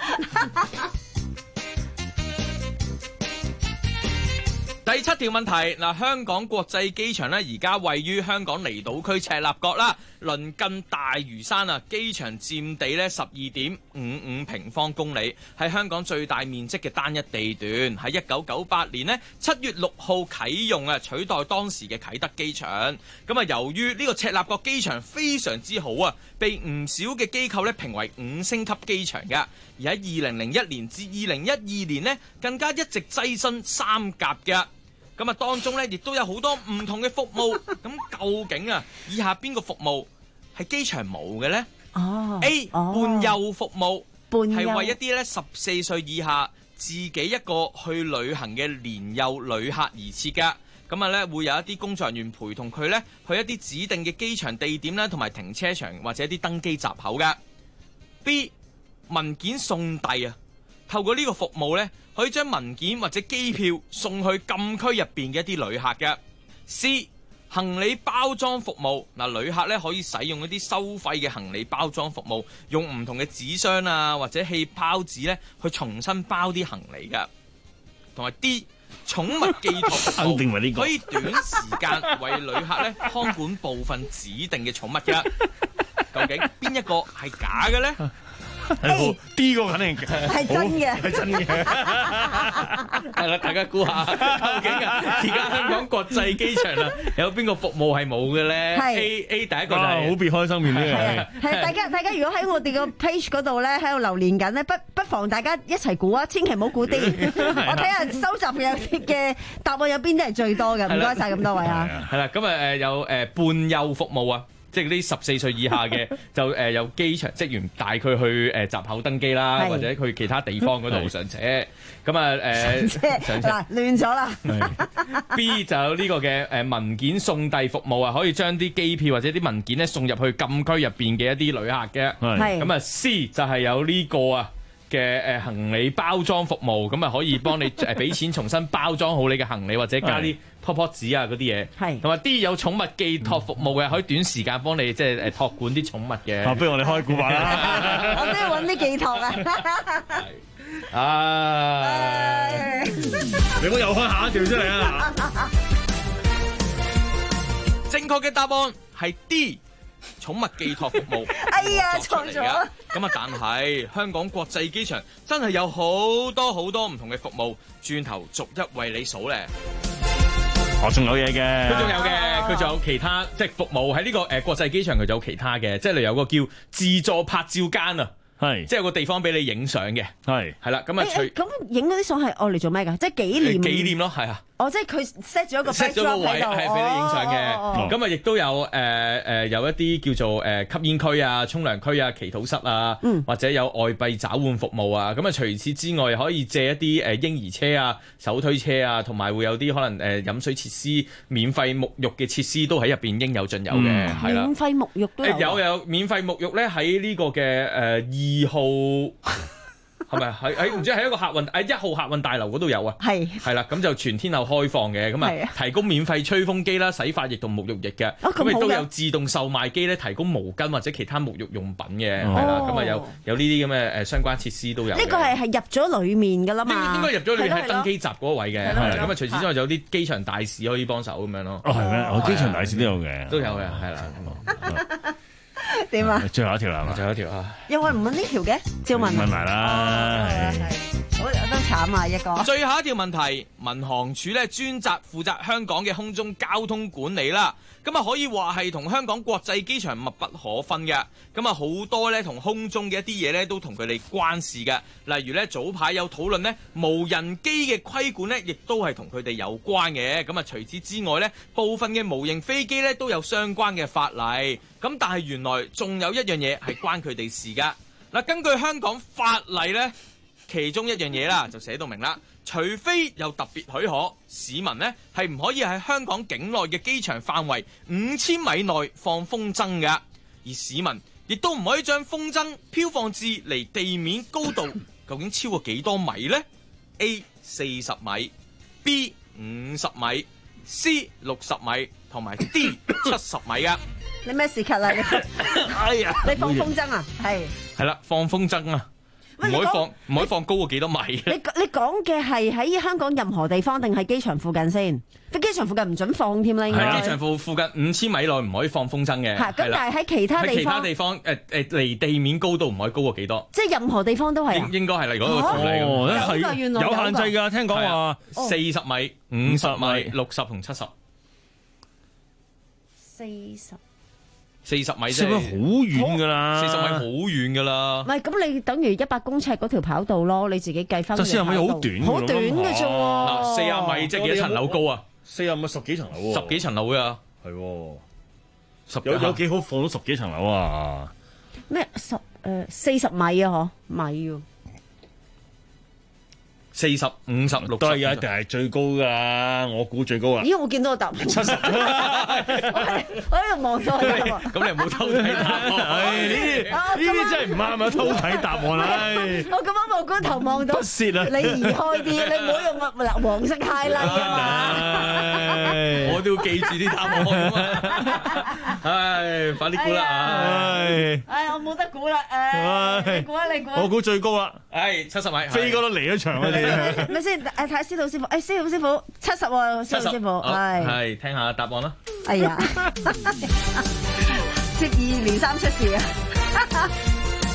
第七條問題嗱，香港國際機場咧，而家位於香港離島區赤鱲角啦，鄰近大嶼山啊。機場佔地咧十二點五五平方公里，係香港最大面積嘅單一地段。喺一九九八年咧七月六號啟用啊，取代當時嘅啟德機場。咁啊，由於呢個赤鱲角機場非常之好啊，被唔少嘅機構咧評為五星級機場嘅。而喺二零零一年至二零一二年呢，更加一直躋身三甲嘅。咁啊，當中咧亦都有好多唔同嘅服務。咁究竟啊，以下邊個服務係機場冇嘅呢？哦 A 伴遊服務，係為一啲咧十四歲以下自己一個去旅行嘅年幼旅客而設㗎。咁啊咧會有一啲工作人員陪同佢咧去一啲指定嘅機場地點啦，同埋停車場或者一啲登機閘口嘅。B 文件送遞啊，透過呢個服務咧，可以將文件或者機票送去禁區入邊嘅一啲旅客嘅。C 行李包裝服務，嗱，旅客咧可以使用一啲收費嘅行李包裝服務，用唔同嘅紙箱啊或者氣泡紙咧去重新包啲行李嘅。同埋 D 寵物寄託服務，可以短時間為旅客咧看管部分指定嘅寵物嘅。究竟邊一個係假嘅咧？ A D 個肯定係真嘅， 係真嘅。 係啦，大家估下究竟啊，而家香港國際機場啊，有邊個服務係冇嘅咧 ？A A 第一個就係好別開生面呢係係大家大家如果喺我哋個 page 嗰度咧喺度留言緊咧，不不妨大家一齊估啊，千祈唔好估啲。我睇下收集嘅嘅答案有邊啲係最多嘅，唔該晒咁多位啊。 係啦，咁啊誒有誒伴遊服務啊。即係啲十四歲以下嘅就誒有機場職員帶佢去誒閘口登機啦，或者去其他地方嗰度上車。咁啊誒上車嗱亂咗啦。 B 就有呢個嘅誒文件送遞服務啊，可以將啲機票或者啲文件咧送入去禁區入邊嘅一啲旅客嘅。係咁啊 C 就係有呢個啊嘅誒行李包裝服務，咁啊可以幫你誒俾錢重新包裝好你嘅行李，或者加啲泡泡紙啊嗰啲嘢。係同埋 D 有寵物寄託服務嘅，可以短時間幫你即係誒託管啲寵物嘅。 不如我哋開估法啦。 我都要揾啲寄託啊。 啊！ 你我又開下一條出嚟啊！ 正確嘅答案係 D。寵物寄託服務， 哎呀錯咗。 咁啊，但係香港國際機場真係有好多好多唔同嘅服務，轉頭逐一為你數咧。 我仲有嘢嘅， 佢仲有嘅，佢仲有其他即係服務喺呢個誒國際機場，佢就有其他嘅，即係例如有個叫自助拍照間啊。係，即係有個地方俾你影相嘅，係係啦，咁啊，除咁影嗰啲相係愛嚟做咩㗎？即係紀念紀念咯，係啊。 哦，即係佢 set 咗一個 set 咗個位係俾你影相嘅，咁啊亦都有誒誒有一啲叫做誒吸煙區啊、沖涼區啊、祈禱室啊，或者有外幣找換服務啊。咁啊除此之外，可以借一啲誒嬰兒車啊、手推車啊，同埋會有啲可能誒飲水設施、免費沐浴嘅設施都喺入邊應有盡有嘅，係啦。 免費沐浴都有。 有有免費沐浴咧喺呢個嘅誒二號。係咪喺喺唔知喺一個客運喺一號客運大樓嗰度有啊？係係啦，咁就全天候開放嘅，咁啊提供免費吹風機啦、洗髮液同沐浴液嘅，咁亦都有自動售賣機咧，提供毛巾或者其他沐浴用品嘅，係啦，咁啊有有呢啲咁嘅誒相關設施都有。呢個係係入咗裡面㗎啦嘛，應該入咗裏面喺登機閘嗰位嘅，係啦，咁啊除此之外有啲機場大使可以幫手咁樣咯。 哦係咩？我機場大使都有嘅， 都有嘅，係啦。 點啊？ 最後一條啦， 最後一條啊！ 又話唔問呢條嘅，照問。 問埋啦， 係。好都慘啊！一個。 最後一條問題，民航處咧專責負責香港嘅空中交通管理啦。咁啊可以話係同香港國際機場密不可分嘅。咁啊好多咧同空中嘅一啲嘢咧都同佢哋關事嘅。例如咧早排有討論咧無人機嘅規管咧，亦都係同佢哋有關嘅。咁啊除此之外咧，部分嘅模型飛機咧都有相關嘅法例。咁但係原來仲有一樣嘢係關佢哋事噶。嗱，根據香港法例咧，其中一樣嘢啦就寫到明啦，除非有特別許可，市民呢係唔可以喺香港境內嘅機場範圍五千米內放風箏嘅，而市民亦都唔可以將風箏飄放至離地面高度究竟超過幾多米呢？ A 四十米 B 五十米 C 六十米同埋 D 七十米噶。 你咩事咳啦？你哎呀， 你放風箏啊？係係啦，放風箏啊！唔可以放，唔可以放高過幾多米？ 你你講嘅係喺香港任何地方定係機場附近先？喺機場附近唔準放添啦，應該。 係機場附附近五千米內唔可以放風箏嘅。 係咁，但係喺其他地方， 喺其他地方誒誒離地面高度唔可以高過幾多？ 即係任何地方都係啊？ 應應該係啦，如果個條例咁。 哦，係有限制㗎，聽講話四十米、五十米、六十同七十。 四十。 四十米啫， 四十米好遠噶啦， 四十米好遠噶啦。 唔係咁，你等於一百公尺嗰條跑道咯，你自己計翻。 四十米好短， 好短嘅啫喎。 嗱，四十米即係幾多層樓高啊？ 四十米十幾層樓喎， 十幾層樓啊， 係，十有有幾好放到十幾層樓啊？ 咩十誒四十米啊？嗬米喎。 四十五十六都係一定係最高㗎，我估最高啊！ 咦，我見到個答案七十，我喺度望咗佢喎。 咁你唔好偷睇答案， 呢啲呢啲真係唔啱啊！偷睇答案啦！ 我咁啱望高頭望到， 不屑啊！ 你移開啲，你唔好用嗱黃色 highlight 啊嘛！ 我都要記住啲答案啊嘛！唉，快啲估啦！唉， 唉，我冇得估啦！誒，你估啊，你估啊！ 我估最高啦！ 唉，七十米， 飛哥都離咗場啊！你。 咪先？誒，睇下司徒師傅。誒，司徒師傅七十喎，司徒師傅係係聽下答案啦。 哎呀，接二連三出事啊！ 正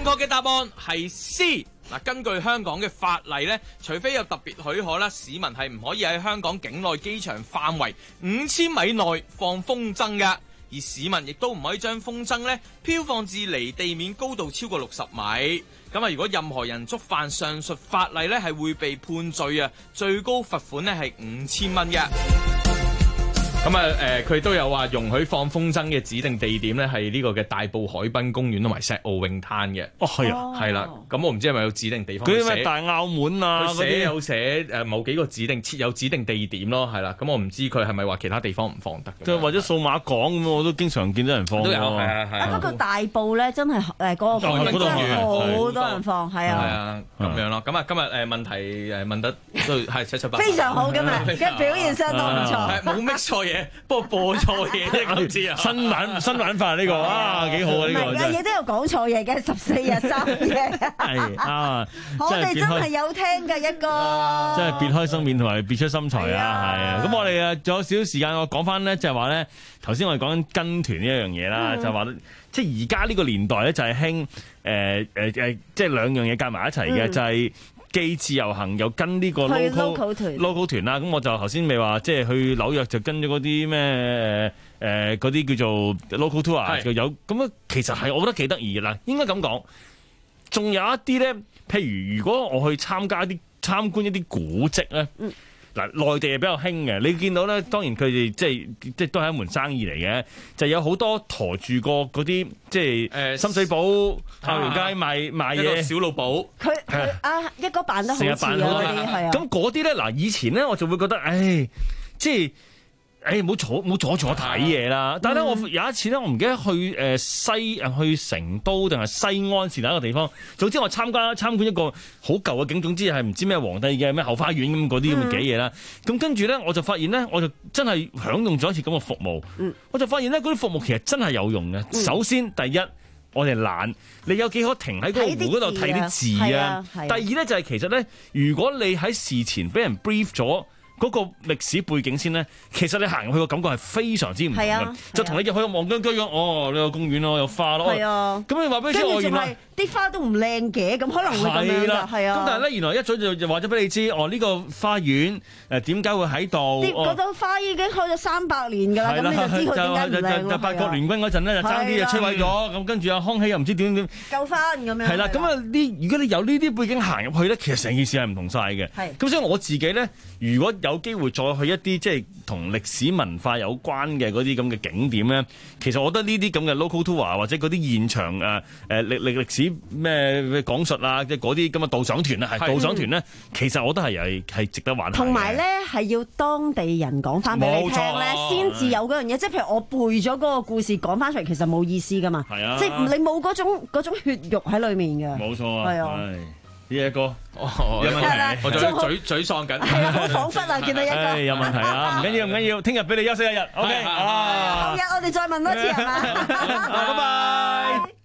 確嘅答案係 C。嗱，根據香港嘅法例咧，除非有特別許可啦，市民係唔可以喺香港境內機場範圍五千米內放風箏㗎。而市民亦都唔可以將風箏咧飄放至離地面高度超過六十米。咁啊，如果任何人觸犯上述法例咧，係會被判罪啊，最高罰款咧係五千蚊嘅。咁啊，誒佢都有話容許放風箏嘅指定地點咧，係呢個嘅大埔海濱公園同埋石澳泳灘嘅。 哦，係啊， 係啦。咁我唔知係咪有指定地方？ 嗰啲咩大澳門啊， 佢寫有寫誒某幾個指定設有指定地點咯，係啦。咁我唔知佢係咪話其他地方唔放得？ 即係或者數碼港咁，我都經常見到人放。 都有係啊係啊。 不過大埔咧真係誒嗰個公園真係好多人放，係啊。係啊， 咁樣咯。咁啊，今日誒問題誒問得都係七七八八。 非常好，今日嘅表現相當唔錯。 冇 mix 錯嘢，不過播錯嘢啫，今次啊！ 新玩新玩法呢個啊，幾好啊呢個真係。 嘢都有講錯嘢嘅，十四日三夜。 係啊， 我哋真係有聽㗎一個。 真係別開生面同埋別出心裁啊！係啊，咁我哋啊仲有少少時間，我講翻咧，就係話咧，頭先我哋講緊跟團呢一樣嘢啦，就係話即係而家呢個年代咧，就係興誒誒誒，即係兩樣嘢夾埋一齊嘅，就係。既自由行又跟呢個 local local 團啦，咁我就頭先咪話，即係去紐約就跟咗嗰啲咩誒嗰啲叫做 local tour 就有咁啊，其實係我覺得幾得意嘅啦。應該咁講，仲有一啲咧，譬如如果我去參加一啲參觀一啲古蹟咧。嗯嗱，內地係比較興嘅，你見到咧，當然佢哋即係即係都係一門生意嚟嘅，就有好多陀住個嗰啲即係誒深水埗太平街賣賣嘢小老寶， 佢佢啊一哥扮得好似啊嗰啲係啊， 咁嗰啲咧嗱，以前咧我就會覺得，唉，即係。誒唔好坐唔好阻住我睇嘢啦！但係咧，我有一次咧，我唔記得去誒西誒去成都定係西安是哪一個地方。總之我參加參觀一個好舊嘅景，總之係唔知咩皇帝嘅咩後花園咁嗰啲咁嘅嘢啦。咁跟住咧，我就發現咧，我就真係享用咗一次咁嘅服務。嗯、我就發現咧，嗰啲服務其實真係有用嘅。嗯、首先第一，我哋懶，你有幾可停喺嗰個湖嗰度睇啲字啊？第二咧就係、是、其實咧，如果你喺事前俾人 brief 咗。嗰個歷史背景先咧，其實你行入去個感覺係非常之唔同嘅，啊、就同你入去望居居咁，哦，你有公園咯，有花咯，咁你話俾你知，我原來啲花都唔靚嘅，咁可能會咁樣㗎，係啊。 咁但係咧，原來一早就就話咗俾你知，哦，呢、這個花園誒點解會喺度？啲嗰朵花已經開咗三百年㗎啦，咁、啊、你就知佢點解唔靚咯。 就八國聯軍嗰陣咧，就爭啲就摧毀咗，咁跟住啊康熙又唔知點點救翻咁樣。 係啦，咁啊呢，如果你有呢啲背景行入去咧，其實成件事係唔同晒嘅。係。咁所以我自己咧，如果有機會再去一啲即係同歷史文化有關嘅嗰啲咁嘅景點咧，其實我覺得呢啲咁嘅 local tour 或者嗰啲現場誒誒歷歷歷史咩講述啊，即係嗰啲咁嘅導賞團啊，係導賞團咧，其實我覺得係係係值得玩。 同埋咧係要當地人講翻俾你聽咧，先至有嗰樣嘢。即係譬如我背咗嗰個故事講翻出嚟，其實冇意思噶嘛。係啊，即係你冇嗰種嗰種血肉喺裡面嘅。冇錯啊。係啊。 呢一個有問題，我仲嘴嘴喪緊， 係啊，好彷彿啊，見到一個。 有問題啊，唔緊要唔緊要，聽日俾你休息一日，OK。 後日我哋再問多次係嘛？ 拜拜。